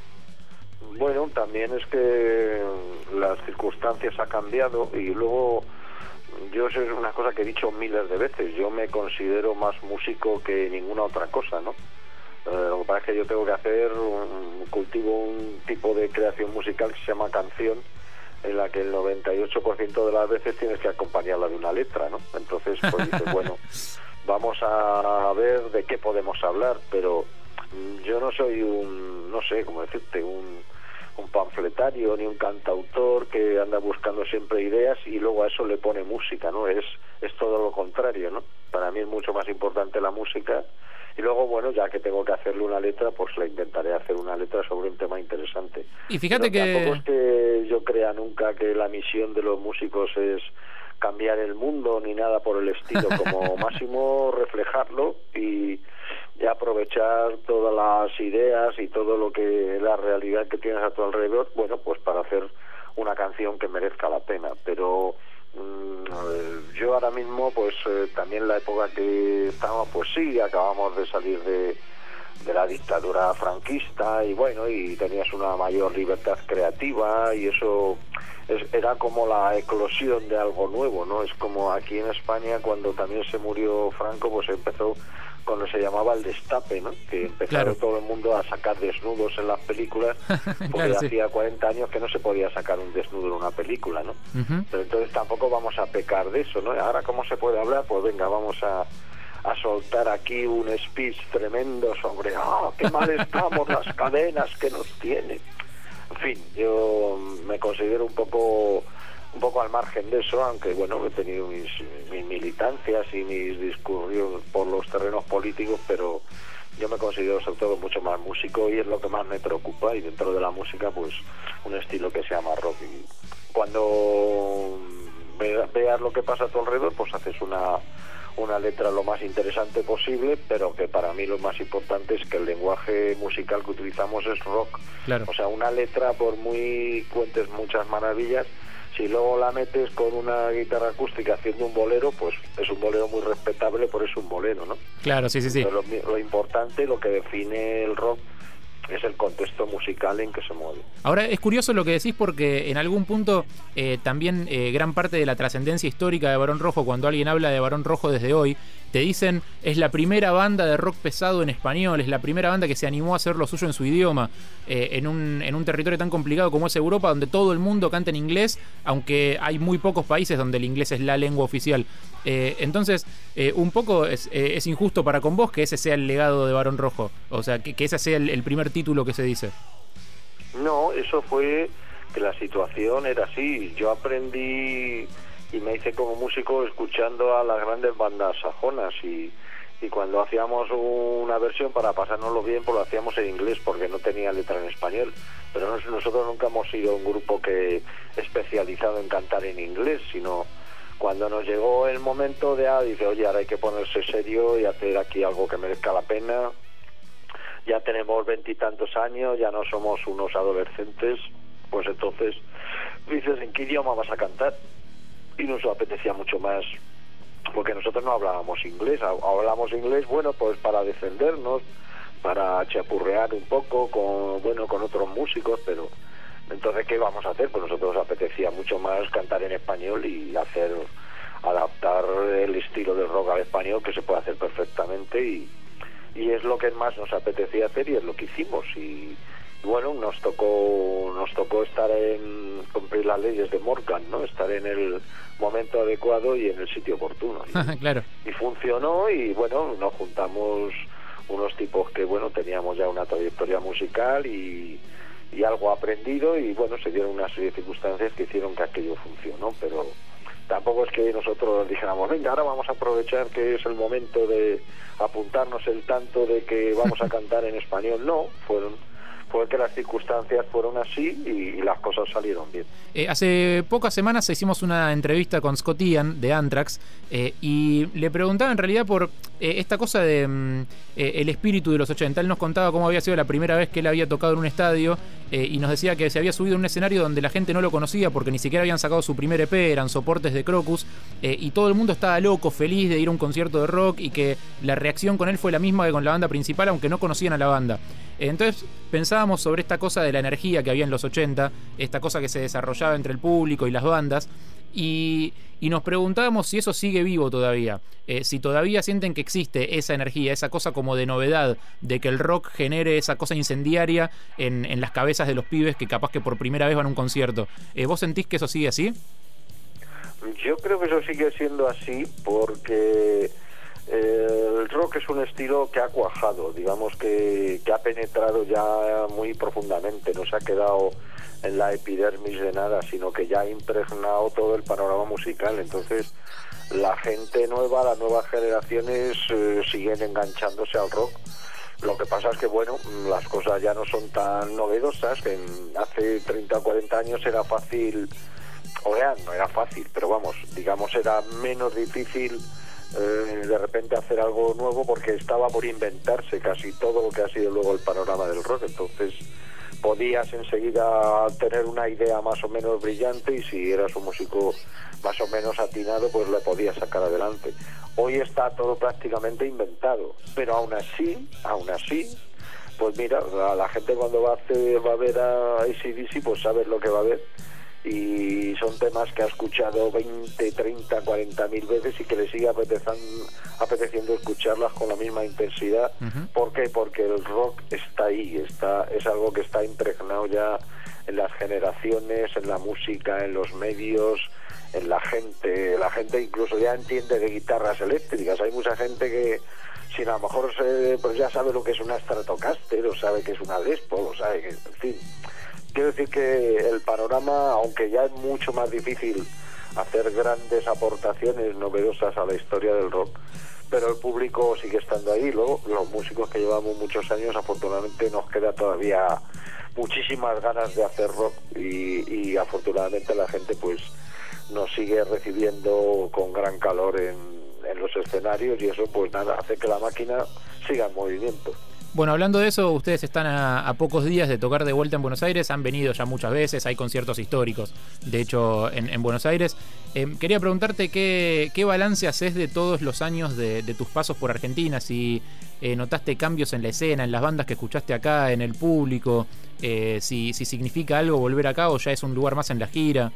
Speaker 15: Bueno, también es que las circunstancias han cambiado y luego yo eso es una cosa que he dicho miles de veces, yo me considero más músico que ninguna otra cosa, ¿no? Eh, lo que pasa es que yo tengo que hacer, un, cultivo un tipo de creación musical que se llama canción, en la que el noventa y ocho por ciento de las veces tienes que acompañarla de una letra, ¿no? Entonces, pues dices, bueno, vamos a ver de qué podemos hablar, pero yo no soy un, no sé, cómo decirte, un, un panfletario ni un cantautor que anda buscando siempre ideas y luego a eso le pone música, ¿no? Es, es todo lo contrario, ¿no? Para mí es mucho más importante la música. Y luego, bueno, ya que tengo que hacerle una letra, pues le intentaré hacer una letra sobre un tema interesante.
Speaker 3: Y fíjate
Speaker 15: Pero
Speaker 3: que...
Speaker 15: tampoco es que yo crea nunca que la misión de los músicos es cambiar el mundo ni nada por el estilo, como máximo reflejarlo y, y aprovechar todas las ideas y todo lo que la realidad que tienes a tu alrededor, bueno, pues para hacer una canción que merezca la pena. Pero yo ahora mismo, pues eh, también la época que estábamos, pues sí, acabamos de salir de, de la dictadura franquista y bueno, y tenías una mayor libertad creativa y eso es, era como la eclosión de algo nuevo, ¿no? Es como aquí en España cuando también se murió Franco, pues empezó cuando se llamaba el destape, ¿no? Que empezaron claro. todo el mundo a sacar desnudos en las películas, porque claro, sí. hacía cuarenta años que no se podía sacar un desnudo en una película, ¿no? Uh-huh. Pero entonces tampoco vamos a pecar de eso, ¿no? Ahora, ¿cómo se puede hablar? Pues venga, vamos a, a soltar aquí un speech tremendo sobre, ah, qué mal estamos, las cadenas que nos tienen. En fin, yo me considero un poco... un poco al margen de eso, aunque bueno, he tenido mis, mis militancias y mis discursos por los terrenos políticos, pero yo me considero sobre todo mucho más músico y es lo que más me preocupa, y dentro de la música pues un estilo que se llama rock. Y cuando ve, veas lo que pasa a tu alrededor, pues haces una una letra lo más interesante posible, pero que para mí lo más importante es que el lenguaje musical que utilizamos es rock. Claro. O sea, una letra, por muy cuentes muchas maravillas, si luego la metes con una guitarra acústica haciendo un bolero, pues es un bolero muy respetable, por eso es un bolero, ¿no?
Speaker 3: Claro, sí, sí, sí.
Speaker 15: Lo, lo importante, lo que define el rock, es el contexto musical en que se mueve.
Speaker 3: Ahora, es curioso lo que decís porque en algún punto eh, también eh, gran parte de la trascendencia histórica de Barón Rojo, cuando alguien habla de Barón Rojo desde hoy, te dicen, es la primera banda de rock pesado en español, es la primera banda que se animó a hacer lo suyo en su idioma, eh, en, un, en un territorio tan complicado como es Europa, donde todo el mundo canta en inglés, aunque hay muy pocos países donde el inglés es la lengua oficial. Eh, entonces, eh, un poco es, eh, es injusto para con vos que ese sea el legado de Barón Rojo, o sea, que, que ese sea el, el primer título que se dice.
Speaker 15: No, eso fue que la situación era así. Yo aprendí y me hice como músico escuchando a las grandes bandas sajonas y, y cuando hacíamos una versión para pasárnoslo bien, pues lo hacíamos en inglés porque no tenía letra en español. Pero nosotros nunca hemos sido un grupo que especializado en cantar en inglés, sino cuando nos llegó el momento de, ah, dice, oye, ahora hay que ponerse serio y hacer aquí algo que merezca la pena. Ya tenemos veintitantos años, ya no somos unos adolescentes, pues entonces dices, ¿en qué idioma vas a cantar? Y nos apetecía mucho más, porque nosotros no hablábamos inglés, hablamos inglés, bueno, pues para defendernos, para chapurrear un poco con, bueno, con otros músicos, pero entonces, ¿qué vamos a hacer? Pues nosotros nos apetecía mucho más cantar en español y hacer, adaptar el estilo del rock al español, que se puede hacer perfectamente, y y es lo que más nos apetecía hacer y es lo que hicimos y, bueno, nos tocó nos tocó estar en cumplir las leyes de Morgan, ¿no? Estar en el momento adecuado y en el sitio oportuno. Y,
Speaker 3: claro.
Speaker 15: Y funcionó, y bueno, nos juntamos unos tipos que, bueno, teníamos ya una trayectoria musical y, y algo aprendido, y bueno, se dieron una serie de circunstancias que hicieron que aquello funcionó, pero tampoco es que nosotros dijéramos, venga, ahora vamos a aprovechar que es el momento de apuntarnos el tanto de que vamos a cantar en español. No, fueron fue que las circunstancias fueron así y, y las cosas salieron bien.
Speaker 3: Eh, hace pocas semanas hicimos una entrevista con Scott Ian de Anthrax eh, y le preguntaba en realidad por eh, esta cosa de mm, eh, el espíritu de los ochenta. Él nos contaba cómo había sido la primera vez que él había tocado en un estadio eh, y nos decía que se había subido a un escenario donde la gente no lo conocía porque ni siquiera habían sacado su primer E P, eran soportes de Crocus eh, y todo el mundo estaba loco, feliz de ir a un concierto de rock, y que la reacción con él fue la misma que con la banda principal, aunque no conocían a la banda. Entonces pensábamos sobre esta cosa de la energía que había en los ochenta, esta cosa que se desarrollaba entre el público y las bandas, y, y nos preguntábamos si eso sigue vivo todavía, eh, si todavía sienten que existe esa energía, esa cosa como de novedad, de que el rock genere esa cosa incendiaria en, en las cabezas de los pibes que capaz que por primera vez van a un concierto. Eh, ¿Vos sentís que eso sigue así?
Speaker 15: Yo creo que eso sigue siendo así porque el rock es un estilo que ha cuajado, digamos que, que ha penetrado ya muy profundamente, no se ha quedado en la epidermis de nada, sino que ya ha impregnado todo el panorama musical. Entonces la gente nueva, las nuevas generaciones eh, siguen enganchándose al rock. Lo que pasa es que, bueno, las cosas ya no son tan novedosas, que en, hace treinta o cuarenta años era fácil, o sea, no era fácil, pero vamos, digamos era menos difícil Eh, de repente hacer algo nuevo, porque estaba por inventarse casi todo lo que ha sido luego el panorama del rock. Entonces podías enseguida tener una idea más o menos brillante, y si eras un músico más o menos atinado, pues le podías sacar adelante. Hoy está todo prácticamente inventado, pero aún así, aún así, pues mira, la, la gente cuando va a, hacer, va a ver a A C D C, pues sabe lo que va a ver, y son temas que ha escuchado veinte, treinta, cuarenta mil veces y que le sigue apeteciendo escucharlas con la misma intensidad. Uh-huh. ¿Por qué? Porque el rock está ahí, está, es algo que está impregnado ya en las generaciones, en la música, en los medios, en la gente. La gente incluso ya entiende de guitarras eléctricas. Hay mucha gente que, si a lo mejor se, pues ya sabe lo que es una Stratocaster, o sabe que es una Les Paul, o sabe que, en fin. Quiero decir que el panorama, aunque ya es mucho más difícil hacer grandes aportaciones novedosas a la historia del rock, pero el público sigue estando ahí. Luego, los músicos que llevamos muchos años, afortunadamente nos queda todavía muchísimas ganas de hacer rock, y, y afortunadamente la gente pues nos sigue recibiendo con gran calor en, en los escenarios, y eso pues nada, hace que la máquina siga en movimiento.
Speaker 3: Bueno, hablando de eso, ustedes están a, a pocos días de tocar de vuelta en Buenos Aires, han venido ya muchas veces, hay conciertos históricos, de hecho, en, en Buenos Aires. Eh, quería preguntarte qué, qué balance haces de todos los años de, de tus pasos por Argentina, si eh, notaste cambios en la escena, en las bandas que escuchaste acá, en el público, eh, si, si significa algo volver acá o ya es un lugar más en la gira.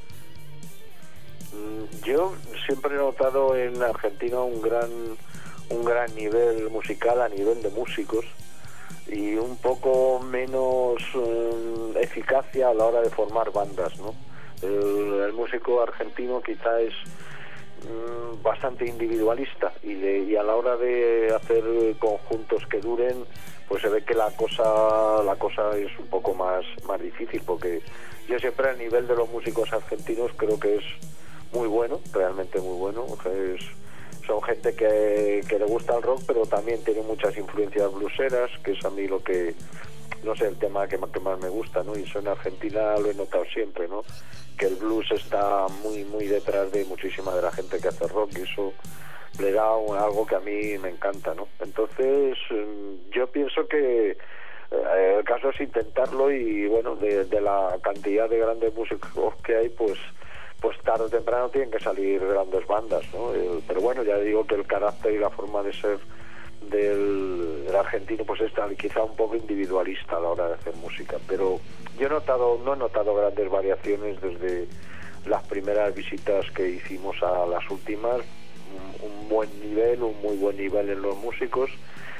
Speaker 15: Yo siempre he notado en Argentina un gran, un gran nivel musical a nivel de músicos, y un poco menos um, eficacia a la hora de formar bandas, ¿no? El, el músico argentino quizá es um, bastante individualista, y, de, y a la hora de hacer conjuntos que duren, pues se ve que la cosa la cosa es un poco más, más difícil, porque yo siempre a nivel de los músicos argentinos creo que es muy bueno, realmente muy bueno. Es, son gente que, que le gusta el rock, pero también tiene muchas influencias blueseras, que es a mí lo que, no sé, el tema que, que más me gusta, ¿no? Y eso en Argentina lo he notado siempre, ¿no? Que el blues está muy, muy detrás de muchísima de la gente que hace rock, y eso le da un, algo que a mí me encanta, ¿no? Entonces, yo pienso que eh, el caso es intentarlo, y bueno, de, de la cantidad de grandes músicos que hay, pues pues tarde o temprano tienen que salir grandes bandas, ¿no? Eh, pero bueno, ya digo que el carácter y la forma de ser del, del argentino pues está quizá un poco individualista a la hora de hacer música, pero yo he notado, no he notado grandes variaciones desde las primeras visitas que hicimos a las últimas. Un, un buen nivel, un muy buen nivel en los músicos,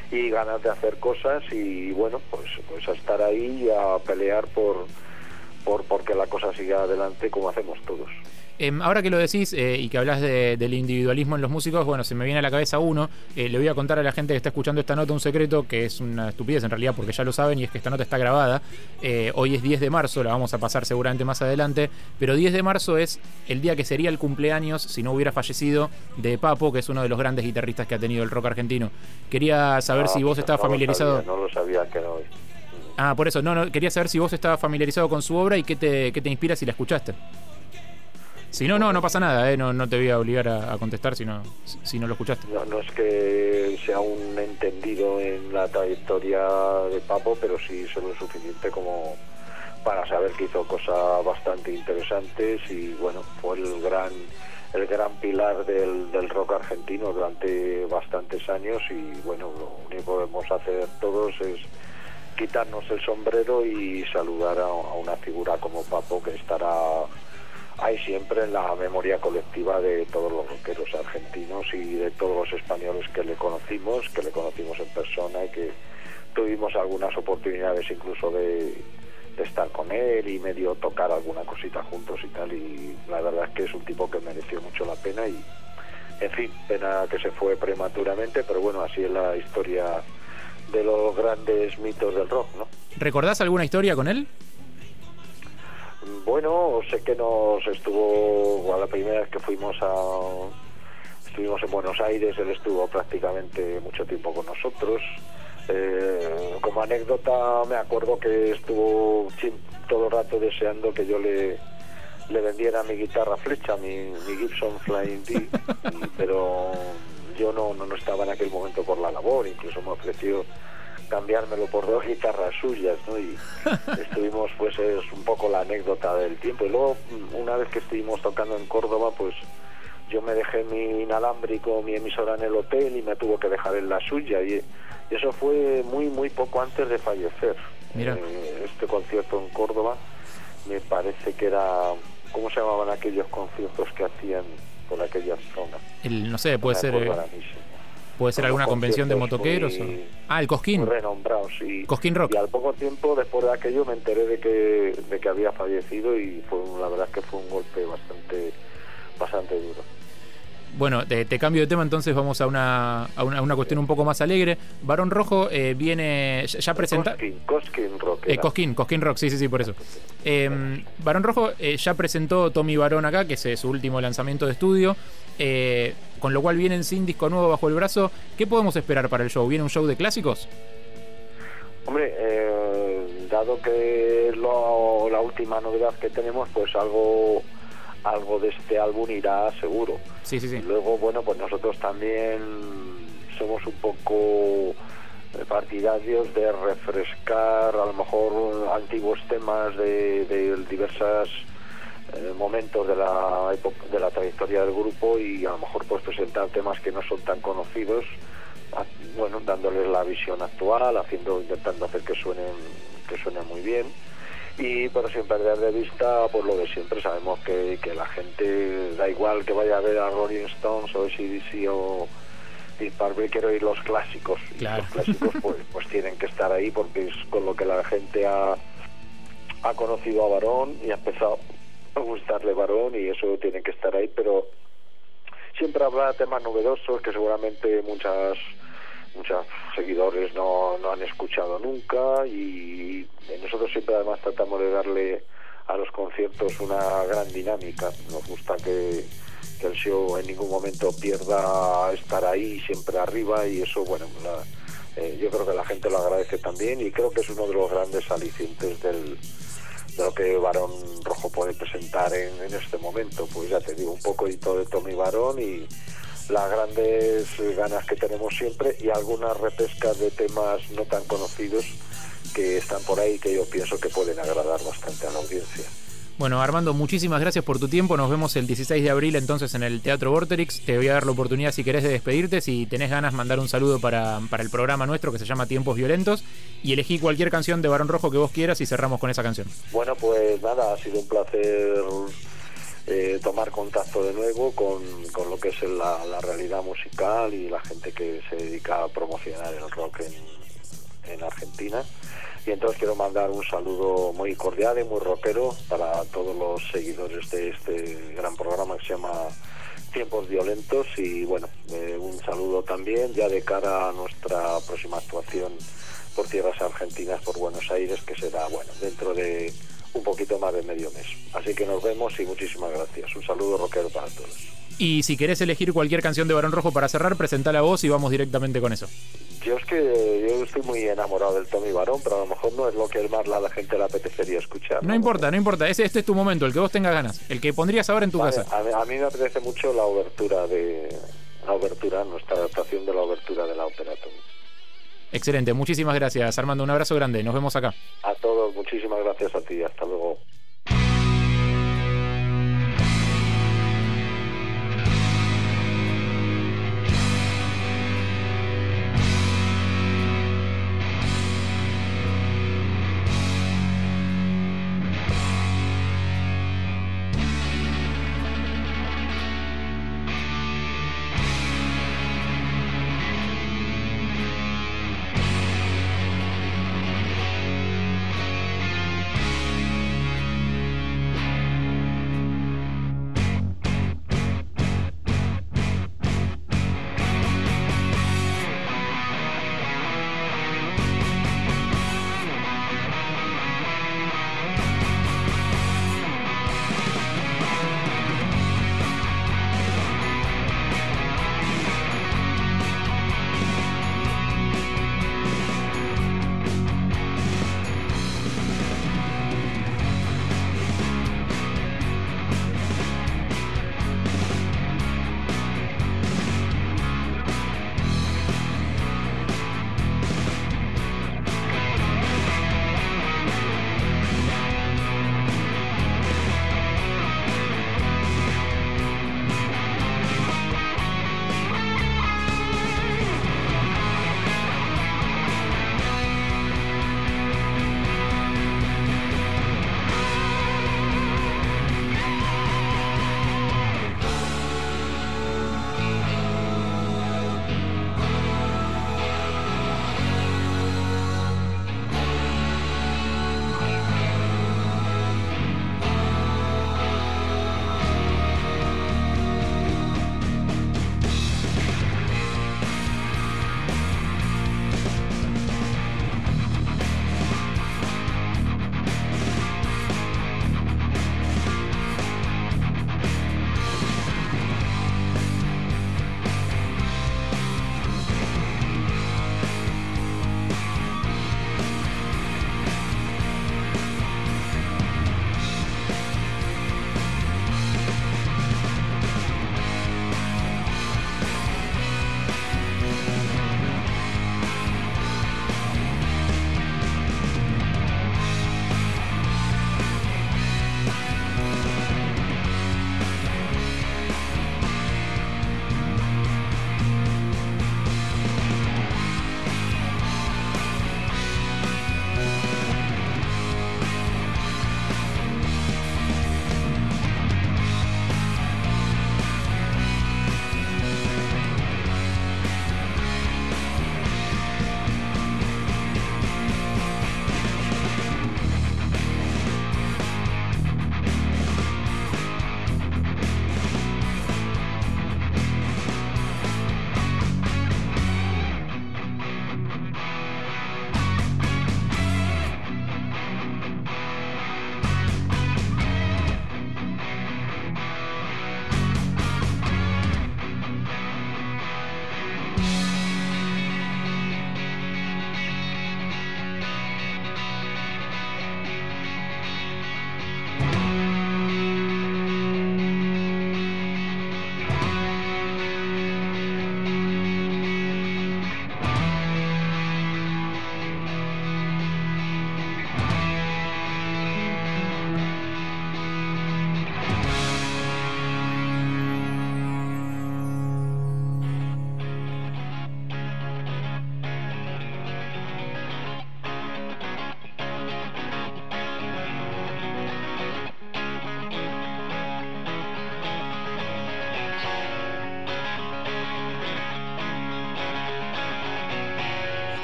Speaker 15: y ganas de hacer cosas y bueno, pues pues a estar ahí y a pelear por por porque la cosa siga adelante como hacemos todos.
Speaker 3: Eh, ahora que lo decís eh, y que hablas de, del individualismo en los músicos, bueno, se me viene a la cabeza uno. Eh, le voy a contar a la gente que está escuchando esta nota un secreto que es una estupidez en realidad porque ya lo saben, y es que esta nota está grabada. Eh, hoy es diez de marzo, la vamos a pasar seguramente más adelante, pero diez de marzo es el día que sería el cumpleaños, si no hubiera fallecido, de Papo, que es uno de los grandes guitarristas que ha tenido el rock argentino. Quería saber
Speaker 15: No,
Speaker 3: si vos estabas
Speaker 15: no lo
Speaker 3: familiarizado...
Speaker 15: sabía, no lo sabía que era hoy.
Speaker 3: Ah, por eso, no, no, quería saber si vos estabas familiarizado con su obra y qué te, qué te inspira si la escuchaste. Si no, no, no pasa nada, ¿eh? no, no te voy a obligar a, a contestar si no, si no lo escuchaste.
Speaker 15: No, no es que sea un entendido en la trayectoria de Papo, pero sí sé lo suficiente como para saber que hizo cosas bastante interesantes y bueno, fue el gran el gran pilar del, del rock argentino durante bastantes años y bueno, lo único que debemos hacer todos es quitarnos el sombrero y saludar a, a una figura como Papo que estará ahí siempre en la memoria colectiva de todos los rockeros argentinos y de todos los españoles que le conocimos, que le conocimos en persona y que tuvimos algunas oportunidades incluso de, de estar con él y medio tocar alguna cosita juntos y tal, y la verdad es que es un tipo que mereció mucho la pena y, en fin, pena que se fue prematuramente, pero bueno, así es la historia de los grandes mitos del rock, ¿no?
Speaker 3: ¿Recordás alguna historia con él?
Speaker 15: Bueno, sé que nos estuvo, a la primera vez que fuimos a, estuvimos en Buenos Aires, él estuvo prácticamente mucho tiempo con nosotros. Eh, como anécdota me acuerdo que estuvo todo el rato deseando que yo le, le vendiera mi guitarra flecha, mi, mi Gibson Flying D, y, pero yo no, no, no estaba en aquel momento por la labor, incluso me ofreció cambiármelo por dos guitarras suyas, ¿no? Y estuvimos, pues es un poco la anécdota del tiempo. Y luego, una vez que estuvimos tocando en Córdoba, pues yo me dejé mi inalámbrico, mi emisora en el hotel y me tuvo que dejar en la suya. Y, y eso fue muy, muy poco antes de fallecer.
Speaker 3: Mira.
Speaker 15: Eh, este concierto en Córdoba, me parece que era, ¿cómo se llamaban aquellos conciertos que hacían por aquella zona?
Speaker 3: El, no sé, puede
Speaker 15: No me
Speaker 3: ser...
Speaker 15: acuerdo
Speaker 3: Eh...
Speaker 15: ahora mismo.
Speaker 3: ¿Puede ser alguna convención de motoqueros?
Speaker 15: Muy,
Speaker 3: o... Ah, el Cosquín.
Speaker 15: Muy renombrados, sí.
Speaker 3: Cosquín Rock.
Speaker 15: Y al poco tiempo, después de aquello, me enteré de que, de que había fallecido y fue, la verdad es que fue un golpe bastante, bastante duro.
Speaker 3: Bueno, te, te cambio de tema, entonces vamos a una, a una, a una cuestión un poco más alegre. Barón Rojo eh, viene, ya, ya presenta...
Speaker 15: Cosquín, Cosquín Rock.
Speaker 3: Eh, Cosquín, Cosquín Rock, sí, sí, sí, por eso. Eh, Barón Rojo eh, ya presentó Tommy Barón acá, que es eh, su último lanzamiento de estudio, eh, con lo cual vienen sin disco nuevo bajo el brazo. ¿Qué podemos esperar para el show? ¿Viene un show de clásicos?
Speaker 15: Hombre, eh, dado que lo, la última novedad que tenemos, pues algo... algo de este álbum irá seguro.
Speaker 3: Sí, sí, sí.
Speaker 15: Luego, bueno, pues nosotros también somos un poco partidarios de refrescar a lo mejor antiguos temas de, de diversas eh, momentos de la época, de la trayectoria del grupo, y a lo mejor pues presentar temas que no son tan conocidos, a, bueno, dándoles la visión actual, haciendo, intentando hacer que suenen, que suenen muy bien. Y pero sin perder de vista por lo de siempre. Sabemos que, que la gente, da igual que vaya a ver a Rolling Stones o A C D C o Deep Purple, quiere oír los clásicos.
Speaker 3: Claro.
Speaker 15: Y los clásicos pues, pues tienen que estar ahí porque es con lo que la gente ha, ha conocido a Barón y ha empezado a gustarle Barón, y eso tiene que estar ahí. Pero siempre habrá temas novedosos que seguramente muchas muchos seguidores no, no han escuchado nunca, y nosotros siempre además tratamos de darle a los conciertos una gran dinámica. Nos gusta que, que el show en ningún momento pierda estar ahí siempre arriba, y eso, bueno, la, eh, yo creo que la gente lo agradece también, y creo que es uno de los grandes alicientes del, de lo que Barón Rojo puede presentar en, en este momento. Pues ya te digo, un poco de Tommy Barón y las grandes ganas que tenemos siempre, y algunas repescas de temas no tan conocidos que están por ahí, que yo pienso que pueden agradar bastante a la audiencia.
Speaker 3: Bueno, Armando, muchísimas gracias por tu tiempo. Nos vemos el dieciséis de abril entonces en el Teatro Vorterix. Te voy a dar la oportunidad, si querés, de despedirte. Si tenés ganas, mandar un saludo para, para el programa nuestro que se llama Tiempos Violentos, y elegí cualquier canción de Barón Rojo que vos quieras y cerramos con esa canción.
Speaker 15: Bueno, pues nada, ha sido un placer eh, tomar contacto de nuevo con, con lo que es la, la realidad musical y la gente que se dedica a promocionar el rock en, en Argentina. Y entonces quiero mandar un saludo muy cordial y muy rockero para todos los seguidores de este gran programa que se llama Tiempos Violentos. Y bueno, eh, un saludo también ya de cara a nuestra próxima actuación por tierras argentinas, por Buenos Aires, que será, bueno, dentro de un poquito más de medio mes. Así que nos vemos y muchísimas gracias. Un saludo rockero para todos.
Speaker 3: Y si querés elegir cualquier canción de Barón Rojo para cerrar, presentala vos y vamos directamente con eso.
Speaker 15: Yo es que yo estoy muy enamorado del Tommy Barón, pero a lo mejor no es lo que más la gente le apetecería escuchar.
Speaker 3: No, no importa, no importa. Ese, este es tu momento, el que vos tengas ganas. El que pondrías ahora en tu
Speaker 15: vale,
Speaker 3: casa.
Speaker 15: A mí, a mí me apetece mucho la obertura de... La obertura, nuestra adaptación de la obertura de la ópera Tommy.
Speaker 3: Excelente, muchísimas gracias, Armando. Un abrazo grande, nos vemos acá.
Speaker 15: A todos, muchísimas gracias a ti. Hasta luego.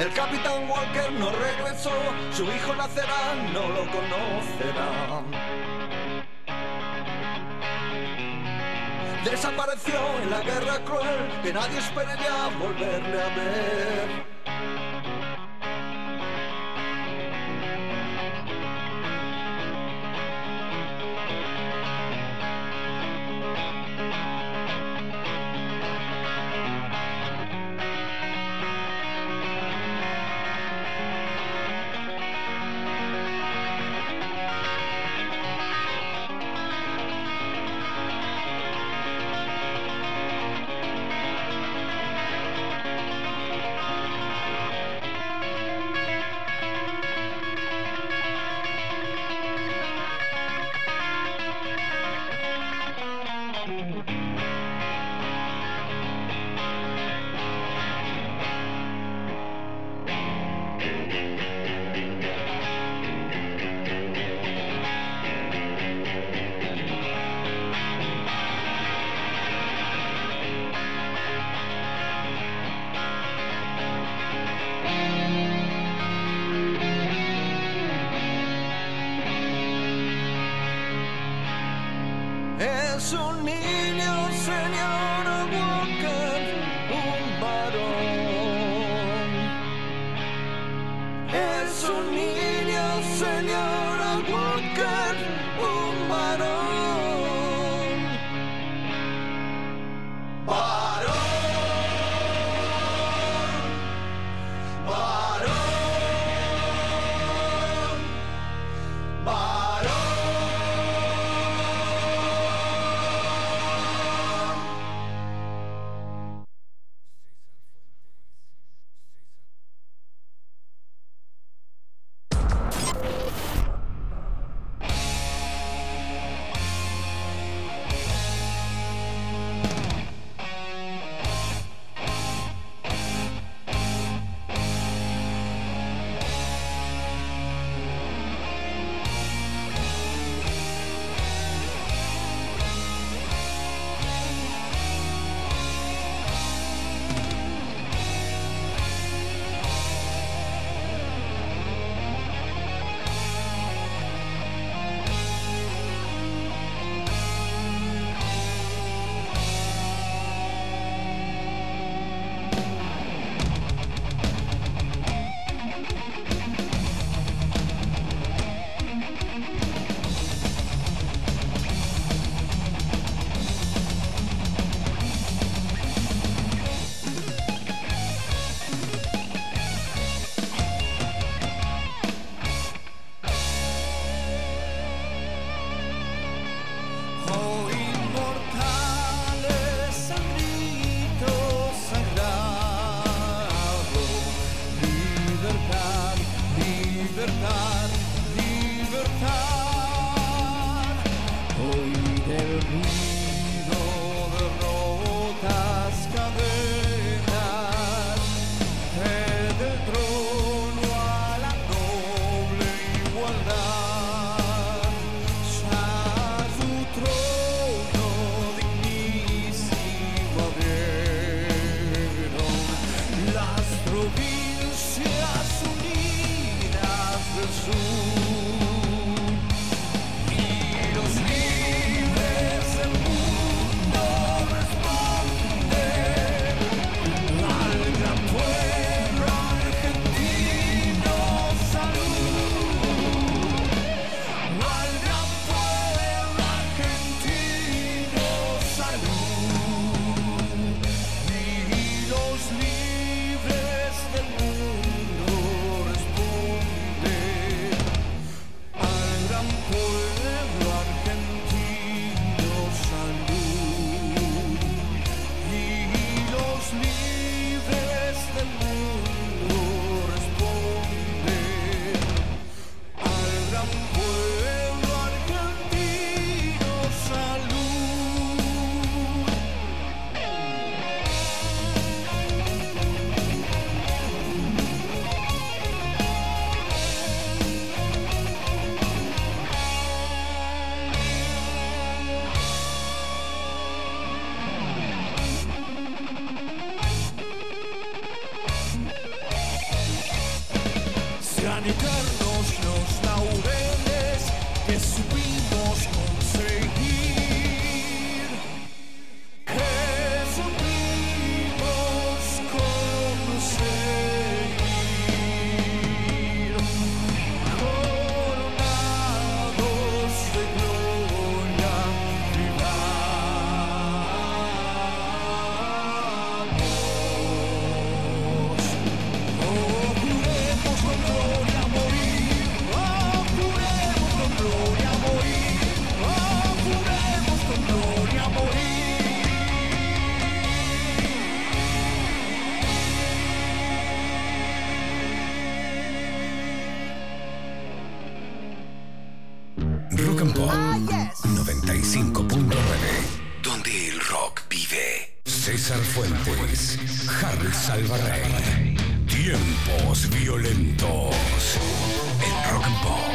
Speaker 16: El capitán Walker no regresó, su hijo nacerá, no lo conocerá. Desapareció en la guerra cruel, que nadie esperaría volverle a ver. Es un niño, señor Walker, un varón. Es un niño, señor Walker, un varón. Varón, varón, varón. Oh, inmortales al grito sagrado, libertad, libertad, libertad. Hoy del ruido de rotas cadenas, del trono a la noble igualdad. Ya su trono dignísimo abrieron las provincias unidas del sur, y los libres del mundo responden
Speaker 14: César Fuentes, Harry Salvarrey. Tiempos violentos en Rock and Pop.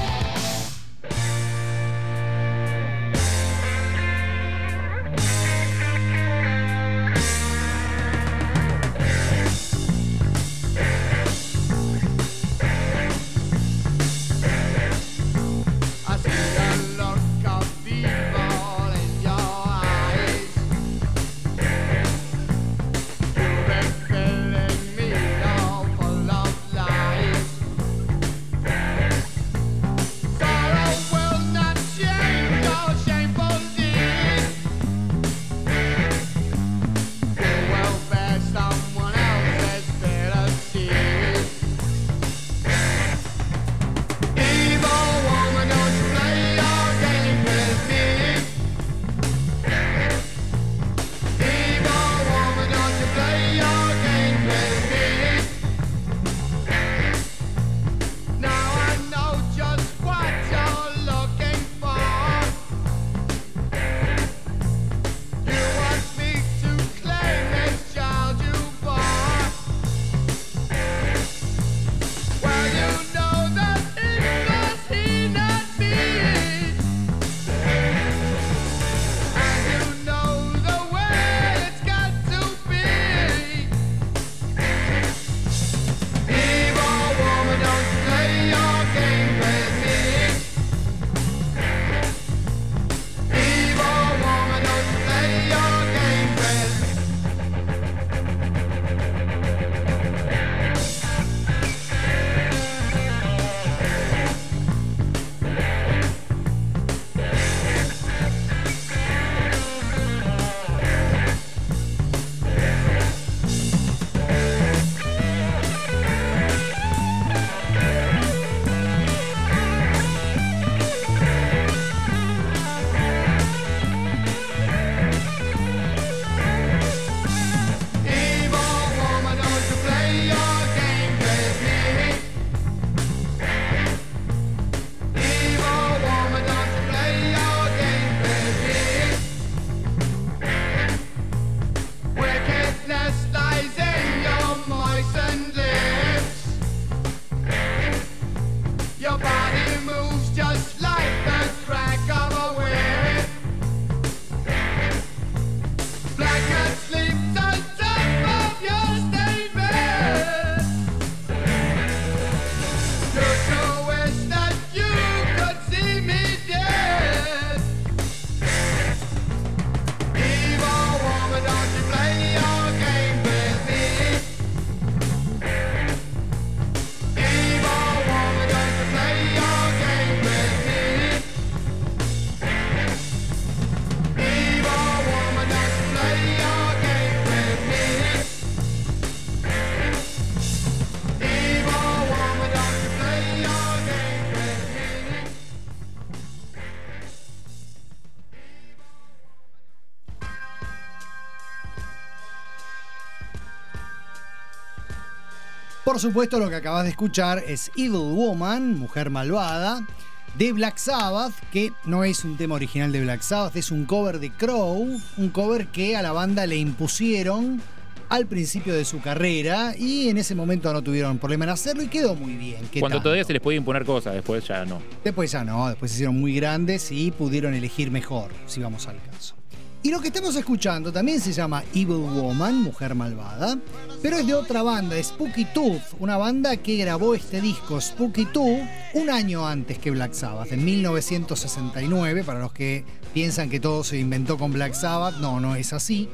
Speaker 2: Por supuesto, lo que acabas de escuchar es Evil Woman, Mujer Malvada, de Black Sabbath, que no es un tema original de Black Sabbath, es un cover de Crow, un cover que a la banda le impusieron al principio de su carrera y en ese momento no tuvieron problema en hacerlo y quedó muy bien.
Speaker 3: Cuando
Speaker 2: tanto?
Speaker 3: todavía se les podía imponer cosas, después ya no.
Speaker 2: Después ya no, después se hicieron muy grandes y pudieron elegir mejor, si vamos al caso. Y lo que estamos escuchando también se llama Evil Woman, Mujer Malvada, pero es de otra banda, Spooky Tooth, una banda que grabó este disco Spooky Tooth un año antes que Black Sabbath, en mil novecientos sesenta y nueve, para los que piensan que todo se inventó con Black Sabbath, no, no es así.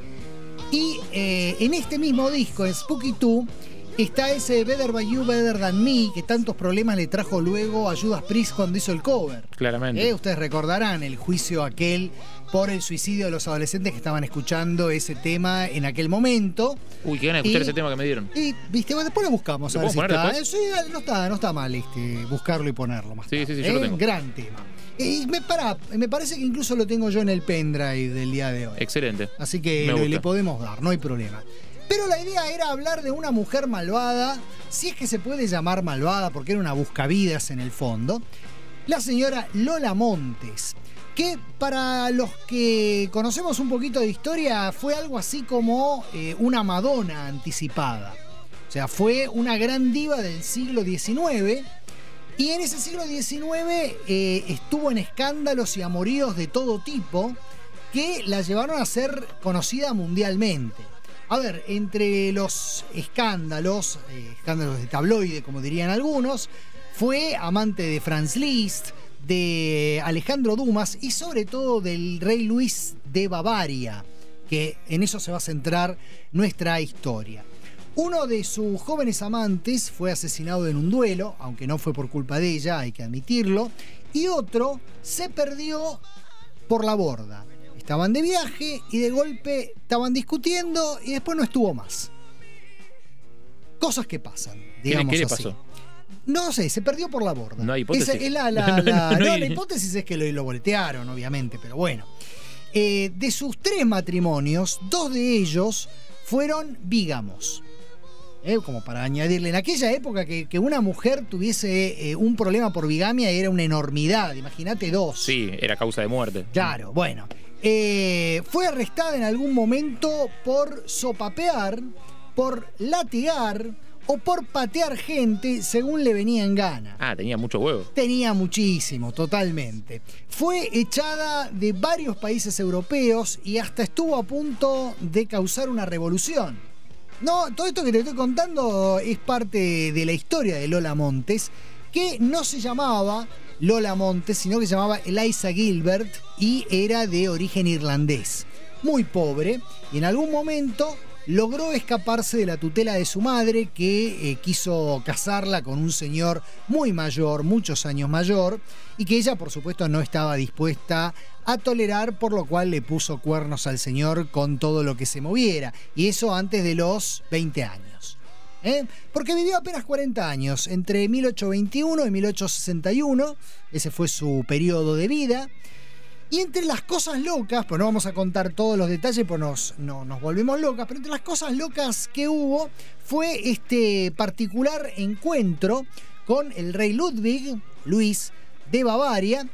Speaker 2: Y eh, en este mismo disco, en Spooky Tooth, está ese Better By You, Better Than Me, que tantos problemas le trajo luego a Judas Priest cuando hizo el cover.
Speaker 3: Claramente.
Speaker 2: Eh, ustedes recordarán el juicio aquel por el suicidio de los adolescentes que estaban escuchando ese tema en aquel momento.
Speaker 3: Uy, qué ganas de escuchar
Speaker 2: Y-
Speaker 3: ese tema que me dieron.
Speaker 2: Y, viste, bueno, después lo buscamos.
Speaker 3: ¿Lo
Speaker 2: A ver si
Speaker 3: puedo poner
Speaker 2: está.
Speaker 3: después?
Speaker 2: Eh, sí, no está, no está mal este, buscarlo y ponerlo más.
Speaker 3: Sí, sí, sí, yo
Speaker 2: Eh,
Speaker 3: lo tengo.
Speaker 2: Gran tema. Y me, para, me parece que incluso lo tengo yo en el pendrive del día de hoy.
Speaker 3: Excelente.
Speaker 2: Así que
Speaker 3: Me
Speaker 2: lo-
Speaker 3: gusta.
Speaker 2: le podemos dar, no hay problema. Pero la idea era hablar de una mujer malvada, si es que se puede llamar malvada, porque era una buscavidas en el fondo. La señora Lola Montes. que para los que conocemos un poquito de historia fue algo así como eh, una Madonna anticipada. O sea, fue una gran diva del siglo diecinueve y en ese siglo diecinueve eh, estuvo en escándalos y amoríos de todo tipo que la llevaron a ser conocida mundialmente. A ver, entre los escándalos, eh, escándalos de tabloide, como dirían algunos, fue amante de Franz Liszt, de Alejandro Dumas y sobre todo del rey Luis de Bavaria, que en eso se va a centrar nuestra historia. Uno de sus jóvenes amantes fue asesinado en un duelo, aunque no fue por culpa de ella, hay que admitirlo, y otro se perdió por la borda. Estaban de viaje y de golpe estaban discutiendo y después no estuvo más. Cosas que pasan, digamos
Speaker 3: ¿Qué le
Speaker 2: así.
Speaker 3: pasó?
Speaker 2: No sé, se perdió por la borda.
Speaker 3: No hay hipótesis.
Speaker 2: Esa es la, la,
Speaker 3: No, no,
Speaker 2: la-
Speaker 3: no
Speaker 2: no,
Speaker 3: hay-
Speaker 2: la hipótesis es que lo, lo voltearon, obviamente, pero bueno. Eh, de sus tres matrimonios, dos de ellos fueron bígamos. Eh, como para añadirle, en aquella época que, que una mujer tuviese eh, un problema por bigamia era una enormidad, imagínate dos.
Speaker 3: Sí, era causa de muerte.
Speaker 2: Claro, bueno. Eh, fue arrestada en algún momento por sopapear, por latigar o por patear gente según le venía en gana.
Speaker 3: Ah, tenía mucho huevo.
Speaker 2: Tenía muchísimo, totalmente. Fue echada de varios países europeos y hasta estuvo a punto de causar una revolución. No, todo esto que te estoy contando es parte de la historia de Lola Montes, que no se llamaba Lola Montes, sino que se llamaba Eliza Gilbert y era de origen irlandés. Muy pobre, y en algún momento logró escaparse de la tutela de su madre, que eh, quiso casarla con un señor muy mayor, muchos años mayor, y que ella, por supuesto, no estaba dispuesta a tolerar, por lo cual le puso cuernos al señor con todo lo que se moviera, y eso antes de los veinte años. ¿Eh? Porque vivió apenas cuarenta años, entre mil ochocientos veintiuno y mil ochocientos sesenta y uno, ese fue su periodo de vida. Y entre las cosas locas, pues no vamos a contar todos los detalles, pues nos, no, nos volvemos locas, pero entre las cosas locas que hubo fue este particular encuentro con el rey Ludwig, Luis de Bavaria,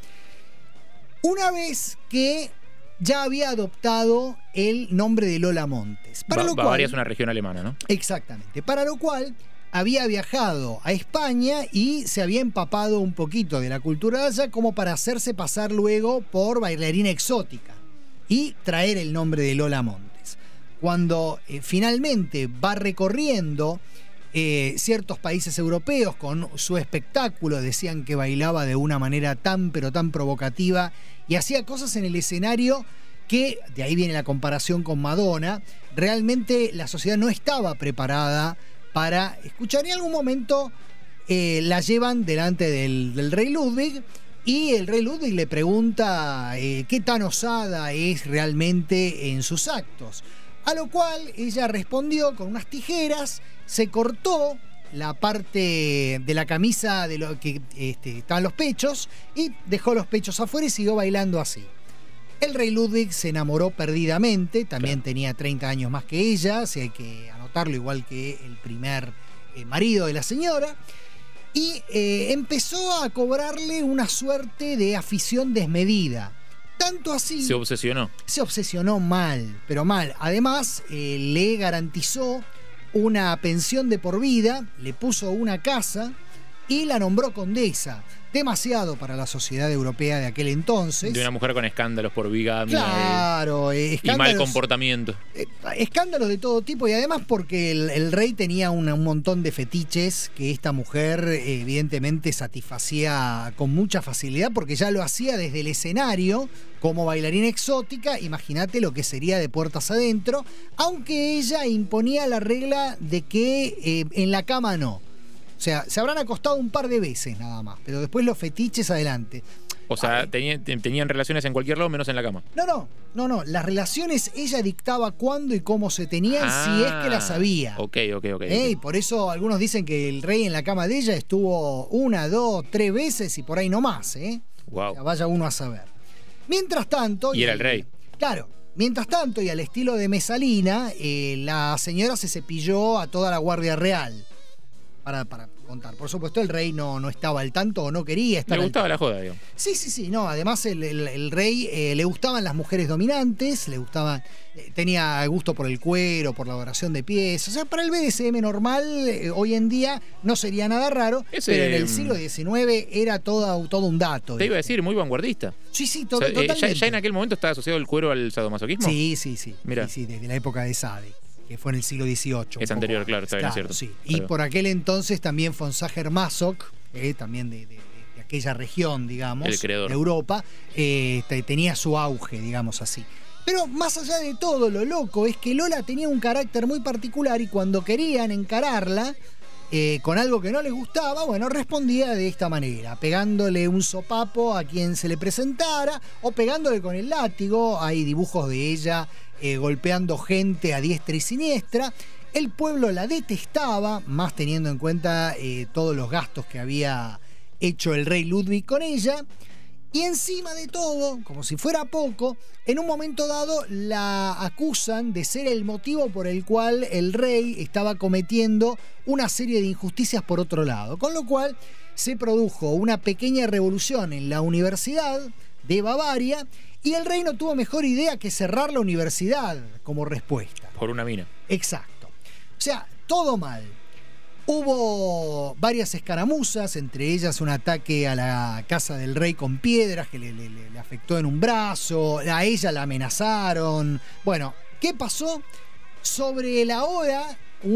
Speaker 2: una vez que ya había adoptado el nombre de Lola Montes. Para
Speaker 3: Ba-
Speaker 2: lo
Speaker 3: Bavaria
Speaker 2: cual,
Speaker 3: es una región alemana, ¿no?
Speaker 2: Exactamente. Para lo cual había viajado a España y se había empapado un poquito de la cultura de allá como para hacerse pasar luego por bailarina exótica y traer el nombre de Lola Montes. Cuando eh, finalmente va recorriendo eh, ciertos países europeos con su espectáculo, decían que bailaba de una manera tan pero tan provocativa y hacía cosas en el escenario que, de ahí viene la comparación con Madonna, realmente la sociedad no estaba preparada para escuchar. Y en algún momento eh, la llevan delante del, del rey Ludwig y el rey Ludwig le pregunta eh, qué tan osada es realmente en sus actos. A lo cual ella respondió con unas tijeras, se cortó la parte de la camisa de lo que este, estaban los pechos y dejó los pechos afuera y siguió bailando así. El rey Ludwig se enamoró perdidamente, también tenía treinta años más que ella, si hay que anotarlo, igual que el primer eh, marido de la señora, y eh, empezó a cobrarle una suerte de afición desmedida. Tanto así...
Speaker 3: Se obsesionó.
Speaker 2: Se obsesionó mal, pero mal. Además, eh, le garantizó una pensión de por vida, le puso una casa y la nombró condesa. Demasiado para la sociedad europea de aquel entonces.
Speaker 3: De una mujer con escándalos por bigamia.
Speaker 2: Claro, eh,
Speaker 3: y, y
Speaker 2: escándalos,
Speaker 3: mal comportamiento.
Speaker 2: eh, escándalos de todo tipo y además porque el, el rey tenía una- un montón de fetiches que esta mujer eh, evidentemente satisfacía con mucha facilidad porque ya lo hacía desde el escenario como bailarina exótica. Imagínate lo que sería de puertas adentro, aunque ella imponía la regla de que eh, en la cama no. O sea, se habrán acostado un par de veces nada más, pero después los fetiches adelante.
Speaker 3: O sea, tenían, tenían relaciones en cualquier lado menos en la cama.
Speaker 2: No, no, no, no. Las relaciones ella dictaba cuándo y cómo se tenían,
Speaker 3: Ah,
Speaker 2: si es que las sabía.
Speaker 3: Ok, ok, ok.
Speaker 2: ¿Eh? Y por eso algunos dicen que el rey en la cama de ella estuvo una, dos, tres veces y por ahí no más, ¿eh?
Speaker 3: Wow.
Speaker 2: O sea, vaya uno a saber. Mientras tanto...
Speaker 3: Y era el rey.
Speaker 2: Claro. Mientras tanto, y al estilo de Mesalina, eh, la señora se cepilló a toda la Guardia Real. Para, para contar. Por supuesto, el rey no, no estaba al tanto o no quería estar
Speaker 3: Le
Speaker 2: al
Speaker 3: gustaba
Speaker 2: tanto.
Speaker 3: la joda, digo.
Speaker 2: Sí, sí, sí. No, además el, el- el rey eh, le gustaban las mujeres dominantes, le gustaban, eh, tenía gusto por el cuero, por la adoración de pies. O sea, para el B D S M normal, eh, hoy en día no sería nada raro,
Speaker 3: Ese,
Speaker 2: pero en el
Speaker 3: mm,
Speaker 2: siglo diecinueve era todo, todo un dato.
Speaker 3: Te iba a decir, muy vanguardista.
Speaker 2: Sí, sí,
Speaker 3: O
Speaker 2: to-
Speaker 3: sea, eh,
Speaker 2: totalmente.
Speaker 3: ya, ya en aquel momento estaba asociado el cuero al sadomasoquismo.
Speaker 2: Sí, sí, sí.
Speaker 3: Mira.
Speaker 2: Sí, sí, desde la época de Sade, que fue en el siglo dieciocho. un
Speaker 3: Es
Speaker 2: poco
Speaker 3: anterior,
Speaker 2: antes.
Speaker 3: claro, está bien, es cierto.
Speaker 2: Sí.
Speaker 3: Claro.
Speaker 2: Y por aquel entonces también von Sacher-Masoch, eh, también de, de- de- de aquella región, digamos,
Speaker 3: El creador.
Speaker 2: de Europa, eh, te- tenía su auge, digamos así. Pero más allá de todo, lo loco es que Lola tenía un carácter muy particular y cuando querían encararla eh, con algo que no les gustaba, bueno, respondía de esta manera, pegándole un sopapo a quien se le presentara o pegándole con el látigo. Hay dibujos de ella eh, golpeando gente a diestra y siniestra. El pueblo la detestaba, más teniendo en cuenta eh, todos los gastos que había hecho el rey Ludwig con ella. Y encima de todo, como si fuera poco, en un momento dado la acusan de ser el motivo por el cual el rey estaba cometiendo una serie de injusticias por otro lado. Con lo cual se produjo una pequeña revolución en la Universidad de Bavaria y el rey no tuvo mejor idea que cerrar la universidad como respuesta.
Speaker 3: Por una mina.
Speaker 2: Exacto. O sea, todo mal. Hubo varias escaramuzas, entre ellas un ataque a la casa del rey con piedras que le, le- le afectó en un brazo, a ella la amenazaron. Bueno, ¿qué pasó? Sobre la hora,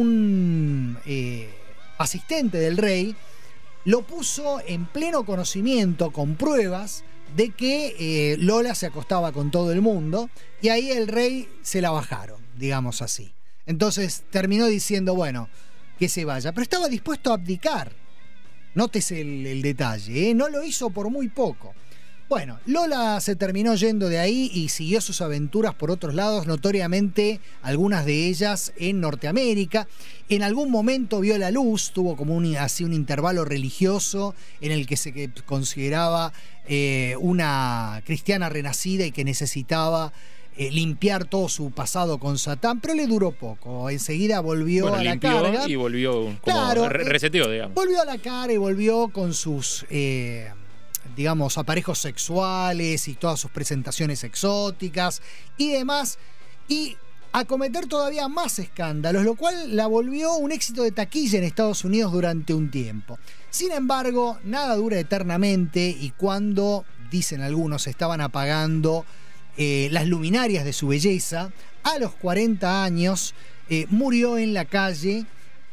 Speaker 2: un eh, asistente del rey lo puso en pleno conocimiento, con pruebas, de que eh, Lola se acostaba con todo el mundo, y ahí el rey se la bajaron, digamos así. Entonces terminó diciendo, bueno, que se vaya, pero estaba dispuesto a abdicar. Nótese el, el detalle, ¿eh? No lo hizo por muy poco. Bueno, Lola se terminó yendo de ahí y siguió sus aventuras por otros lados, notoriamente algunas de ellas en Norteamérica. En algún momento vio la luz, tuvo como un, así un intervalo religioso en el que se que consideraba eh, una cristiana renacida y que necesitaba eh, limpiar todo su pasado con Satán, pero le duró poco. Enseguida volvió
Speaker 3: Bueno,
Speaker 2: a la
Speaker 3: limpió
Speaker 2: carga.
Speaker 3: y volvió como
Speaker 2: Claro,
Speaker 3: re-
Speaker 2: eh,
Speaker 3: reseteó, digamos.
Speaker 2: Volvió a la cara y volvió con sus, eh, digamos, aparejos sexuales y todas sus presentaciones exóticas y demás. Y a cometer todavía más escándalos, lo cual la volvió un éxito de taquilla en Estados Unidos durante un tiempo. Sin embargo, nada dura eternamente y cuando, dicen algunos, estaban apagando eh, las luminarias de su belleza, a los cuarenta años eh, murió en la calle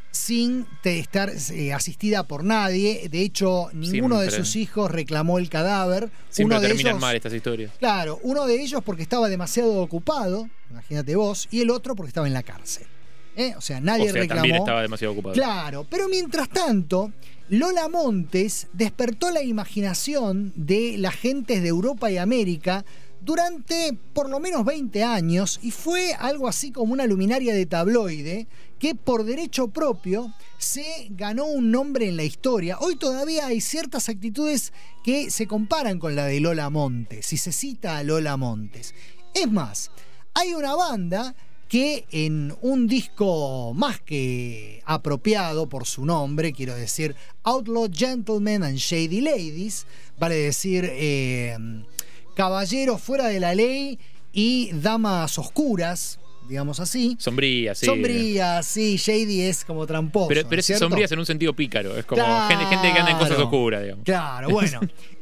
Speaker 2: sin te- estar eh, asistida por nadie. De hecho, ninguno de
Speaker 3: Siempre.
Speaker 2: sus hijos reclamó el cadáver.
Speaker 3: Siempre
Speaker 2: uno de
Speaker 3: terminan
Speaker 2: ellos,
Speaker 3: mal estas historias.
Speaker 2: Claro, uno de ellos porque estaba demasiado ocupado, imagínate vos, y el otro porque estaba en la cárcel. ¿Eh? O sea, nadie
Speaker 3: o sea,
Speaker 2: reclamó.
Speaker 3: también estaba demasiado ocupado.
Speaker 2: Claro, pero mientras tanto, Lola Montes despertó la imaginación de las gentes de Europa y América durante por lo menos veinte años y fue algo así como una luminaria de tabloide que por derecho propio se ganó un nombre en la historia. Hoy todavía hay ciertas actitudes que se comparan con la de Lola Montes y se cita a Lola Montes. Es más, hay una banda que en un disco más que apropiado por su nombre, quiero decir Outlaw Gentlemen and Shady Ladies, vale decir eh, caballeros fuera de la ley y damas oscuras, digamos así.
Speaker 3: Sombría, sí.
Speaker 2: Sombría, sí, Shady es como tramposo.
Speaker 3: Pero, pero es
Speaker 2: ¿cierto?
Speaker 3: sombrías en un sentido pícaro. Es como
Speaker 2: Claro.
Speaker 3: gente, gente que anda en cosas oscuras, digamos.
Speaker 2: Claro, bueno,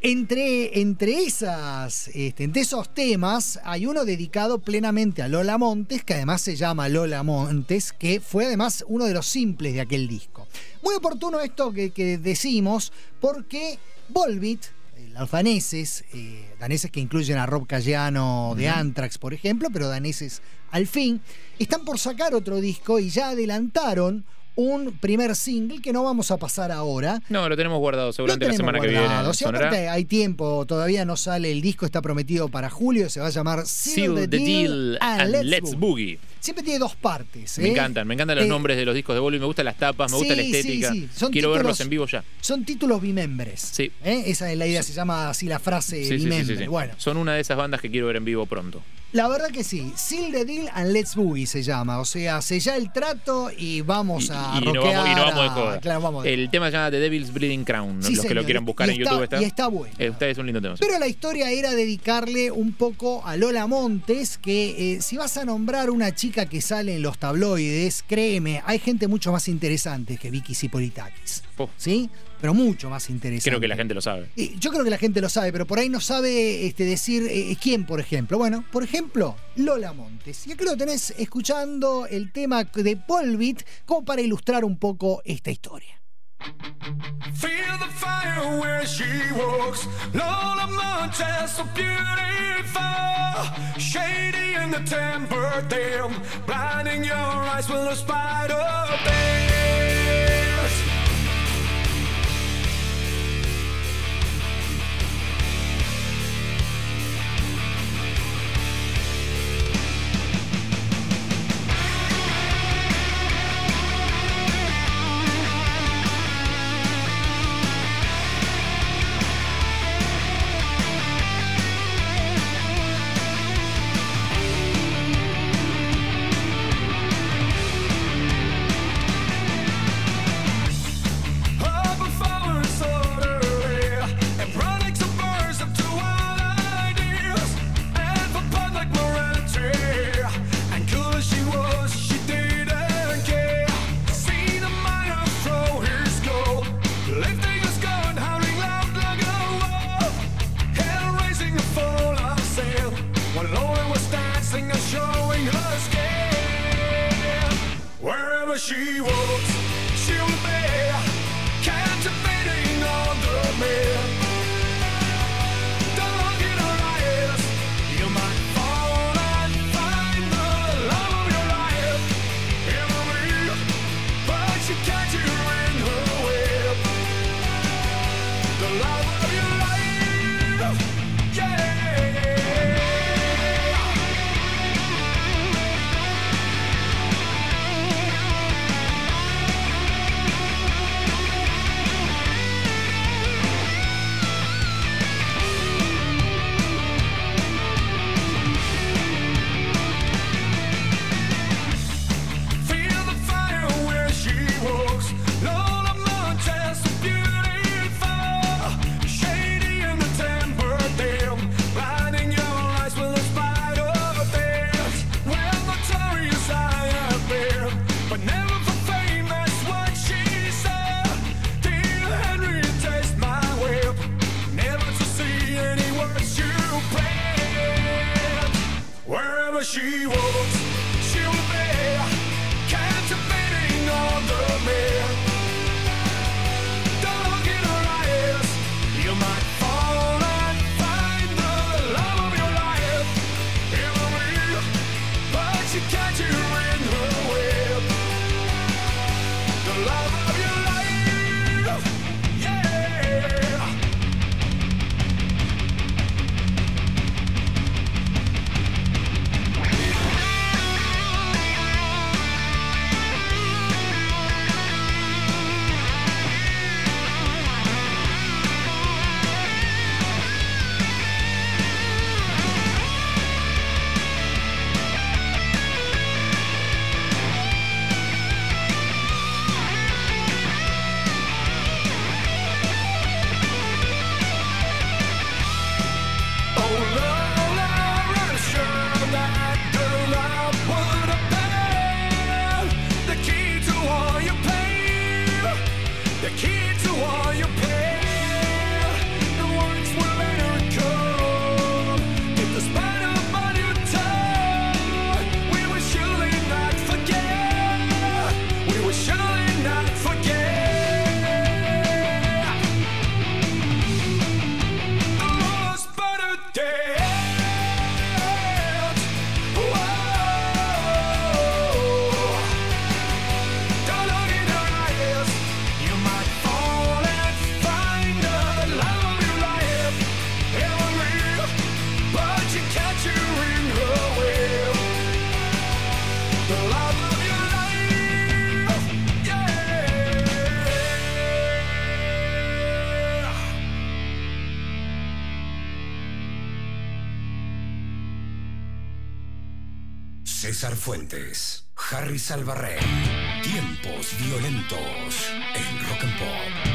Speaker 2: entre, entre, esas, este, entre esos temas hay uno dedicado plenamente a Lola Montes, que además se llama Lola Montes, que fue además uno de los simples de aquel disco. Muy oportuno esto que, que decimos, porque Volbeat, eh, los daneses, eh, daneses que incluyen a Rob Callano de
Speaker 3: Ujú.
Speaker 2: Anthrax, por ejemplo, pero daneses al fin, están por sacar otro disco y ya adelantaron un primer single que no vamos a pasar ahora.
Speaker 3: No, lo tenemos guardado seguramente
Speaker 2: Lo
Speaker 3: la
Speaker 2: tenemos
Speaker 3: semana que
Speaker 2: guardado.
Speaker 3: viene.
Speaker 2: Si
Speaker 3: sonará.
Speaker 2: aparte hay tiempo, todavía no sale el disco, está prometido para julio, se va a llamar Seal,
Speaker 3: Seal the Deal and Let's Boogie.
Speaker 2: siempre tiene dos partes.
Speaker 3: Me
Speaker 2: ¿eh?
Speaker 3: encantan, me encantan los
Speaker 2: Eh,
Speaker 3: nombres de los discos de Volvi, me gustan las tapas, me gusta la
Speaker 2: sí,
Speaker 3: estética.
Speaker 2: sí, sí. Son
Speaker 3: Quiero
Speaker 2: títulos-
Speaker 3: verlos en vivo ya.
Speaker 2: Son títulos bimembres.
Speaker 3: Sí.
Speaker 2: ¿eh? Esa es la idea, se llama así la frase
Speaker 3: Sí, sí, sí,
Speaker 2: bimembre.
Speaker 3: sí, sí.
Speaker 2: Bueno,
Speaker 3: Son una de esas bandas que quiero ver en vivo pronto.
Speaker 2: la verdad que sí. Seal the deal and let's boogie se llama. O sea, sella el trato y vamos a
Speaker 3: Y no
Speaker 2: rockear.
Speaker 3: vamos, y no vamos de
Speaker 2: a-
Speaker 3: joda.
Speaker 2: Claro, vamos de
Speaker 3: El tema se llama The Devil's Bleeding Crown.
Speaker 2: Sí,
Speaker 3: los que
Speaker 2: señor.
Speaker 3: lo quieran buscar
Speaker 2: Y
Speaker 3: en
Speaker 2: está-
Speaker 3: YouTube está.
Speaker 2: y está bueno.
Speaker 3: Eh, ustedes es un lindo tema. sí.
Speaker 2: Pero la historia era dedicarle un poco a Lola Montes, que eh, si vas a nombrar una chica que sale en los tabloides, créeme, hay gente mucho más interesante que Vicky Zipolitakis.
Speaker 3: Oh.
Speaker 2: ¿Sí? Pero mucho más interesante.
Speaker 3: Creo que la gente lo sabe.
Speaker 2: Y yo creo que la gente lo sabe, pero por ahí no sabe este, decir eh, quién, por ejemplo. Bueno, por ejemplo, Lola Montes. Y acá lo tenés escuchando el tema de Volbeat como para ilustrar un poco esta historia.
Speaker 1: Feel the fire where she walks. Lola Montes, so beautiful. Shady in the temper, damn. Blinding your eyes with a spider dance. She walks, she'll be captivating all the men. Don't look in her eyes, you might fall and find the love of your life. Emily, but she catch you in her web. The love of your life, yeah. Feel the fire where she walks. Lola Montes, so beautiful. Shady in the temper, damn. Blinding your eyes with a spider dance. Well, notorious I have been, but never for fame, that's what she said. Dear Henry, taste my whip. Never to see any words you planned. Wherever she walks, she'll be captivating all the men. Don't look in her eyes, you might fall and find the love of your life. Emily, but she catch you in her web. The love of your life, yeah.
Speaker 14: César Fuentes, Harry Salvarrey. Tiempos violentos en Rock and Pop.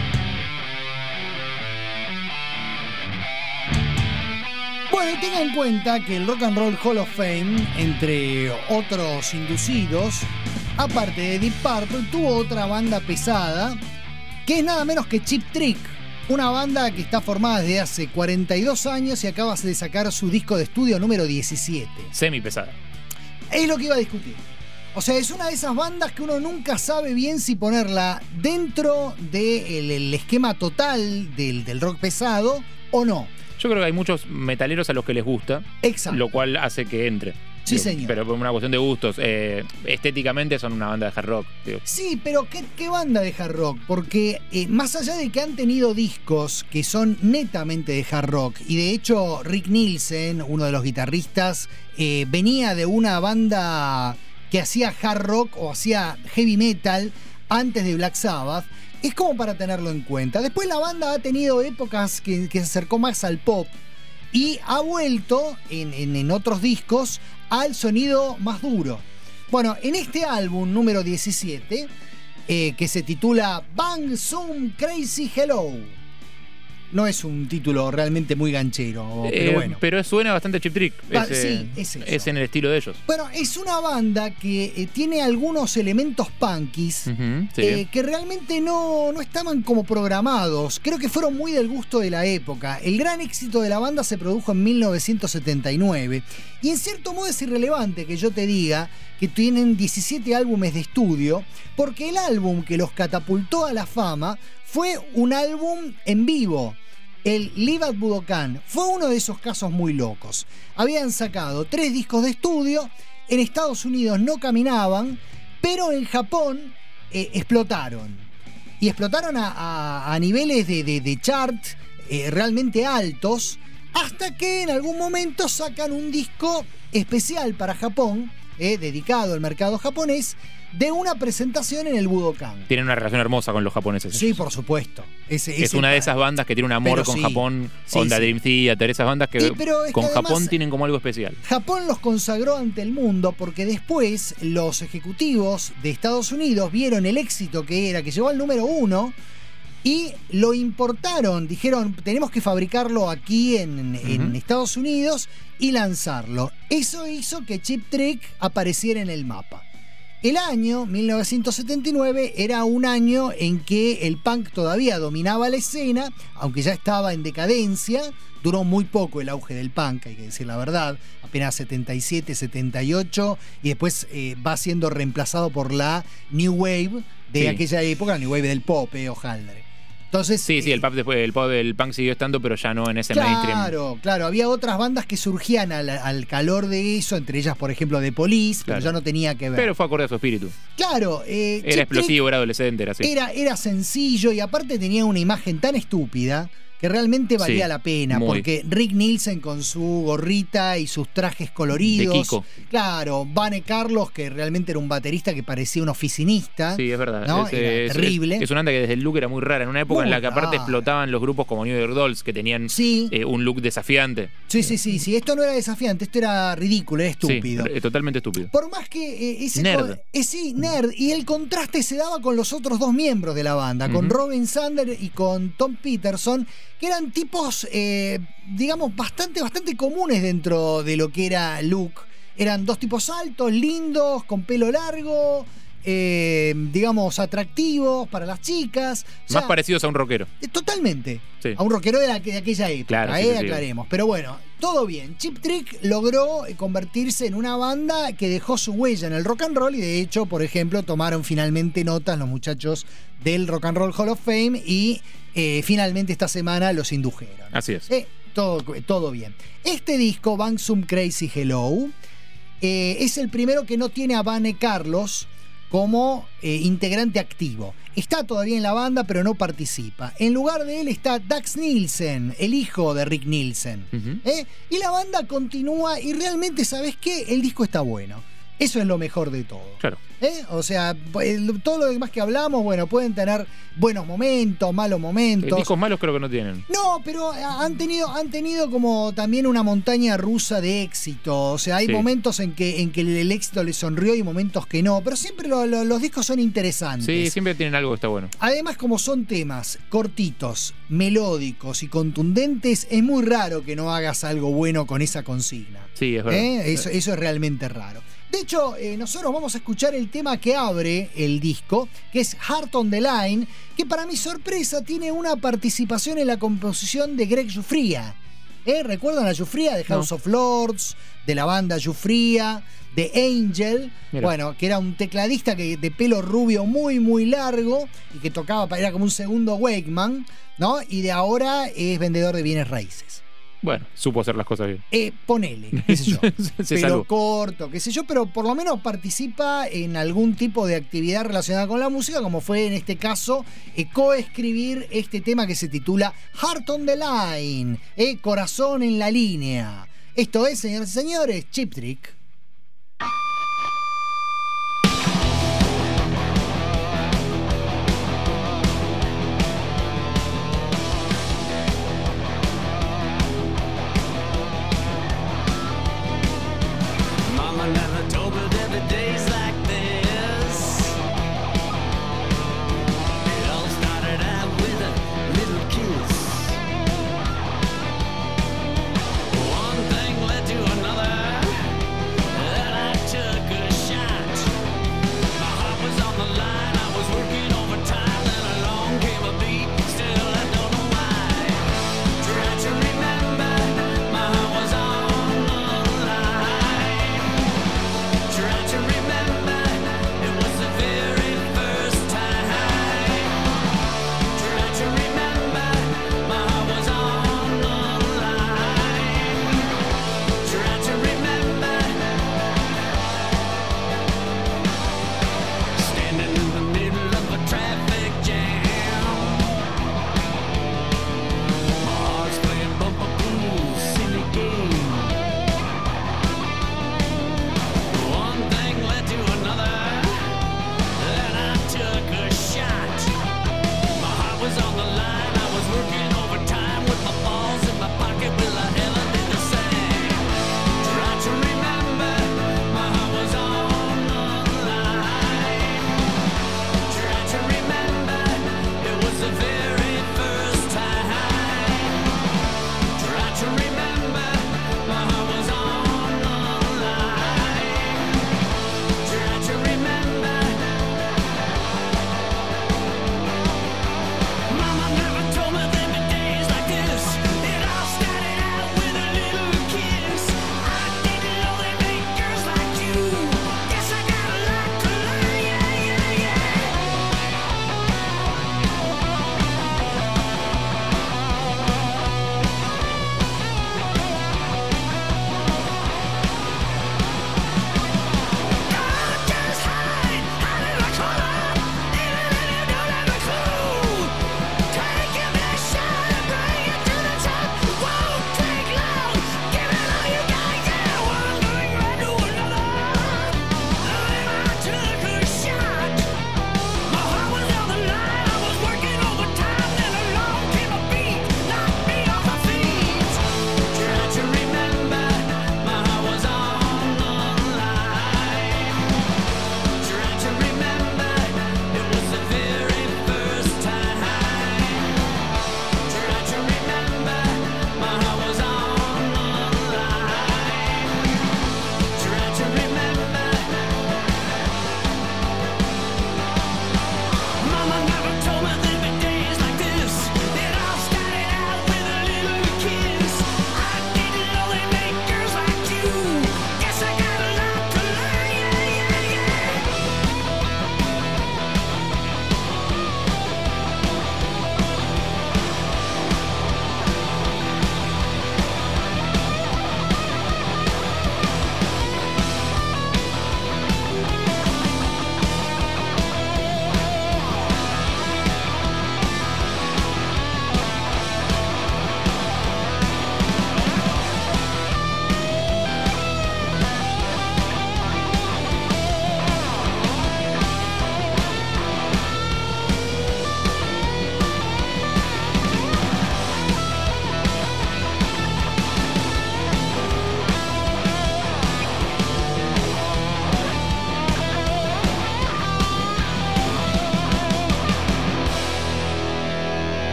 Speaker 2: Bueno, y tenga en cuenta que el Rock and Roll Hall of Fame, entre otros inducidos, aparte de Deep Purple, tuvo otra banda pesada, que es nada menos que Cheap Trick, una banda que está formada desde hace cuarenta y dos años y acaba de sacar su disco de estudio número diecisiete.
Speaker 3: Semi pesada.
Speaker 2: Es lo que iba a discutir. O sea, es una de esas bandas que uno nunca sabe bien si ponerla dentro del el esquema total del, del rock pesado o no.
Speaker 3: Yo creo que hay muchos metaleros a los que les gusta.
Speaker 2: Exacto.
Speaker 3: Lo cual hace que entre.
Speaker 2: Sí,
Speaker 3: digo,
Speaker 2: señor.
Speaker 3: Pero por una cuestión de gustos. Eh, estéticamente son una banda de hard rock. Digo.
Speaker 2: Sí, pero ¿qué, qué banda de hard rock? Porque eh, más allá de que han tenido discos que son netamente de hard rock, y de hecho Rick Nielsen, uno de los guitarristas, eh, venía de una banda que hacía hard rock o hacía heavy metal antes de Black Sabbath, es como para tenerlo en cuenta. Después la banda ha tenido épocas que, que se acercó más al pop y ha vuelto en, en, en otros discos al sonido más duro. Bueno, en este álbum número diecisiete, eh, que se titula Bang Zoom Crazy Hello, no es un título realmente muy ganchero, pero
Speaker 3: Eh,
Speaker 2: bueno.
Speaker 3: Pero suena bastante Cheap Trick.
Speaker 2: Va,
Speaker 3: Es, eh,
Speaker 2: sí, es eso.
Speaker 3: es en el estilo de ellos.
Speaker 2: Bueno, es una banda que eh, tiene algunos elementos punkis
Speaker 3: Ujú, sí.
Speaker 2: eh, que realmente no, no estaban como programados. Creo que fueron muy del gusto de la época. El gran éxito de la banda se produjo en mil novecientos setenta y nueve. Y en cierto modo es irrelevante que yo te diga que tienen diecisiete álbumes de estudio, porque el álbum que los catapultó a la fama fue un álbum en vivo. El Live at Budokan fue uno de esos casos muy locos. Habían sacado tres discos de estudio, en Estados Unidos no caminaban, pero en Japón eh, explotaron. Y explotaron a, a, a niveles de, de, de chart eh, realmente altos, hasta que en algún momento sacan un disco especial para Japón, eh, dedicado al mercado japonés, de una presentación en el Budokan.
Speaker 3: Tienen una relación hermosa con los japoneses.
Speaker 2: Sí, por supuesto. Ese,
Speaker 3: Es
Speaker 2: ese
Speaker 3: una de
Speaker 2: par-
Speaker 3: esas bandas que tiene un amor
Speaker 2: Pero
Speaker 3: con
Speaker 2: sí.
Speaker 3: Japón,
Speaker 2: Sí,
Speaker 3: onda
Speaker 2: sí.
Speaker 3: Dream Theater, esas bandas que
Speaker 2: Sí, pero es que
Speaker 3: con
Speaker 2: además-
Speaker 3: Japón tienen como algo especial.
Speaker 2: Japón los consagró ante el mundo porque después los ejecutivos de Estados Unidos vieron el éxito que era, que llegó al número uno, y lo importaron. Dijeron, tenemos que fabricarlo aquí en, en
Speaker 3: Ujú.
Speaker 2: Estados Unidos y lanzarlo. Eso hizo que Cheap Trick apareciera en el mapa. El año mil novecientos setenta y nueve era un año en que el punk todavía dominaba la escena, aunque ya estaba en decadencia. Duró muy poco el auge del punk, hay que decir la verdad, apenas setenta y siete, setenta y ocho, y después eh, va siendo reemplazado por la New Wave de
Speaker 3: Sí.
Speaker 2: aquella época, la New Wave del pop, eh, hojaldre. Entonces,
Speaker 3: Sí, sí, el pop después, el pop, el punk siguió estando, pero ya no en ese
Speaker 2: Claro,
Speaker 3: mainstream.
Speaker 2: claro, había otras bandas que surgían al, al calor de eso, entre ellas, por ejemplo, The Police, pero
Speaker 3: Claro.
Speaker 2: ya no tenía que ver.
Speaker 3: Pero fue acorde a su espíritu.
Speaker 2: claro, eh,
Speaker 3: Era
Speaker 2: Cheap
Speaker 3: explosivo, era adolescente, era así.
Speaker 2: Trick era, era sencillo y aparte tenía una imagen tan estúpida que realmente valía
Speaker 3: Sí,
Speaker 2: la pena,
Speaker 3: muy.
Speaker 2: porque Rick Nielsen con su gorrita y sus trajes coloridos.
Speaker 3: De Kiko.
Speaker 2: Claro, Vane Carlos, que realmente era un baterista que parecía un oficinista.
Speaker 3: Sí, es verdad.
Speaker 2: ¿no?
Speaker 3: Es,
Speaker 2: Era
Speaker 3: es-
Speaker 2: terrible.
Speaker 3: Es, es una banda que desde el look era muy rara. En una época
Speaker 2: Muy
Speaker 3: en la que aparte
Speaker 2: rara.
Speaker 3: explotaban los grupos como New York Dolls, que tenían eh, un look desafiante.
Speaker 2: Sí, sí, sí, sí. Esto no era desafiante, esto era ridículo, era estúpido.
Speaker 3: Sí, eh, totalmente estúpido.
Speaker 2: Por más que eh, ese
Speaker 3: Nerd.
Speaker 2: con- eh, sí, nerd. Y el contraste se daba con los otros dos miembros de la banda, con
Speaker 3: Ujú.
Speaker 2: Robin Sander y con Tom Peterson, que eran tipos, eh, digamos, bastante, bastante comunes dentro de lo que era Luke. Eran dos tipos altos, lindos, con pelo largo, eh, digamos, atractivos para las chicas. O sea,
Speaker 3: Más parecidos a un rockero.
Speaker 2: eh, Totalmente.
Speaker 3: Sí.
Speaker 2: A un rockero de, la, de aquella época,
Speaker 3: Claro, sí,
Speaker 2: eh,
Speaker 3: sí, sí.
Speaker 2: aclaremos. Pero bueno, todo bien. Cheap Trick logró eh, convertirse en una banda que dejó su huella en el rock and roll y de hecho, por ejemplo, tomaron finalmente notas los muchachos del Rock and Roll Hall of Fame y eh, finalmente esta semana los indujeron.
Speaker 3: Así es.
Speaker 2: Eh, todo, todo bien. Este disco, Bang Zoom Crazy Hello, eh, es el primero que no tiene a Vane Carlos como eh, integrante activo. Está todavía en la banda, pero no participa. En lugar de él está Dax Nielsen, el hijo de Rick Nielsen.
Speaker 3: Ujú.
Speaker 2: ¿Eh? Y la banda continúa y realmente, ¿sabes qué? El disco está bueno. Eso es lo mejor de todo.
Speaker 3: Claro.
Speaker 2: ¿Eh? O sea, el- todo lo demás que hablamos, bueno, pueden tener buenos momentos, malos
Speaker 3: Eh,
Speaker 2: momentos.
Speaker 3: discos malos creo que no tienen.
Speaker 2: No, pero han tenido, han tenido como también una montaña rusa de éxito. O sea, hay
Speaker 3: Sí.
Speaker 2: momentos en que, en que el éxito les sonrió y momentos que no. Pero siempre lo- lo- los discos son interesantes.
Speaker 3: Sí, siempre tienen algo que está bueno.
Speaker 2: Además, como son temas cortitos, melódicos y contundentes, es muy raro que no hagas algo bueno con esa consigna.
Speaker 3: Sí, es verdad.
Speaker 2: ¿Eh? Eso, eso es realmente raro. De hecho, eh, nosotros vamos a escuchar el tema que abre el disco, que es Heart on the Line, que para mi sorpresa tiene una participación en la composición de Greg Giuffria. ¿Eh? ¿Recuerdan a Giuffria de House
Speaker 3: No.
Speaker 2: of Lords, de la banda Giuffria, de Angel?
Speaker 3: Mira.
Speaker 2: Bueno, que era un tecladista que, de pelo rubio muy, muy largo y que tocaba, era como un segundo Wakeman, ¿no? Y de ahora es vendedor de bienes raíces.
Speaker 3: Bueno, supo hacer las cosas bien.
Speaker 2: Eh, ponele, qué sé yo.
Speaker 3: Se
Speaker 2: pelo
Speaker 3: salvó.
Speaker 2: corto, qué sé yo, pero por lo menos participa en algún tipo de actividad relacionada con la música, como fue en este caso eh, coescribir este tema que se titula Heart on the Line, eh, Corazón en la línea. Esto es, señoras y señores, Cheap Trick.
Speaker 1: Mama never told me there'd be days like this. It all started out with a little kiss. One thing led to another.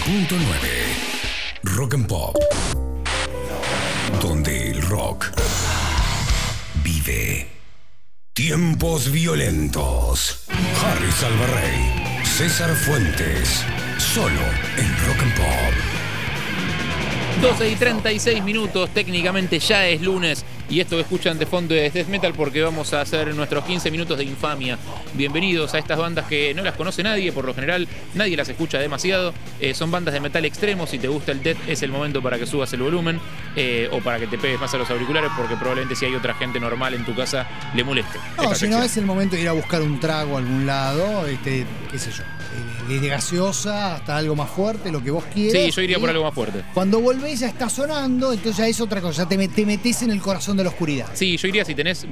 Speaker 14: punto nueve. Rock and Pop. Donde el rock vive. Tiempos violentos. Harry Salvarrey, César Fuentes. Solo en Rock and Pop.
Speaker 3: doce y treinta y seis minutos, técnicamente ya es lunes y esto que escuchan de fondo es Death Metal porque vamos a hacer nuestros quince minutos de infamia. Bienvenidos a estas bandas que no las conoce nadie, por lo general nadie las escucha demasiado, eh, son bandas de metal extremo. Si te gusta el death es el momento para que subas el volumen eh, o para que te pegues más a los auriculares porque probablemente si hay otra gente normal en tu casa le moleste.
Speaker 2: No, si no es el momento de ir a buscar un trago a algún lado, este, qué sé yo, eh, de gaseosa hasta algo más fuerte, lo que vos quieras.
Speaker 3: Sí, yo iría por algo más fuerte.
Speaker 2: Cuando volvés ya está sonando, entonces ya es otra cosa, ya te, te metés en el corazón de la oscuridad.
Speaker 3: Sí, yo iría si tenés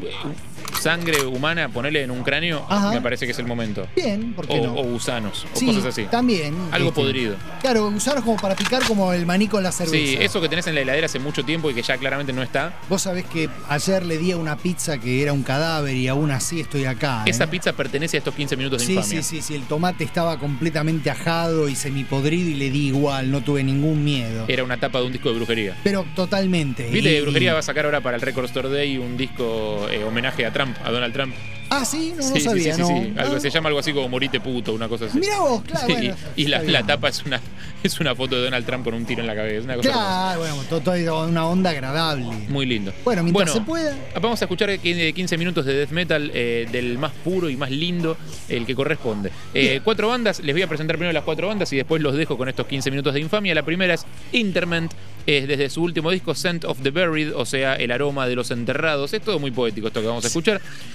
Speaker 3: sangre humana, ponele en un cráneo,
Speaker 2: Ajá.
Speaker 3: me parece que es el momento.
Speaker 2: Bien, ¿por qué
Speaker 3: o,
Speaker 2: no?
Speaker 3: o gusanos, o
Speaker 2: Sí,
Speaker 3: cosas así.
Speaker 2: también.
Speaker 3: Algo
Speaker 2: este,
Speaker 3: podrido.
Speaker 2: Claro, gusanos como para picar como el maní con la cerveza.
Speaker 3: Sí, eso que tenés en la heladera hace mucho tiempo y que ya claramente no está.
Speaker 2: Vos sabés que ayer le di a una pizza que era un cadáver y aún así estoy acá.
Speaker 3: Esa
Speaker 2: ¿eh?
Speaker 3: pizza pertenece a estos quince minutos de
Speaker 2: Sí,
Speaker 3: infamia.
Speaker 2: sí, sí, sí, el tomate estaba completamente ajado y semipodrido y le di igual, no tuve ningún miedo.
Speaker 3: Era una tapa de un disco de brujería.
Speaker 2: Pero totalmente.
Speaker 3: Viste
Speaker 2: y...
Speaker 3: que Brujería va a sacar ahora para el Record Store Day un disco eh, homenaje a Trump, a Donald Trump.
Speaker 2: Ah, sí, no,
Speaker 3: sí,
Speaker 2: no sabía,
Speaker 3: sí, sí,
Speaker 2: no.
Speaker 3: sí, sí. Algo,
Speaker 2: Ah.
Speaker 3: se llama algo así como Morite puto, una cosa así.
Speaker 2: Mirá vos, claro,
Speaker 3: Sí,
Speaker 2: bueno,
Speaker 3: y la,
Speaker 2: está
Speaker 3: la
Speaker 2: bien.
Speaker 3: tapa es una, es una foto de Donald Trump con un tiro en la cabeza. Una cosa
Speaker 2: Claro, bueno, todo, todo una onda agradable.
Speaker 3: muy lindo.
Speaker 2: Bueno, mientras
Speaker 3: Bueno,
Speaker 2: se pueda.
Speaker 3: Vamos a escuchar quince minutos de death metal eh, del más puro y más lindo, el que corresponde. Eh, cuatro bandas, les voy a presentar primero las cuatro bandas y después los dejo con estos quince minutos de infamia. La primera es Interment, es desde su último disco Scent of the Buried, o sea, el aroma de los enterrados. Es todo muy poético esto que vamos a escuchar.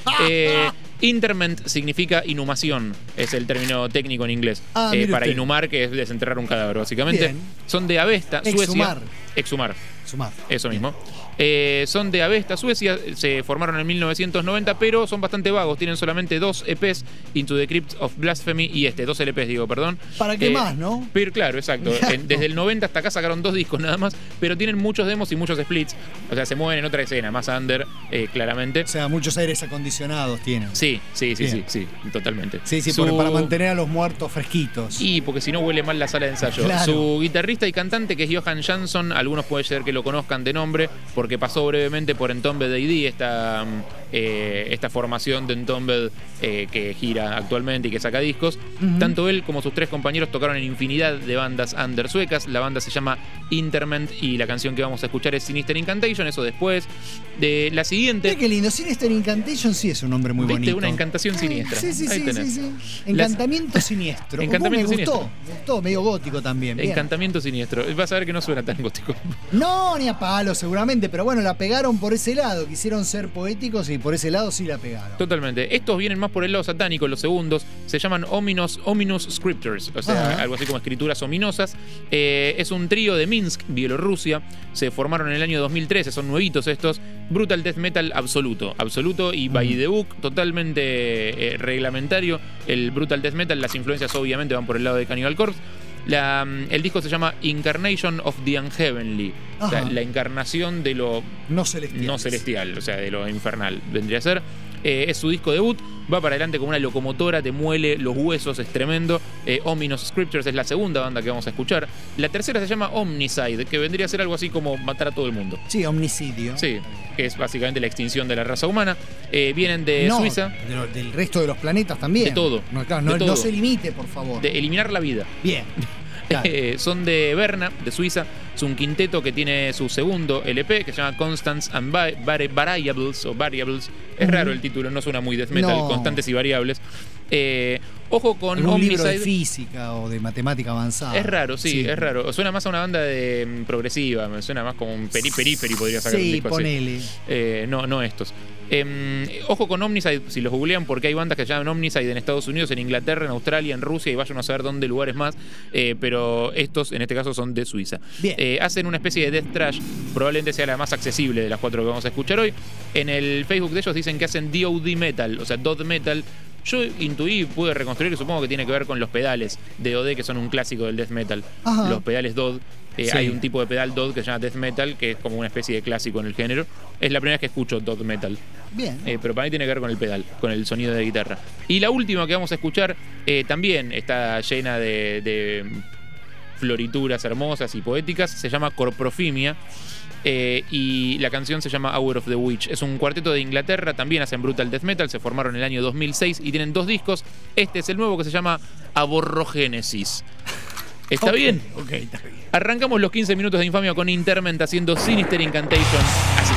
Speaker 3: Eh, Interment significa inhumación, es el término técnico en inglés.
Speaker 2: Ah,
Speaker 3: Eh,
Speaker 2: mire
Speaker 3: para
Speaker 2: usted.
Speaker 3: inhumar, que es desenterrar un cadáver, básicamente.
Speaker 2: Bien.
Speaker 3: Son de Avesta, Suecia.
Speaker 2: Exhumar.
Speaker 3: Exhumar.
Speaker 2: Sumar.
Speaker 3: Eso mismo. Eh, son de Avesta, Suecia, se formaron en mil novecientos noventa, pero son bastante vagos, tienen solamente dos E Pes, Into the Crypt of Blasphemy y este, dos L Pes digo, perdón.
Speaker 2: ¿Para qué
Speaker 3: Eh,
Speaker 2: más, no?
Speaker 3: Pero claro, exacto. En- desde el noventa hasta acá sacaron dos discos nada más, pero tienen muchos demos y muchos splits, o sea, se mueven en otra escena, más under, eh, claramente.
Speaker 2: O sea, muchos aires acondicionados tienen.
Speaker 3: Sí, sí, sí, sí,
Speaker 2: Bien.
Speaker 3: sí, totalmente.
Speaker 2: Sí, sí,
Speaker 3: Su-
Speaker 2: porque para mantener a los muertos fresquitos.
Speaker 3: Y porque si no huele mal la sala de ensayo.
Speaker 2: Claro.
Speaker 3: Su guitarrista y cantante, que es Johan Jansson, algunos puede ser que lo conozcan de nombre, porque pasó brevemente por Entombed A D, esta, mm, eh, esta formación de Entombed eh, que gira actualmente y que saca discos.
Speaker 2: Ujú.
Speaker 3: Tanto él como sus tres compañeros tocaron en infinidad de bandas under suecas. La banda se llama Interment y la canción que vamos a escuchar es Sinister Incantation, eso después. De la siguiente...
Speaker 2: Mira qué lindo. Sinister Incantation sí es un nombre muy
Speaker 3: ¿Viste?
Speaker 2: bonito.
Speaker 3: Una encantación siniestra.
Speaker 2: Sí, sí,
Speaker 3: Ahí
Speaker 2: sí,
Speaker 3: tenés.
Speaker 2: sí, sí. Encantamiento siniestro.
Speaker 3: Encantamiento
Speaker 2: me gustó,
Speaker 3: siniestro.
Speaker 2: me gustó, medio gótico también. Bien.
Speaker 3: Encantamiento siniestro. Vas a ver que no suena tan gótico.
Speaker 2: No, ni a palo seguramente, pero bueno, la pegaron por ese lado. Quisieron ser poéticos y por ese lado sí la pegaron.
Speaker 3: Totalmente. Estos vienen más por el lado satánico, los segundos. Se llaman Ominous, Ominous Scriptures, o sea,
Speaker 2: Ajá.
Speaker 3: algo así como escrituras ominosas. Eh, es un trío de Minsk, Bielorrusia. Se formaron en el año dos mil trece, son nuevitos estos. Brutal Death Metal absoluto, absoluto y by the book, totalmente eh, reglamentario. El Brutal Death Metal, las influencias obviamente van por el lado de Cannibal Corpse. La, mm, el disco se llama Incarnation of the Unheavenly, o sea,
Speaker 2: Ajá.
Speaker 3: la encarnación de lo
Speaker 2: No celestial.
Speaker 3: no celestial, o sea, de lo infernal, vendría a ser. Eh, es su disco debut, va para adelante como una locomotora, te muele los huesos, es tremendo. Eh, Ominous Scriptures es la segunda banda que vamos a escuchar. La tercera se llama Omnicide, que vendría a ser algo así como matar a todo el mundo.
Speaker 2: Sí, homicidio.
Speaker 3: Sí, que es básicamente la extinción de la raza humana. Eh, vienen de
Speaker 2: No,
Speaker 3: Suiza,
Speaker 2: de lo- del resto de los planetas también.
Speaker 3: De todo,
Speaker 2: No, claro,
Speaker 3: de
Speaker 2: no,
Speaker 3: todo.
Speaker 2: no se limite, por favor.
Speaker 3: de eliminar la vida.
Speaker 2: Bien. Claro.
Speaker 3: Eh, son de Berna, de Suiza. Es un quinteto que tiene su segundo L P, que se llama Constants and Va- Vari- Variables o Variables. Es
Speaker 2: Ujú.
Speaker 3: raro el título, no suena muy death metal,
Speaker 2: No.
Speaker 3: constantes y variables. Eh, ojo con
Speaker 2: Algún libro de
Speaker 3: Omnicide.
Speaker 2: física o de matemática avanzada.
Speaker 3: Es raro, sí, es raro. Suena más a una banda de mm, progresiva, me suena más como un peri periperi podría sacar un
Speaker 2: Sí,
Speaker 3: disco así.
Speaker 2: ponele.
Speaker 3: Eh, no, no estos. Em, ojo con Omnicide, si los googlean, porque hay bandas que se llaman Omnicide en Estados Unidos, en Inglaterra, en Australia, en Rusia, y vayan a saber dónde lugares más. Eh, pero estos, en este caso, son de Suiza.
Speaker 2: Bien.
Speaker 3: Eh, hacen una especie de death trash, probablemente sea la más accesible de las cuatro que vamos a escuchar hoy. En el Facebook de ellos dicen que hacen D O D metal, o sea, Dod metal. Yo intuí, pude reconstruir, que supongo que tiene que ver con los pedales de O D, que son un clásico del death metal.
Speaker 2: Ajá.
Speaker 3: Los pedales Dod. Eh,
Speaker 2: Sí.
Speaker 3: Hay un tipo de pedal Dod que se llama death metal, que es como una especie de clásico en el género. Es la primera vez que escucho Dod metal.
Speaker 2: Bien.
Speaker 3: Eh, pero para mí tiene que ver con el pedal, con el sonido de guitarra. Y la última que vamos a escuchar eh, también está llena de, de florituras hermosas y poéticas. Se llama Corprofimia. Eh, y la canción se llama Hour of the Witch. Es un cuarteto de Inglaterra, también hacen brutal death metal, se formaron en el año dos mil seis y tienen dos discos. Este es el nuevo, que se llama Aborrogénesis. ¿Está
Speaker 2: Ok,
Speaker 3: bien?
Speaker 2: Ok, está bien.
Speaker 3: Arrancamos los quince minutos de Infamia con Interment haciendo Sinister Incantation. Así.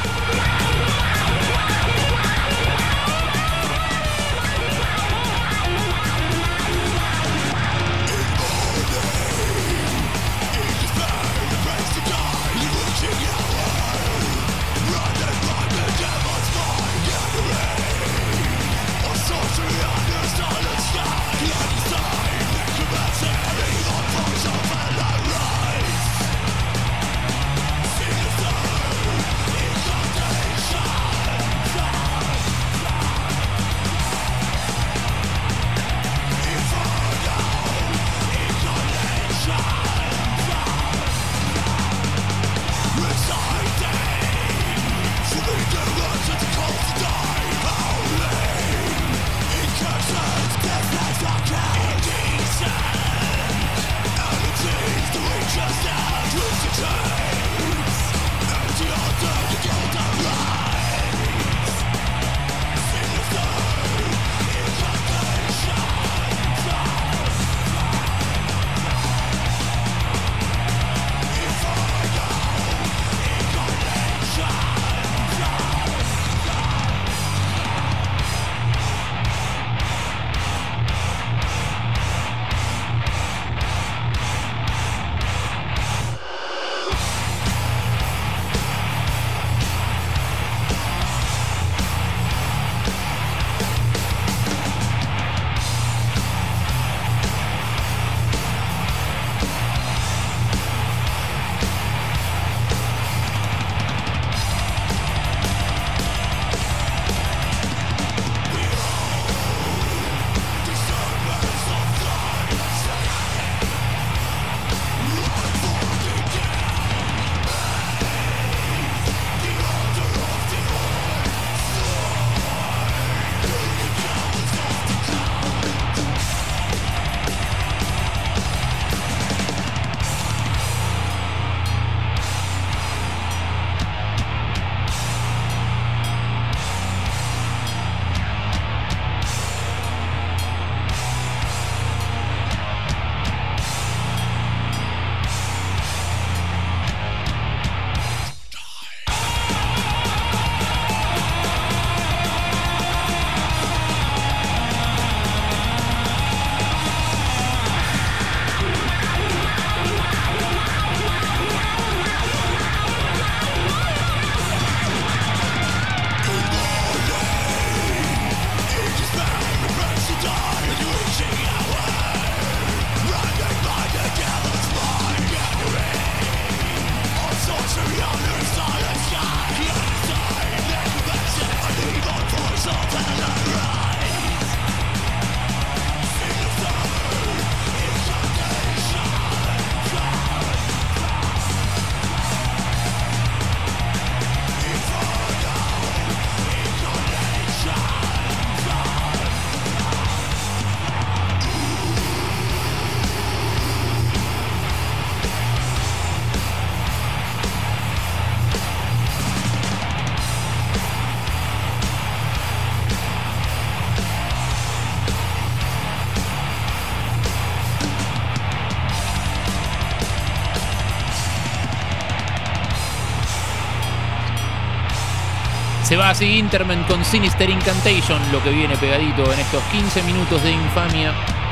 Speaker 3: Se va así Interment con Sinister Incantation, lo que viene pegadito en estos quince minutos de Infamia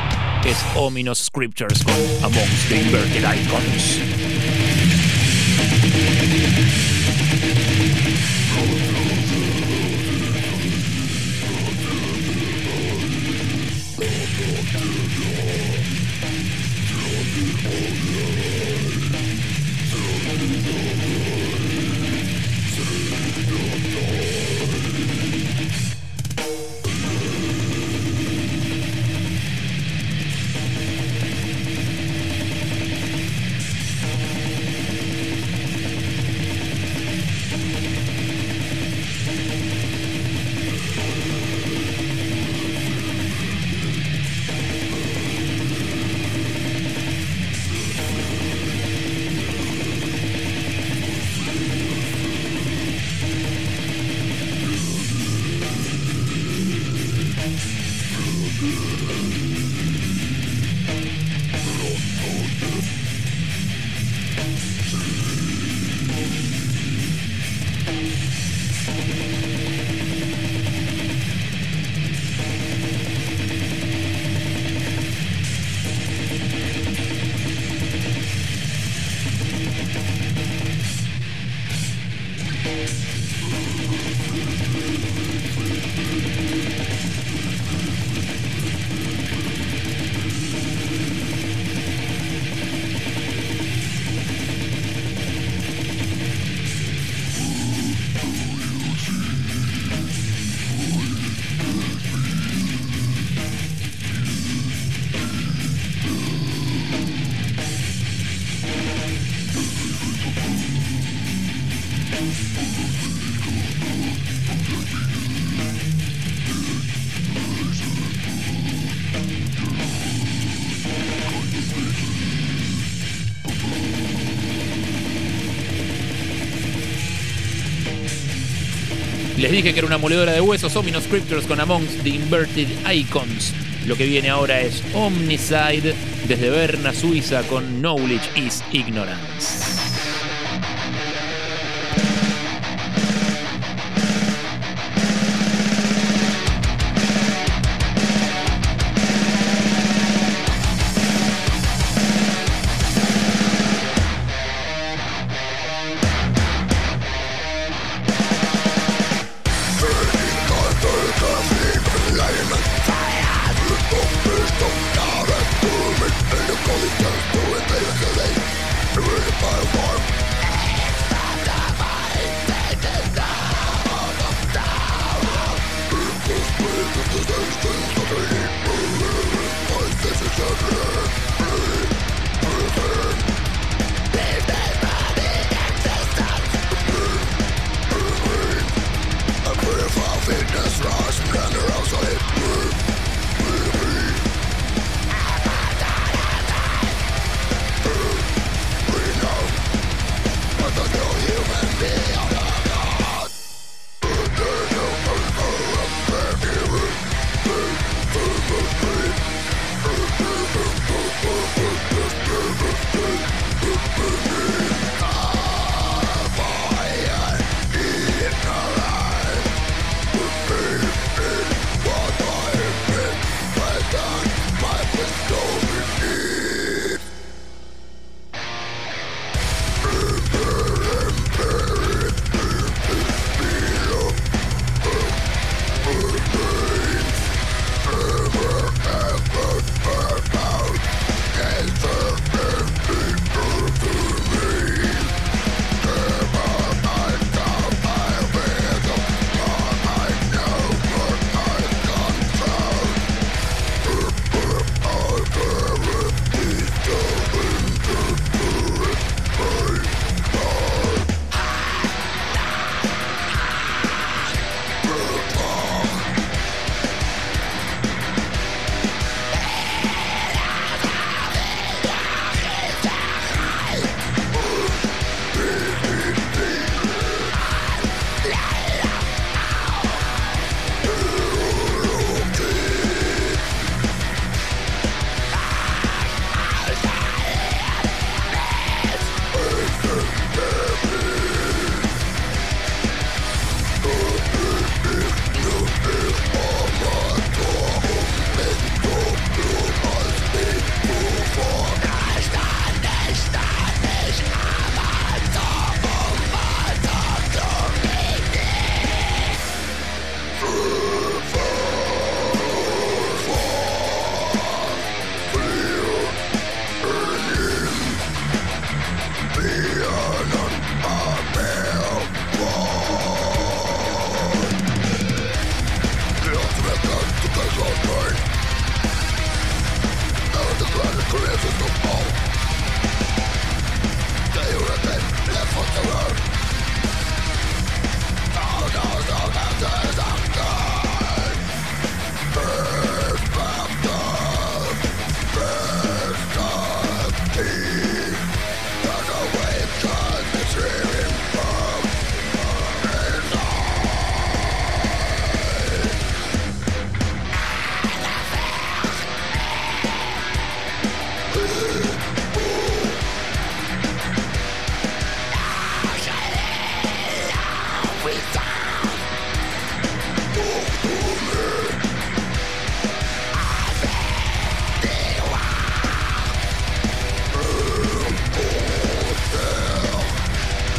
Speaker 3: es Ominous Scriptures con Amongst the Inverted Icons. Les dije que era una moledora de huesos, Ominous Scriptures con Amongst the Inverted Icons. Lo que viene ahora es Omnicide desde Berna, Suiza con Knowledge is Ignorance.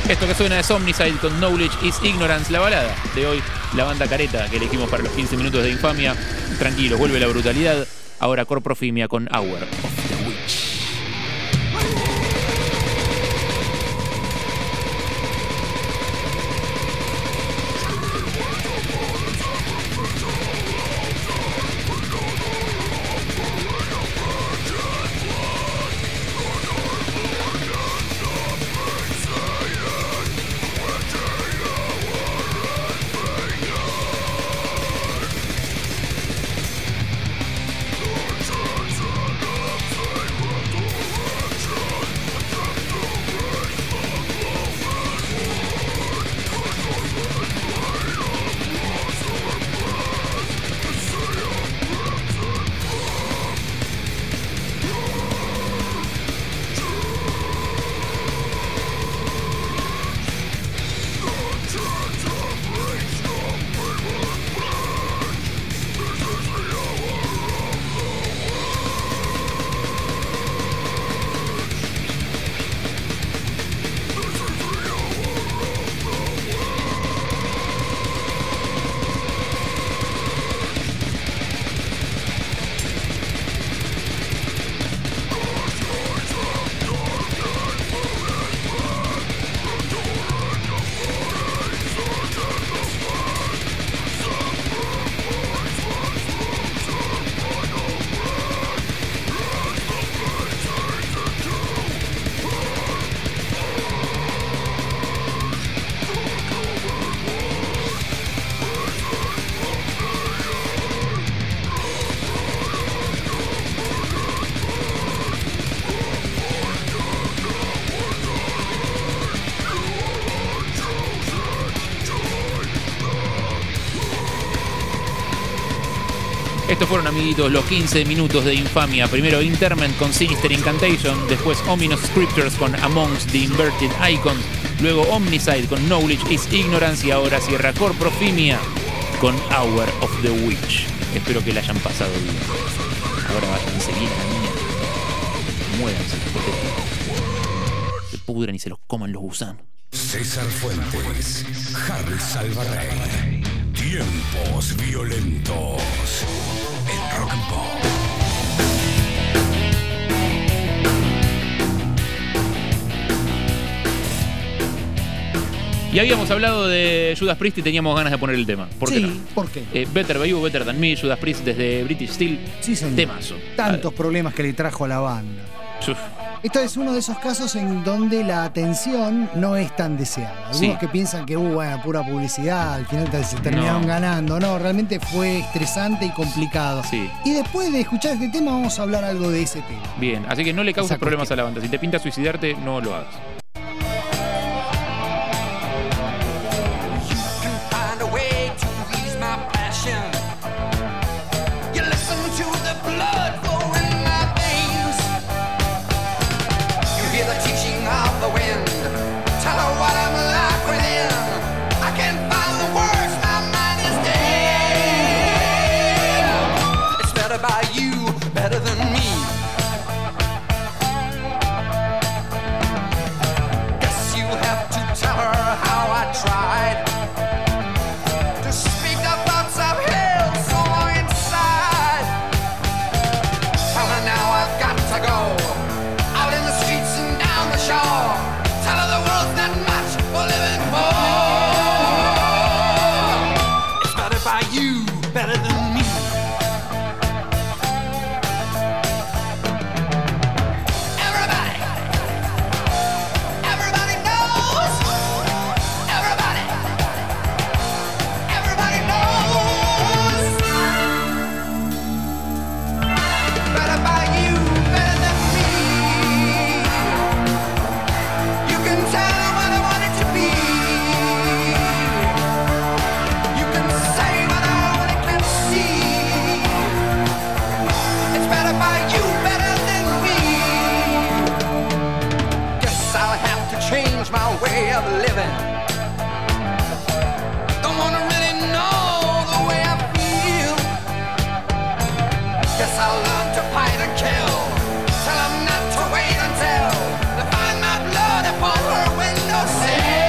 Speaker 3: Esto que suena es Omnicide con Knowledge is Ignorance, la balada de hoy, la banda careta que elegimos para los quince minutos de infamia. Tranquilos, vuelve la brutalidad. Ahora Corprofimia con Hour of the Witch. Estos fueron, amiguitos, los quince minutos de infamia. Primero Interment con Sinister Incantation, después Ominous Scriptures con Amongst the Inverted Icons, luego Omnicide con Knowledge is Ignorance y ahora cierra Corprofimia con Hour of the Witch. Espero que la hayan pasado bien. Ahora váyanse bien a la mierda. Muéranse, se pudran y se los coman los gusanos.
Speaker 14: César Fuentes, Harry Salvarrey. Tiempos violentos. El Rock and Pop.
Speaker 3: Y habíamos hablado de Judas Priest y teníamos ganas de poner el tema. ¿Por qué
Speaker 2: sí,
Speaker 3: no?
Speaker 2: ¿por qué?
Speaker 3: Eh, Better By You, Better Than Me, Judas Priest desde British Steel.
Speaker 2: Sí, señor.
Speaker 3: Temazo.
Speaker 2: Tantos problemas que le trajo a la banda.
Speaker 3: Uf.
Speaker 2: Esto es uno de esos casos en donde la atención no es tan deseada. Algunos
Speaker 3: Sí.
Speaker 2: que piensan que, uh, bueno, pura publicidad, al final se terminaron
Speaker 3: No.
Speaker 2: ganando. No, realmente fue estresante y complicado.
Speaker 3: Sí.
Speaker 2: Y después de escuchar este tema, vamos a hablar algo de ese tema.
Speaker 3: Bien, así que no le causes
Speaker 2: Esa
Speaker 3: problemas
Speaker 2: cuestión.
Speaker 3: a la banda. Si te pinta suicidarte, no lo hagas.
Speaker 16: Find a way to ease my passion. You listen to the blood flow in my veins. You hear the teaching of the wind. Tell her what I'm like within. I can't find the words, my mind is dead. It's better by you, better than me. Guess you have to tell her how I tried to speak the thoughts of hell so long inside. Tell her now I've got to go out in the streets and down the shore. Tell her the world's not much for living for. It's better by you, better than me. Everybody, everybody knows. Everybody. Everybody knows. Better by you, better than me. You can tell what I want it to be. You can say what I only can see. It's better by you, better than me. Guess I'll have to change my way of living. Don't wanna really know the way I feel. Guess I'll learn to fight and kill. Tell 'em not to wait until they find my blood upon her windowsill.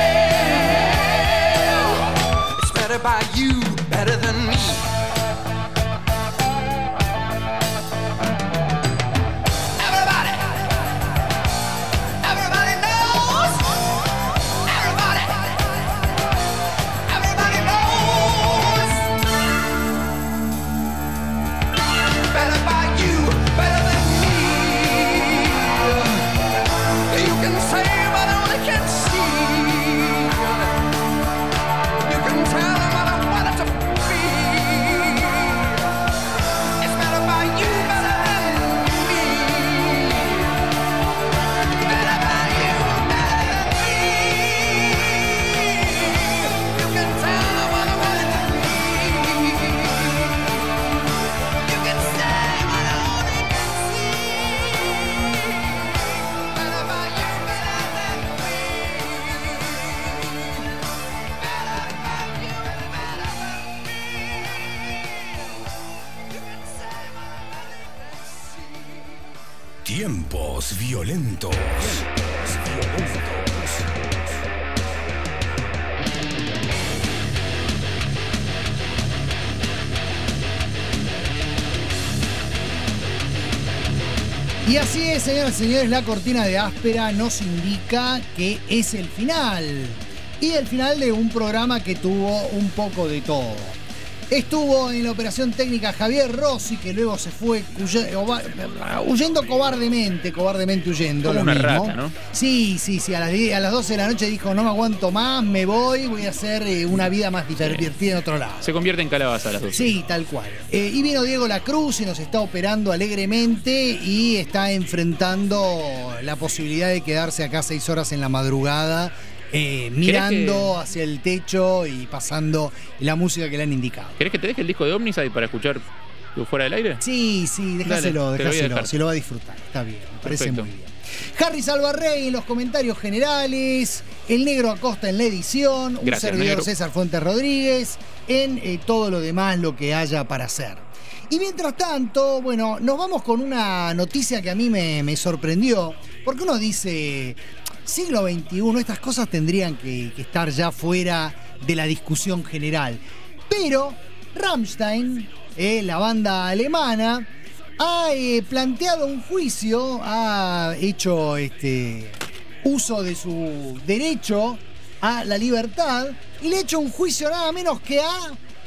Speaker 14: Tiempos violentos. Tiempos violentos.
Speaker 2: Y así es, señoras y señores, la cortina de áspera nos indica que es el final. Y el final de un programa que tuvo un poco de todo. Estuvo en la operación técnica Javier Rossi, que luego se fue huyendo cobardemente, cobardemente huyendo.
Speaker 3: Como
Speaker 2: lo
Speaker 3: una
Speaker 2: mismo.
Speaker 3: rata, ¿no?
Speaker 2: Sí, sí, sí. A las, diez, a las doce de la noche dijo, no me aguanto más, me voy, voy a hacer eh, una vida más divertida en otro lado.
Speaker 3: Se convierte en calabaza a las doce.
Speaker 2: Sí, tal cual. Eh, y vino Diego Lacruz y nos está operando alegremente y está enfrentando la posibilidad de quedarse acá seis horas en la madrugada. Eh, mirando que... hacia el techo y pasando la música que le han indicado.
Speaker 3: ¿Querés que te deje el disco de Omnicide para escuchar fuera del aire?
Speaker 2: Sí, sí, déjaselo,
Speaker 3: Dale,
Speaker 2: déjaselo, si lo va a disfrutar. Está bien, me parece
Speaker 3: Perfecto.
Speaker 2: muy bien. Harry Salvarrey en los comentarios generales, el Negro Acosta en la edición, un
Speaker 3: Gracias,
Speaker 2: servidor
Speaker 3: Negro.
Speaker 2: César Fuentes Rodríguez en eh, todo lo demás, lo que haya para hacer. Y mientras tanto, bueno, nos vamos con una noticia que a mí me, me sorprendió, porque uno dice... siglo veintiuno, estas cosas tendrían que, que estar ya fuera de la discusión general. Pero Rammstein, eh, la banda alemana, ha eh, planteado un juicio, ha hecho este, uso de su derecho a la libertad y le ha hecho un juicio nada menos que a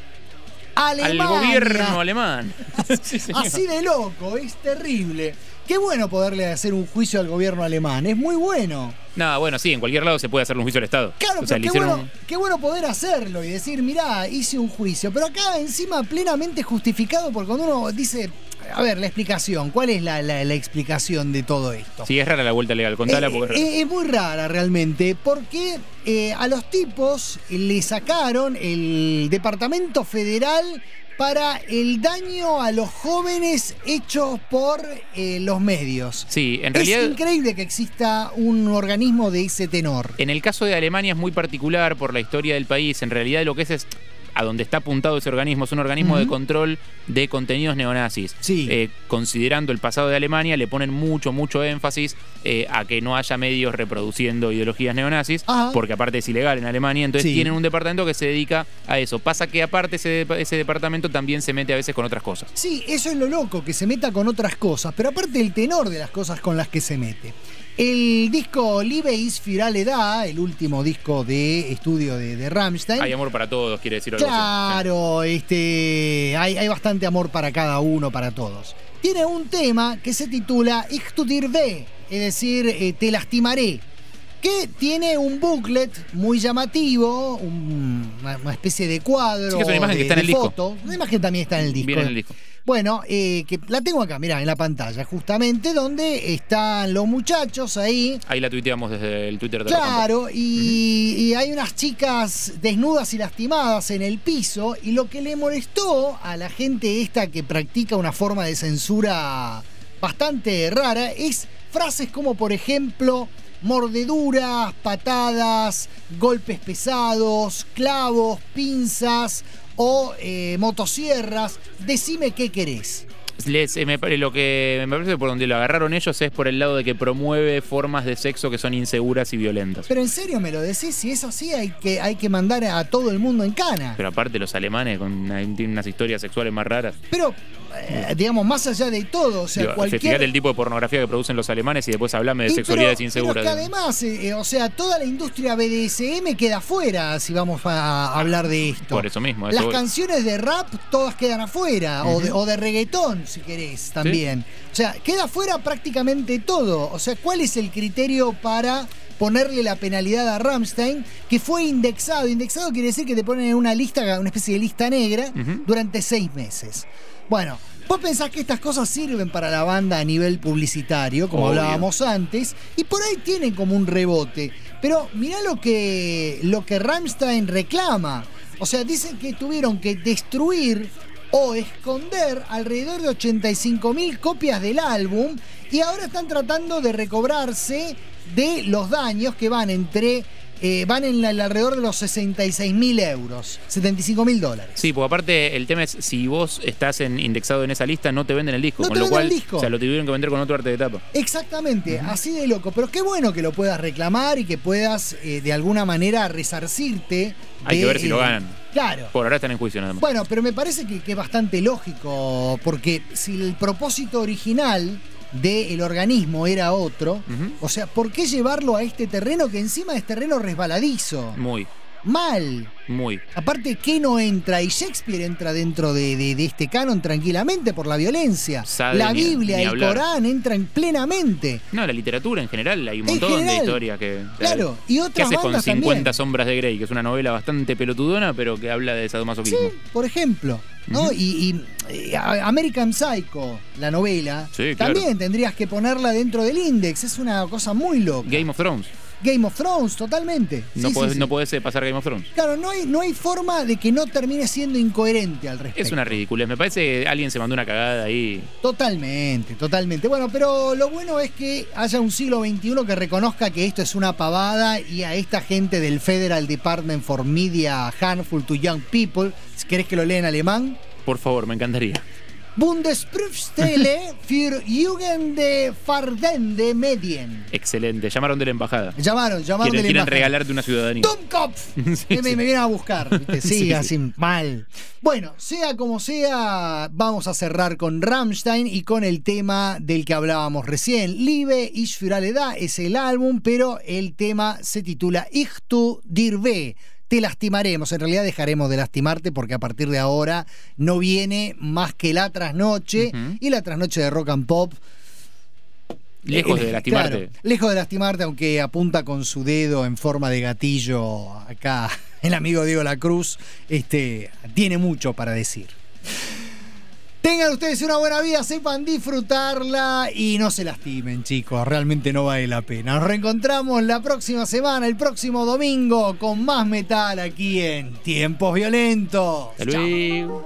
Speaker 2: Alemania.
Speaker 3: Al gobierno alemán. Sí, señor.
Speaker 2: Así de loco, es terrible. Qué bueno poderle hacer un juicio al gobierno alemán, es muy bueno.
Speaker 3: No, bueno, sí, en cualquier lado se puede hacer un juicio al Estado.
Speaker 2: Claro,
Speaker 3: o sea,
Speaker 2: pero
Speaker 3: le
Speaker 2: qué
Speaker 3: hicieron
Speaker 2: bueno,
Speaker 3: un-
Speaker 2: qué bueno poder hacerlo y decir, mirá, hice un juicio. Pero acá encima plenamente justificado, porque cuando uno dice, a ver, la explicación, ¿cuál es la, la- la explicación de todo esto?
Speaker 3: Sí, es rara la vuelta legal, contala
Speaker 2: Eh,
Speaker 3: porque es rara.
Speaker 2: eh, es muy rara realmente, porque eh, a los tipos le sacaron el Departamento Federal para el daño a los jóvenes hechos por eh, los medios.
Speaker 3: Sí, en
Speaker 2: Es
Speaker 3: realidad...
Speaker 2: increíble que exista un organismo de ese tenor.
Speaker 3: En el caso de Alemania es muy particular por la historia del país. En realidad lo que es es a donde está apuntado ese organismo es un organismo
Speaker 2: Ujú.
Speaker 3: de control de contenidos neonazis.
Speaker 2: Sí.
Speaker 3: Eh, considerando el pasado de Alemania, le ponen mucho, mucho énfasis eh, a que no haya medios reproduciendo ideologías neonazis,
Speaker 2: Ajá.
Speaker 3: porque aparte es ilegal en Alemania, entonces
Speaker 2: Sí.
Speaker 3: tienen un departamento que se dedica a eso. Pasa que aparte ese, ese departamento también se mete a veces con otras cosas.
Speaker 2: Sí, eso es lo loco, que se meta con otras cosas, pero aparte el tenor de las cosas con las que se mete. El disco Liebe ist für alle da, el último disco de estudio de, de Rammstein.
Speaker 3: Hay amor para todos, quiere decir algo así.
Speaker 2: Claro, este, hay, hay bastante amor para cada uno, para todos. Tiene un tema que se titula Ich tu dir weh, es decir, eh, te lastimaré, que tiene un booklet muy llamativo, un- una, una especie de cuadro,
Speaker 3: Sí, que es una imagen
Speaker 2: de,
Speaker 3: que está en
Speaker 2: de
Speaker 3: el disco.
Speaker 2: foto. Una imagen también está en el disco.
Speaker 3: Viene en el disco.
Speaker 2: Bueno, eh, que la tengo acá, mirá, en la pantalla, justamente donde están los muchachos ahí.
Speaker 3: Ahí la tuiteamos desde el Twitter de Rock and Pop.
Speaker 2: Claro, y, y hay unas chicas desnudas y lastimadas en el piso, y lo que le molestó a la gente esta que practica una forma de censura bastante rara es frases como, por ejemplo, mordeduras, patadas, golpes pesados, clavos, pinzas o eh, motosierras. Decime qué querés.
Speaker 3: Les, eh, me, pare- lo que me parece que por donde lo agarraron ellos es por el lado de que promueve formas de sexo que son inseguras y violentas.
Speaker 2: Pero en serio me lo decís, si es así hay que, hay que mandar a todo el mundo en cana.
Speaker 3: Pero aparte los alemanes con una- tienen unas historias sexuales más raras.
Speaker 2: Pero, eh, digamos, más allá de todo, o sea,
Speaker 3: Digo,
Speaker 2: cualquier...
Speaker 3: fíjate el tipo de pornografía que producen los alemanes y después hablame de
Speaker 2: Y
Speaker 3: sexualidades
Speaker 2: pero-
Speaker 3: inseguras.
Speaker 2: Pero que además, eh, eh, o sea, toda la industria B D S M queda afuera si vamos a hablar de esto.
Speaker 3: Por eso mismo. eso
Speaker 2: Las
Speaker 3: voy.
Speaker 2: canciones de rap todas quedan afuera, o, de,
Speaker 3: Ujú.
Speaker 2: o de reggaetón, si querés, también. O sea, queda afuera prácticamente todo. O sea, ¿cuál es el criterio para ponerle la penalidad a Rammstein, que fue indexado? Indexado quiere decir que te ponen en una lista, una especie de lista negra,
Speaker 3: Ujú.
Speaker 2: durante seis meses. Bueno, vos pensás que estas cosas sirven para la banda a nivel publicitario, como
Speaker 3: Obvio.
Speaker 2: hablábamos antes, y por ahí tienen como un rebote. Pero mirá lo que, lo que Rammstein reclama. O sea, dicen que tuvieron que destruir o esconder alrededor de ochenta y cinco mil copias del álbum y ahora están tratando de recobrarse de los daños que van entre eh, van en la- el alrededor de los sesenta y seis mil euros, setenta y cinco mil dólares.
Speaker 3: Sí, porque aparte el tema es, si vos estás en- indexado en esa lista, no te venden el disco.
Speaker 2: No
Speaker 3: con
Speaker 2: te
Speaker 3: lo
Speaker 2: venden
Speaker 3: cual,
Speaker 2: el disco.
Speaker 3: o sea, lo tuvieron que vender con otro arte de tapa.
Speaker 2: Exactamente, así de loco. Pero qué bueno que lo puedas reclamar y que puedas eh, de alguna manera resarcirte.
Speaker 3: Hay
Speaker 2: de,
Speaker 3: que ver si lo
Speaker 2: eh,
Speaker 3: ganan.
Speaker 2: Claro.
Speaker 3: Por ahora están en juicio nada más.
Speaker 2: Bueno, pero me parece que, que es bastante lógico, porque si el propósito original del organismo era otro,
Speaker 3: Ujú.
Speaker 2: o sea, ¿por qué llevarlo a este terreno que encima es terreno resbaladizo?
Speaker 3: Muy,
Speaker 2: Mal.
Speaker 3: muy.
Speaker 2: Aparte, ¿qué no entra? Y Shakespeare entra dentro de, de- de este canon tranquilamente por la violencia.
Speaker 3: Sade
Speaker 2: la
Speaker 3: ni-
Speaker 2: Biblia,
Speaker 3: ni
Speaker 2: el
Speaker 3: hablar.
Speaker 2: Corán entran plenamente.
Speaker 3: No, la literatura en general, hay un
Speaker 2: En
Speaker 3: montón de
Speaker 2: general.
Speaker 3: historias que... o sea,
Speaker 2: Claro, y
Speaker 3: ¿Qué
Speaker 2: otras
Speaker 3: haces con
Speaker 2: bandas
Speaker 3: cincuenta
Speaker 2: también.
Speaker 3: sombras de Grey? Que es una novela bastante pelotudona, pero que habla de sadomasoquismo.
Speaker 2: Sí, por ejemplo. ¿no?
Speaker 3: Ujú.
Speaker 2: Y, y, eh, American Psycho, la novela,
Speaker 3: Sí, claro.
Speaker 2: también tendrías que ponerla dentro del Index. Es una cosa muy loca.
Speaker 3: Game of Thrones.
Speaker 2: Game of Thrones, totalmente.
Speaker 3: No
Speaker 2: Sí,
Speaker 3: podés,
Speaker 2: sí, sí.
Speaker 3: no podés eh, pasar Game of Thrones.
Speaker 2: Claro, no hay, no hay forma de que no termine siendo incoherente al respecto.
Speaker 3: Es una ridiculez. Me parece que alguien se mandó una cagada ahí.
Speaker 2: Totalmente, totalmente. Bueno, pero lo bueno es que haya un siglo veintiuno que reconozca que esto es una pavada y a esta gente del Federal Department for Media Handful to Young People, si querés que lo lea en alemán,
Speaker 3: Por favor, me encantaría.
Speaker 2: Bundesprüfstelle für Jugendfördernde Medien.
Speaker 3: Excelente. Llamaron de la embajada.
Speaker 2: Llamaron, llamaron
Speaker 3: Quieren,
Speaker 2: de la
Speaker 3: quieren
Speaker 2: embajada.
Speaker 3: regalarte una ciudadanía.
Speaker 2: Dummkopf.
Speaker 3: Sí,
Speaker 2: Que me,
Speaker 3: sí.
Speaker 2: me vienen a buscar, ¿viste?
Speaker 3: Sí,
Speaker 2: Siga
Speaker 3: sí.
Speaker 2: así mal. Bueno, sea como sea, vamos a cerrar con Rammstein y con el tema del que hablábamos recién. Liebe ich für alle da es el álbum, pero el tema se titula Ich tu dir weh. Te lastimaremos, en realidad dejaremos de lastimarte porque a partir de ahora no viene más que la trasnoche
Speaker 3: Ujú.
Speaker 2: y la trasnoche de Rock and Pop.
Speaker 3: Lejos de
Speaker 2: Eh,
Speaker 3: lastimarte.
Speaker 2: claro, lejos de lastimarte, aunque apunta con su dedo en forma de gatillo acá el amigo Diego La Cruz, este, tiene mucho para decir. Tengan ustedes una buena vida, sepan disfrutarla y no se lastimen, chicos, realmente no vale la pena. Nos reencontramos la próxima semana, el próximo domingo, con más metal aquí en Tiempos Violentos.
Speaker 3: Hasta luego.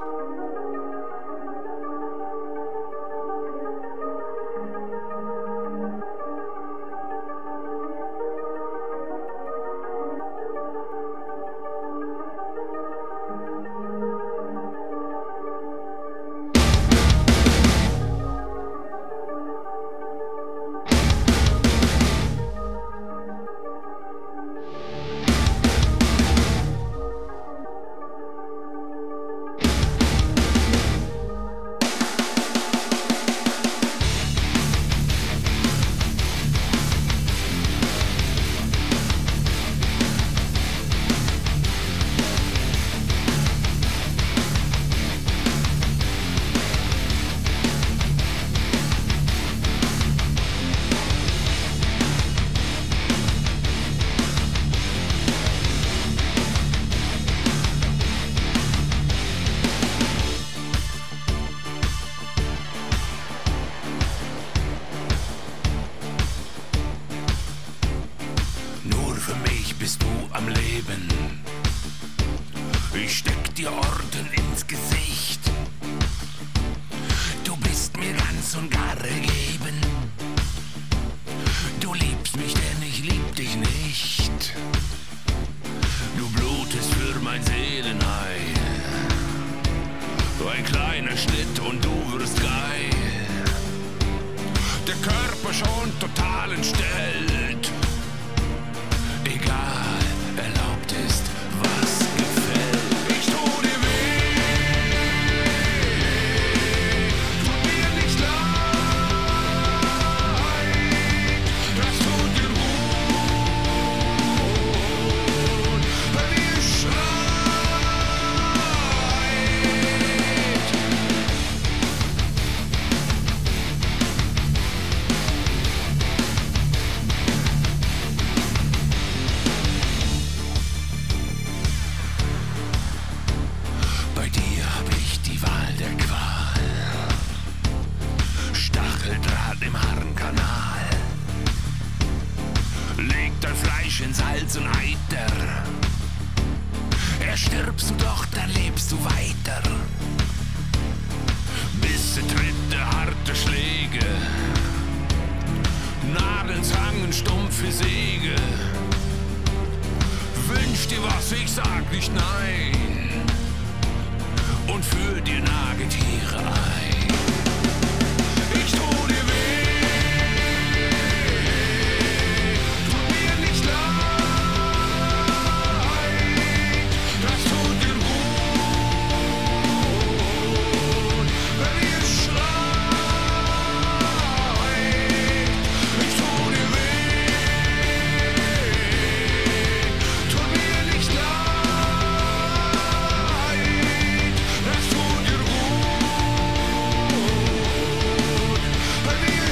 Speaker 1: Nur für mich bist du am Leben. Ich steck dir Orden ins Gesicht. Du bist mir ganz und gar ergeben. Du liebst mich, denn ich lieb dich nicht. Du blutest für mein Seelenheil. Ein kleiner Schnitt und du wirst geil. Der Körper schon total entstellt. Egal, erlaubt ist, was gefällt. Ich tu dir weh, tut mir nicht leid, das tut dir gut, wenn ihr schreit. Bei dir hab ich die Wahl der Qual. Stacheldraht im Harnkanal. Leg dein Fleisch in Salz und Eiter. Erstirbst du doch, dann lebst du weiter. Bisse, Tritte, harte Schläge. Nadeln, Zangen, stumpfe Säge. sag nicht nein und führ dir Nagetiere ein. Ich tu dir weh, tu mir nicht leid, das tut dir gut, wenn ihr schreit. Ich tu dir weh, tu mir nicht leid, das tut dir gut, wenn ihr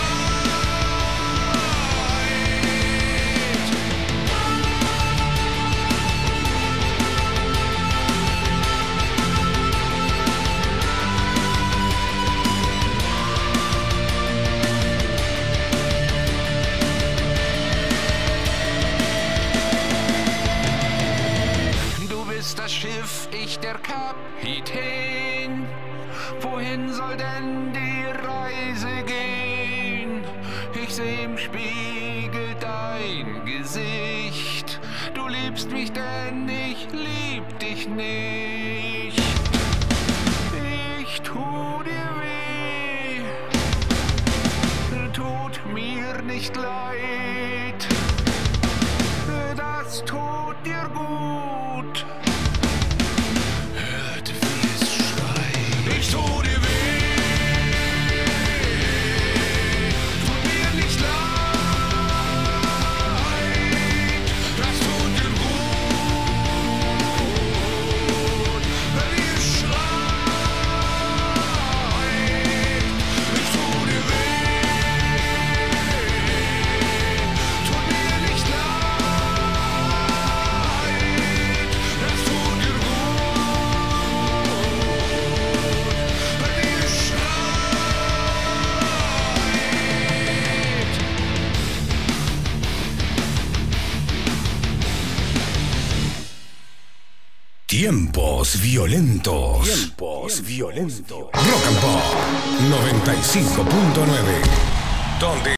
Speaker 1: Du bist das Schiff, ich der Kapitän. Wohin soll denn die Reise gehen? Ich seh im Spiegel dein Gesicht. Du liebst mich, denn ich lieb dich nicht. Ich tu dir weh, tut mir nicht leid. Das tut dir gut. Hört, wie es schreit. Ich tu dir weh, tut mir nicht leid. Das tut dir gut, wenn ihr schreit. Ich tu dir weh, tut mir nicht leid. Das tut dir gut, wenn ihr schreit.
Speaker 14: Tiempos violentos. Tiempos violentos. Rock and Pop noventa y cinco punto nueve. Donde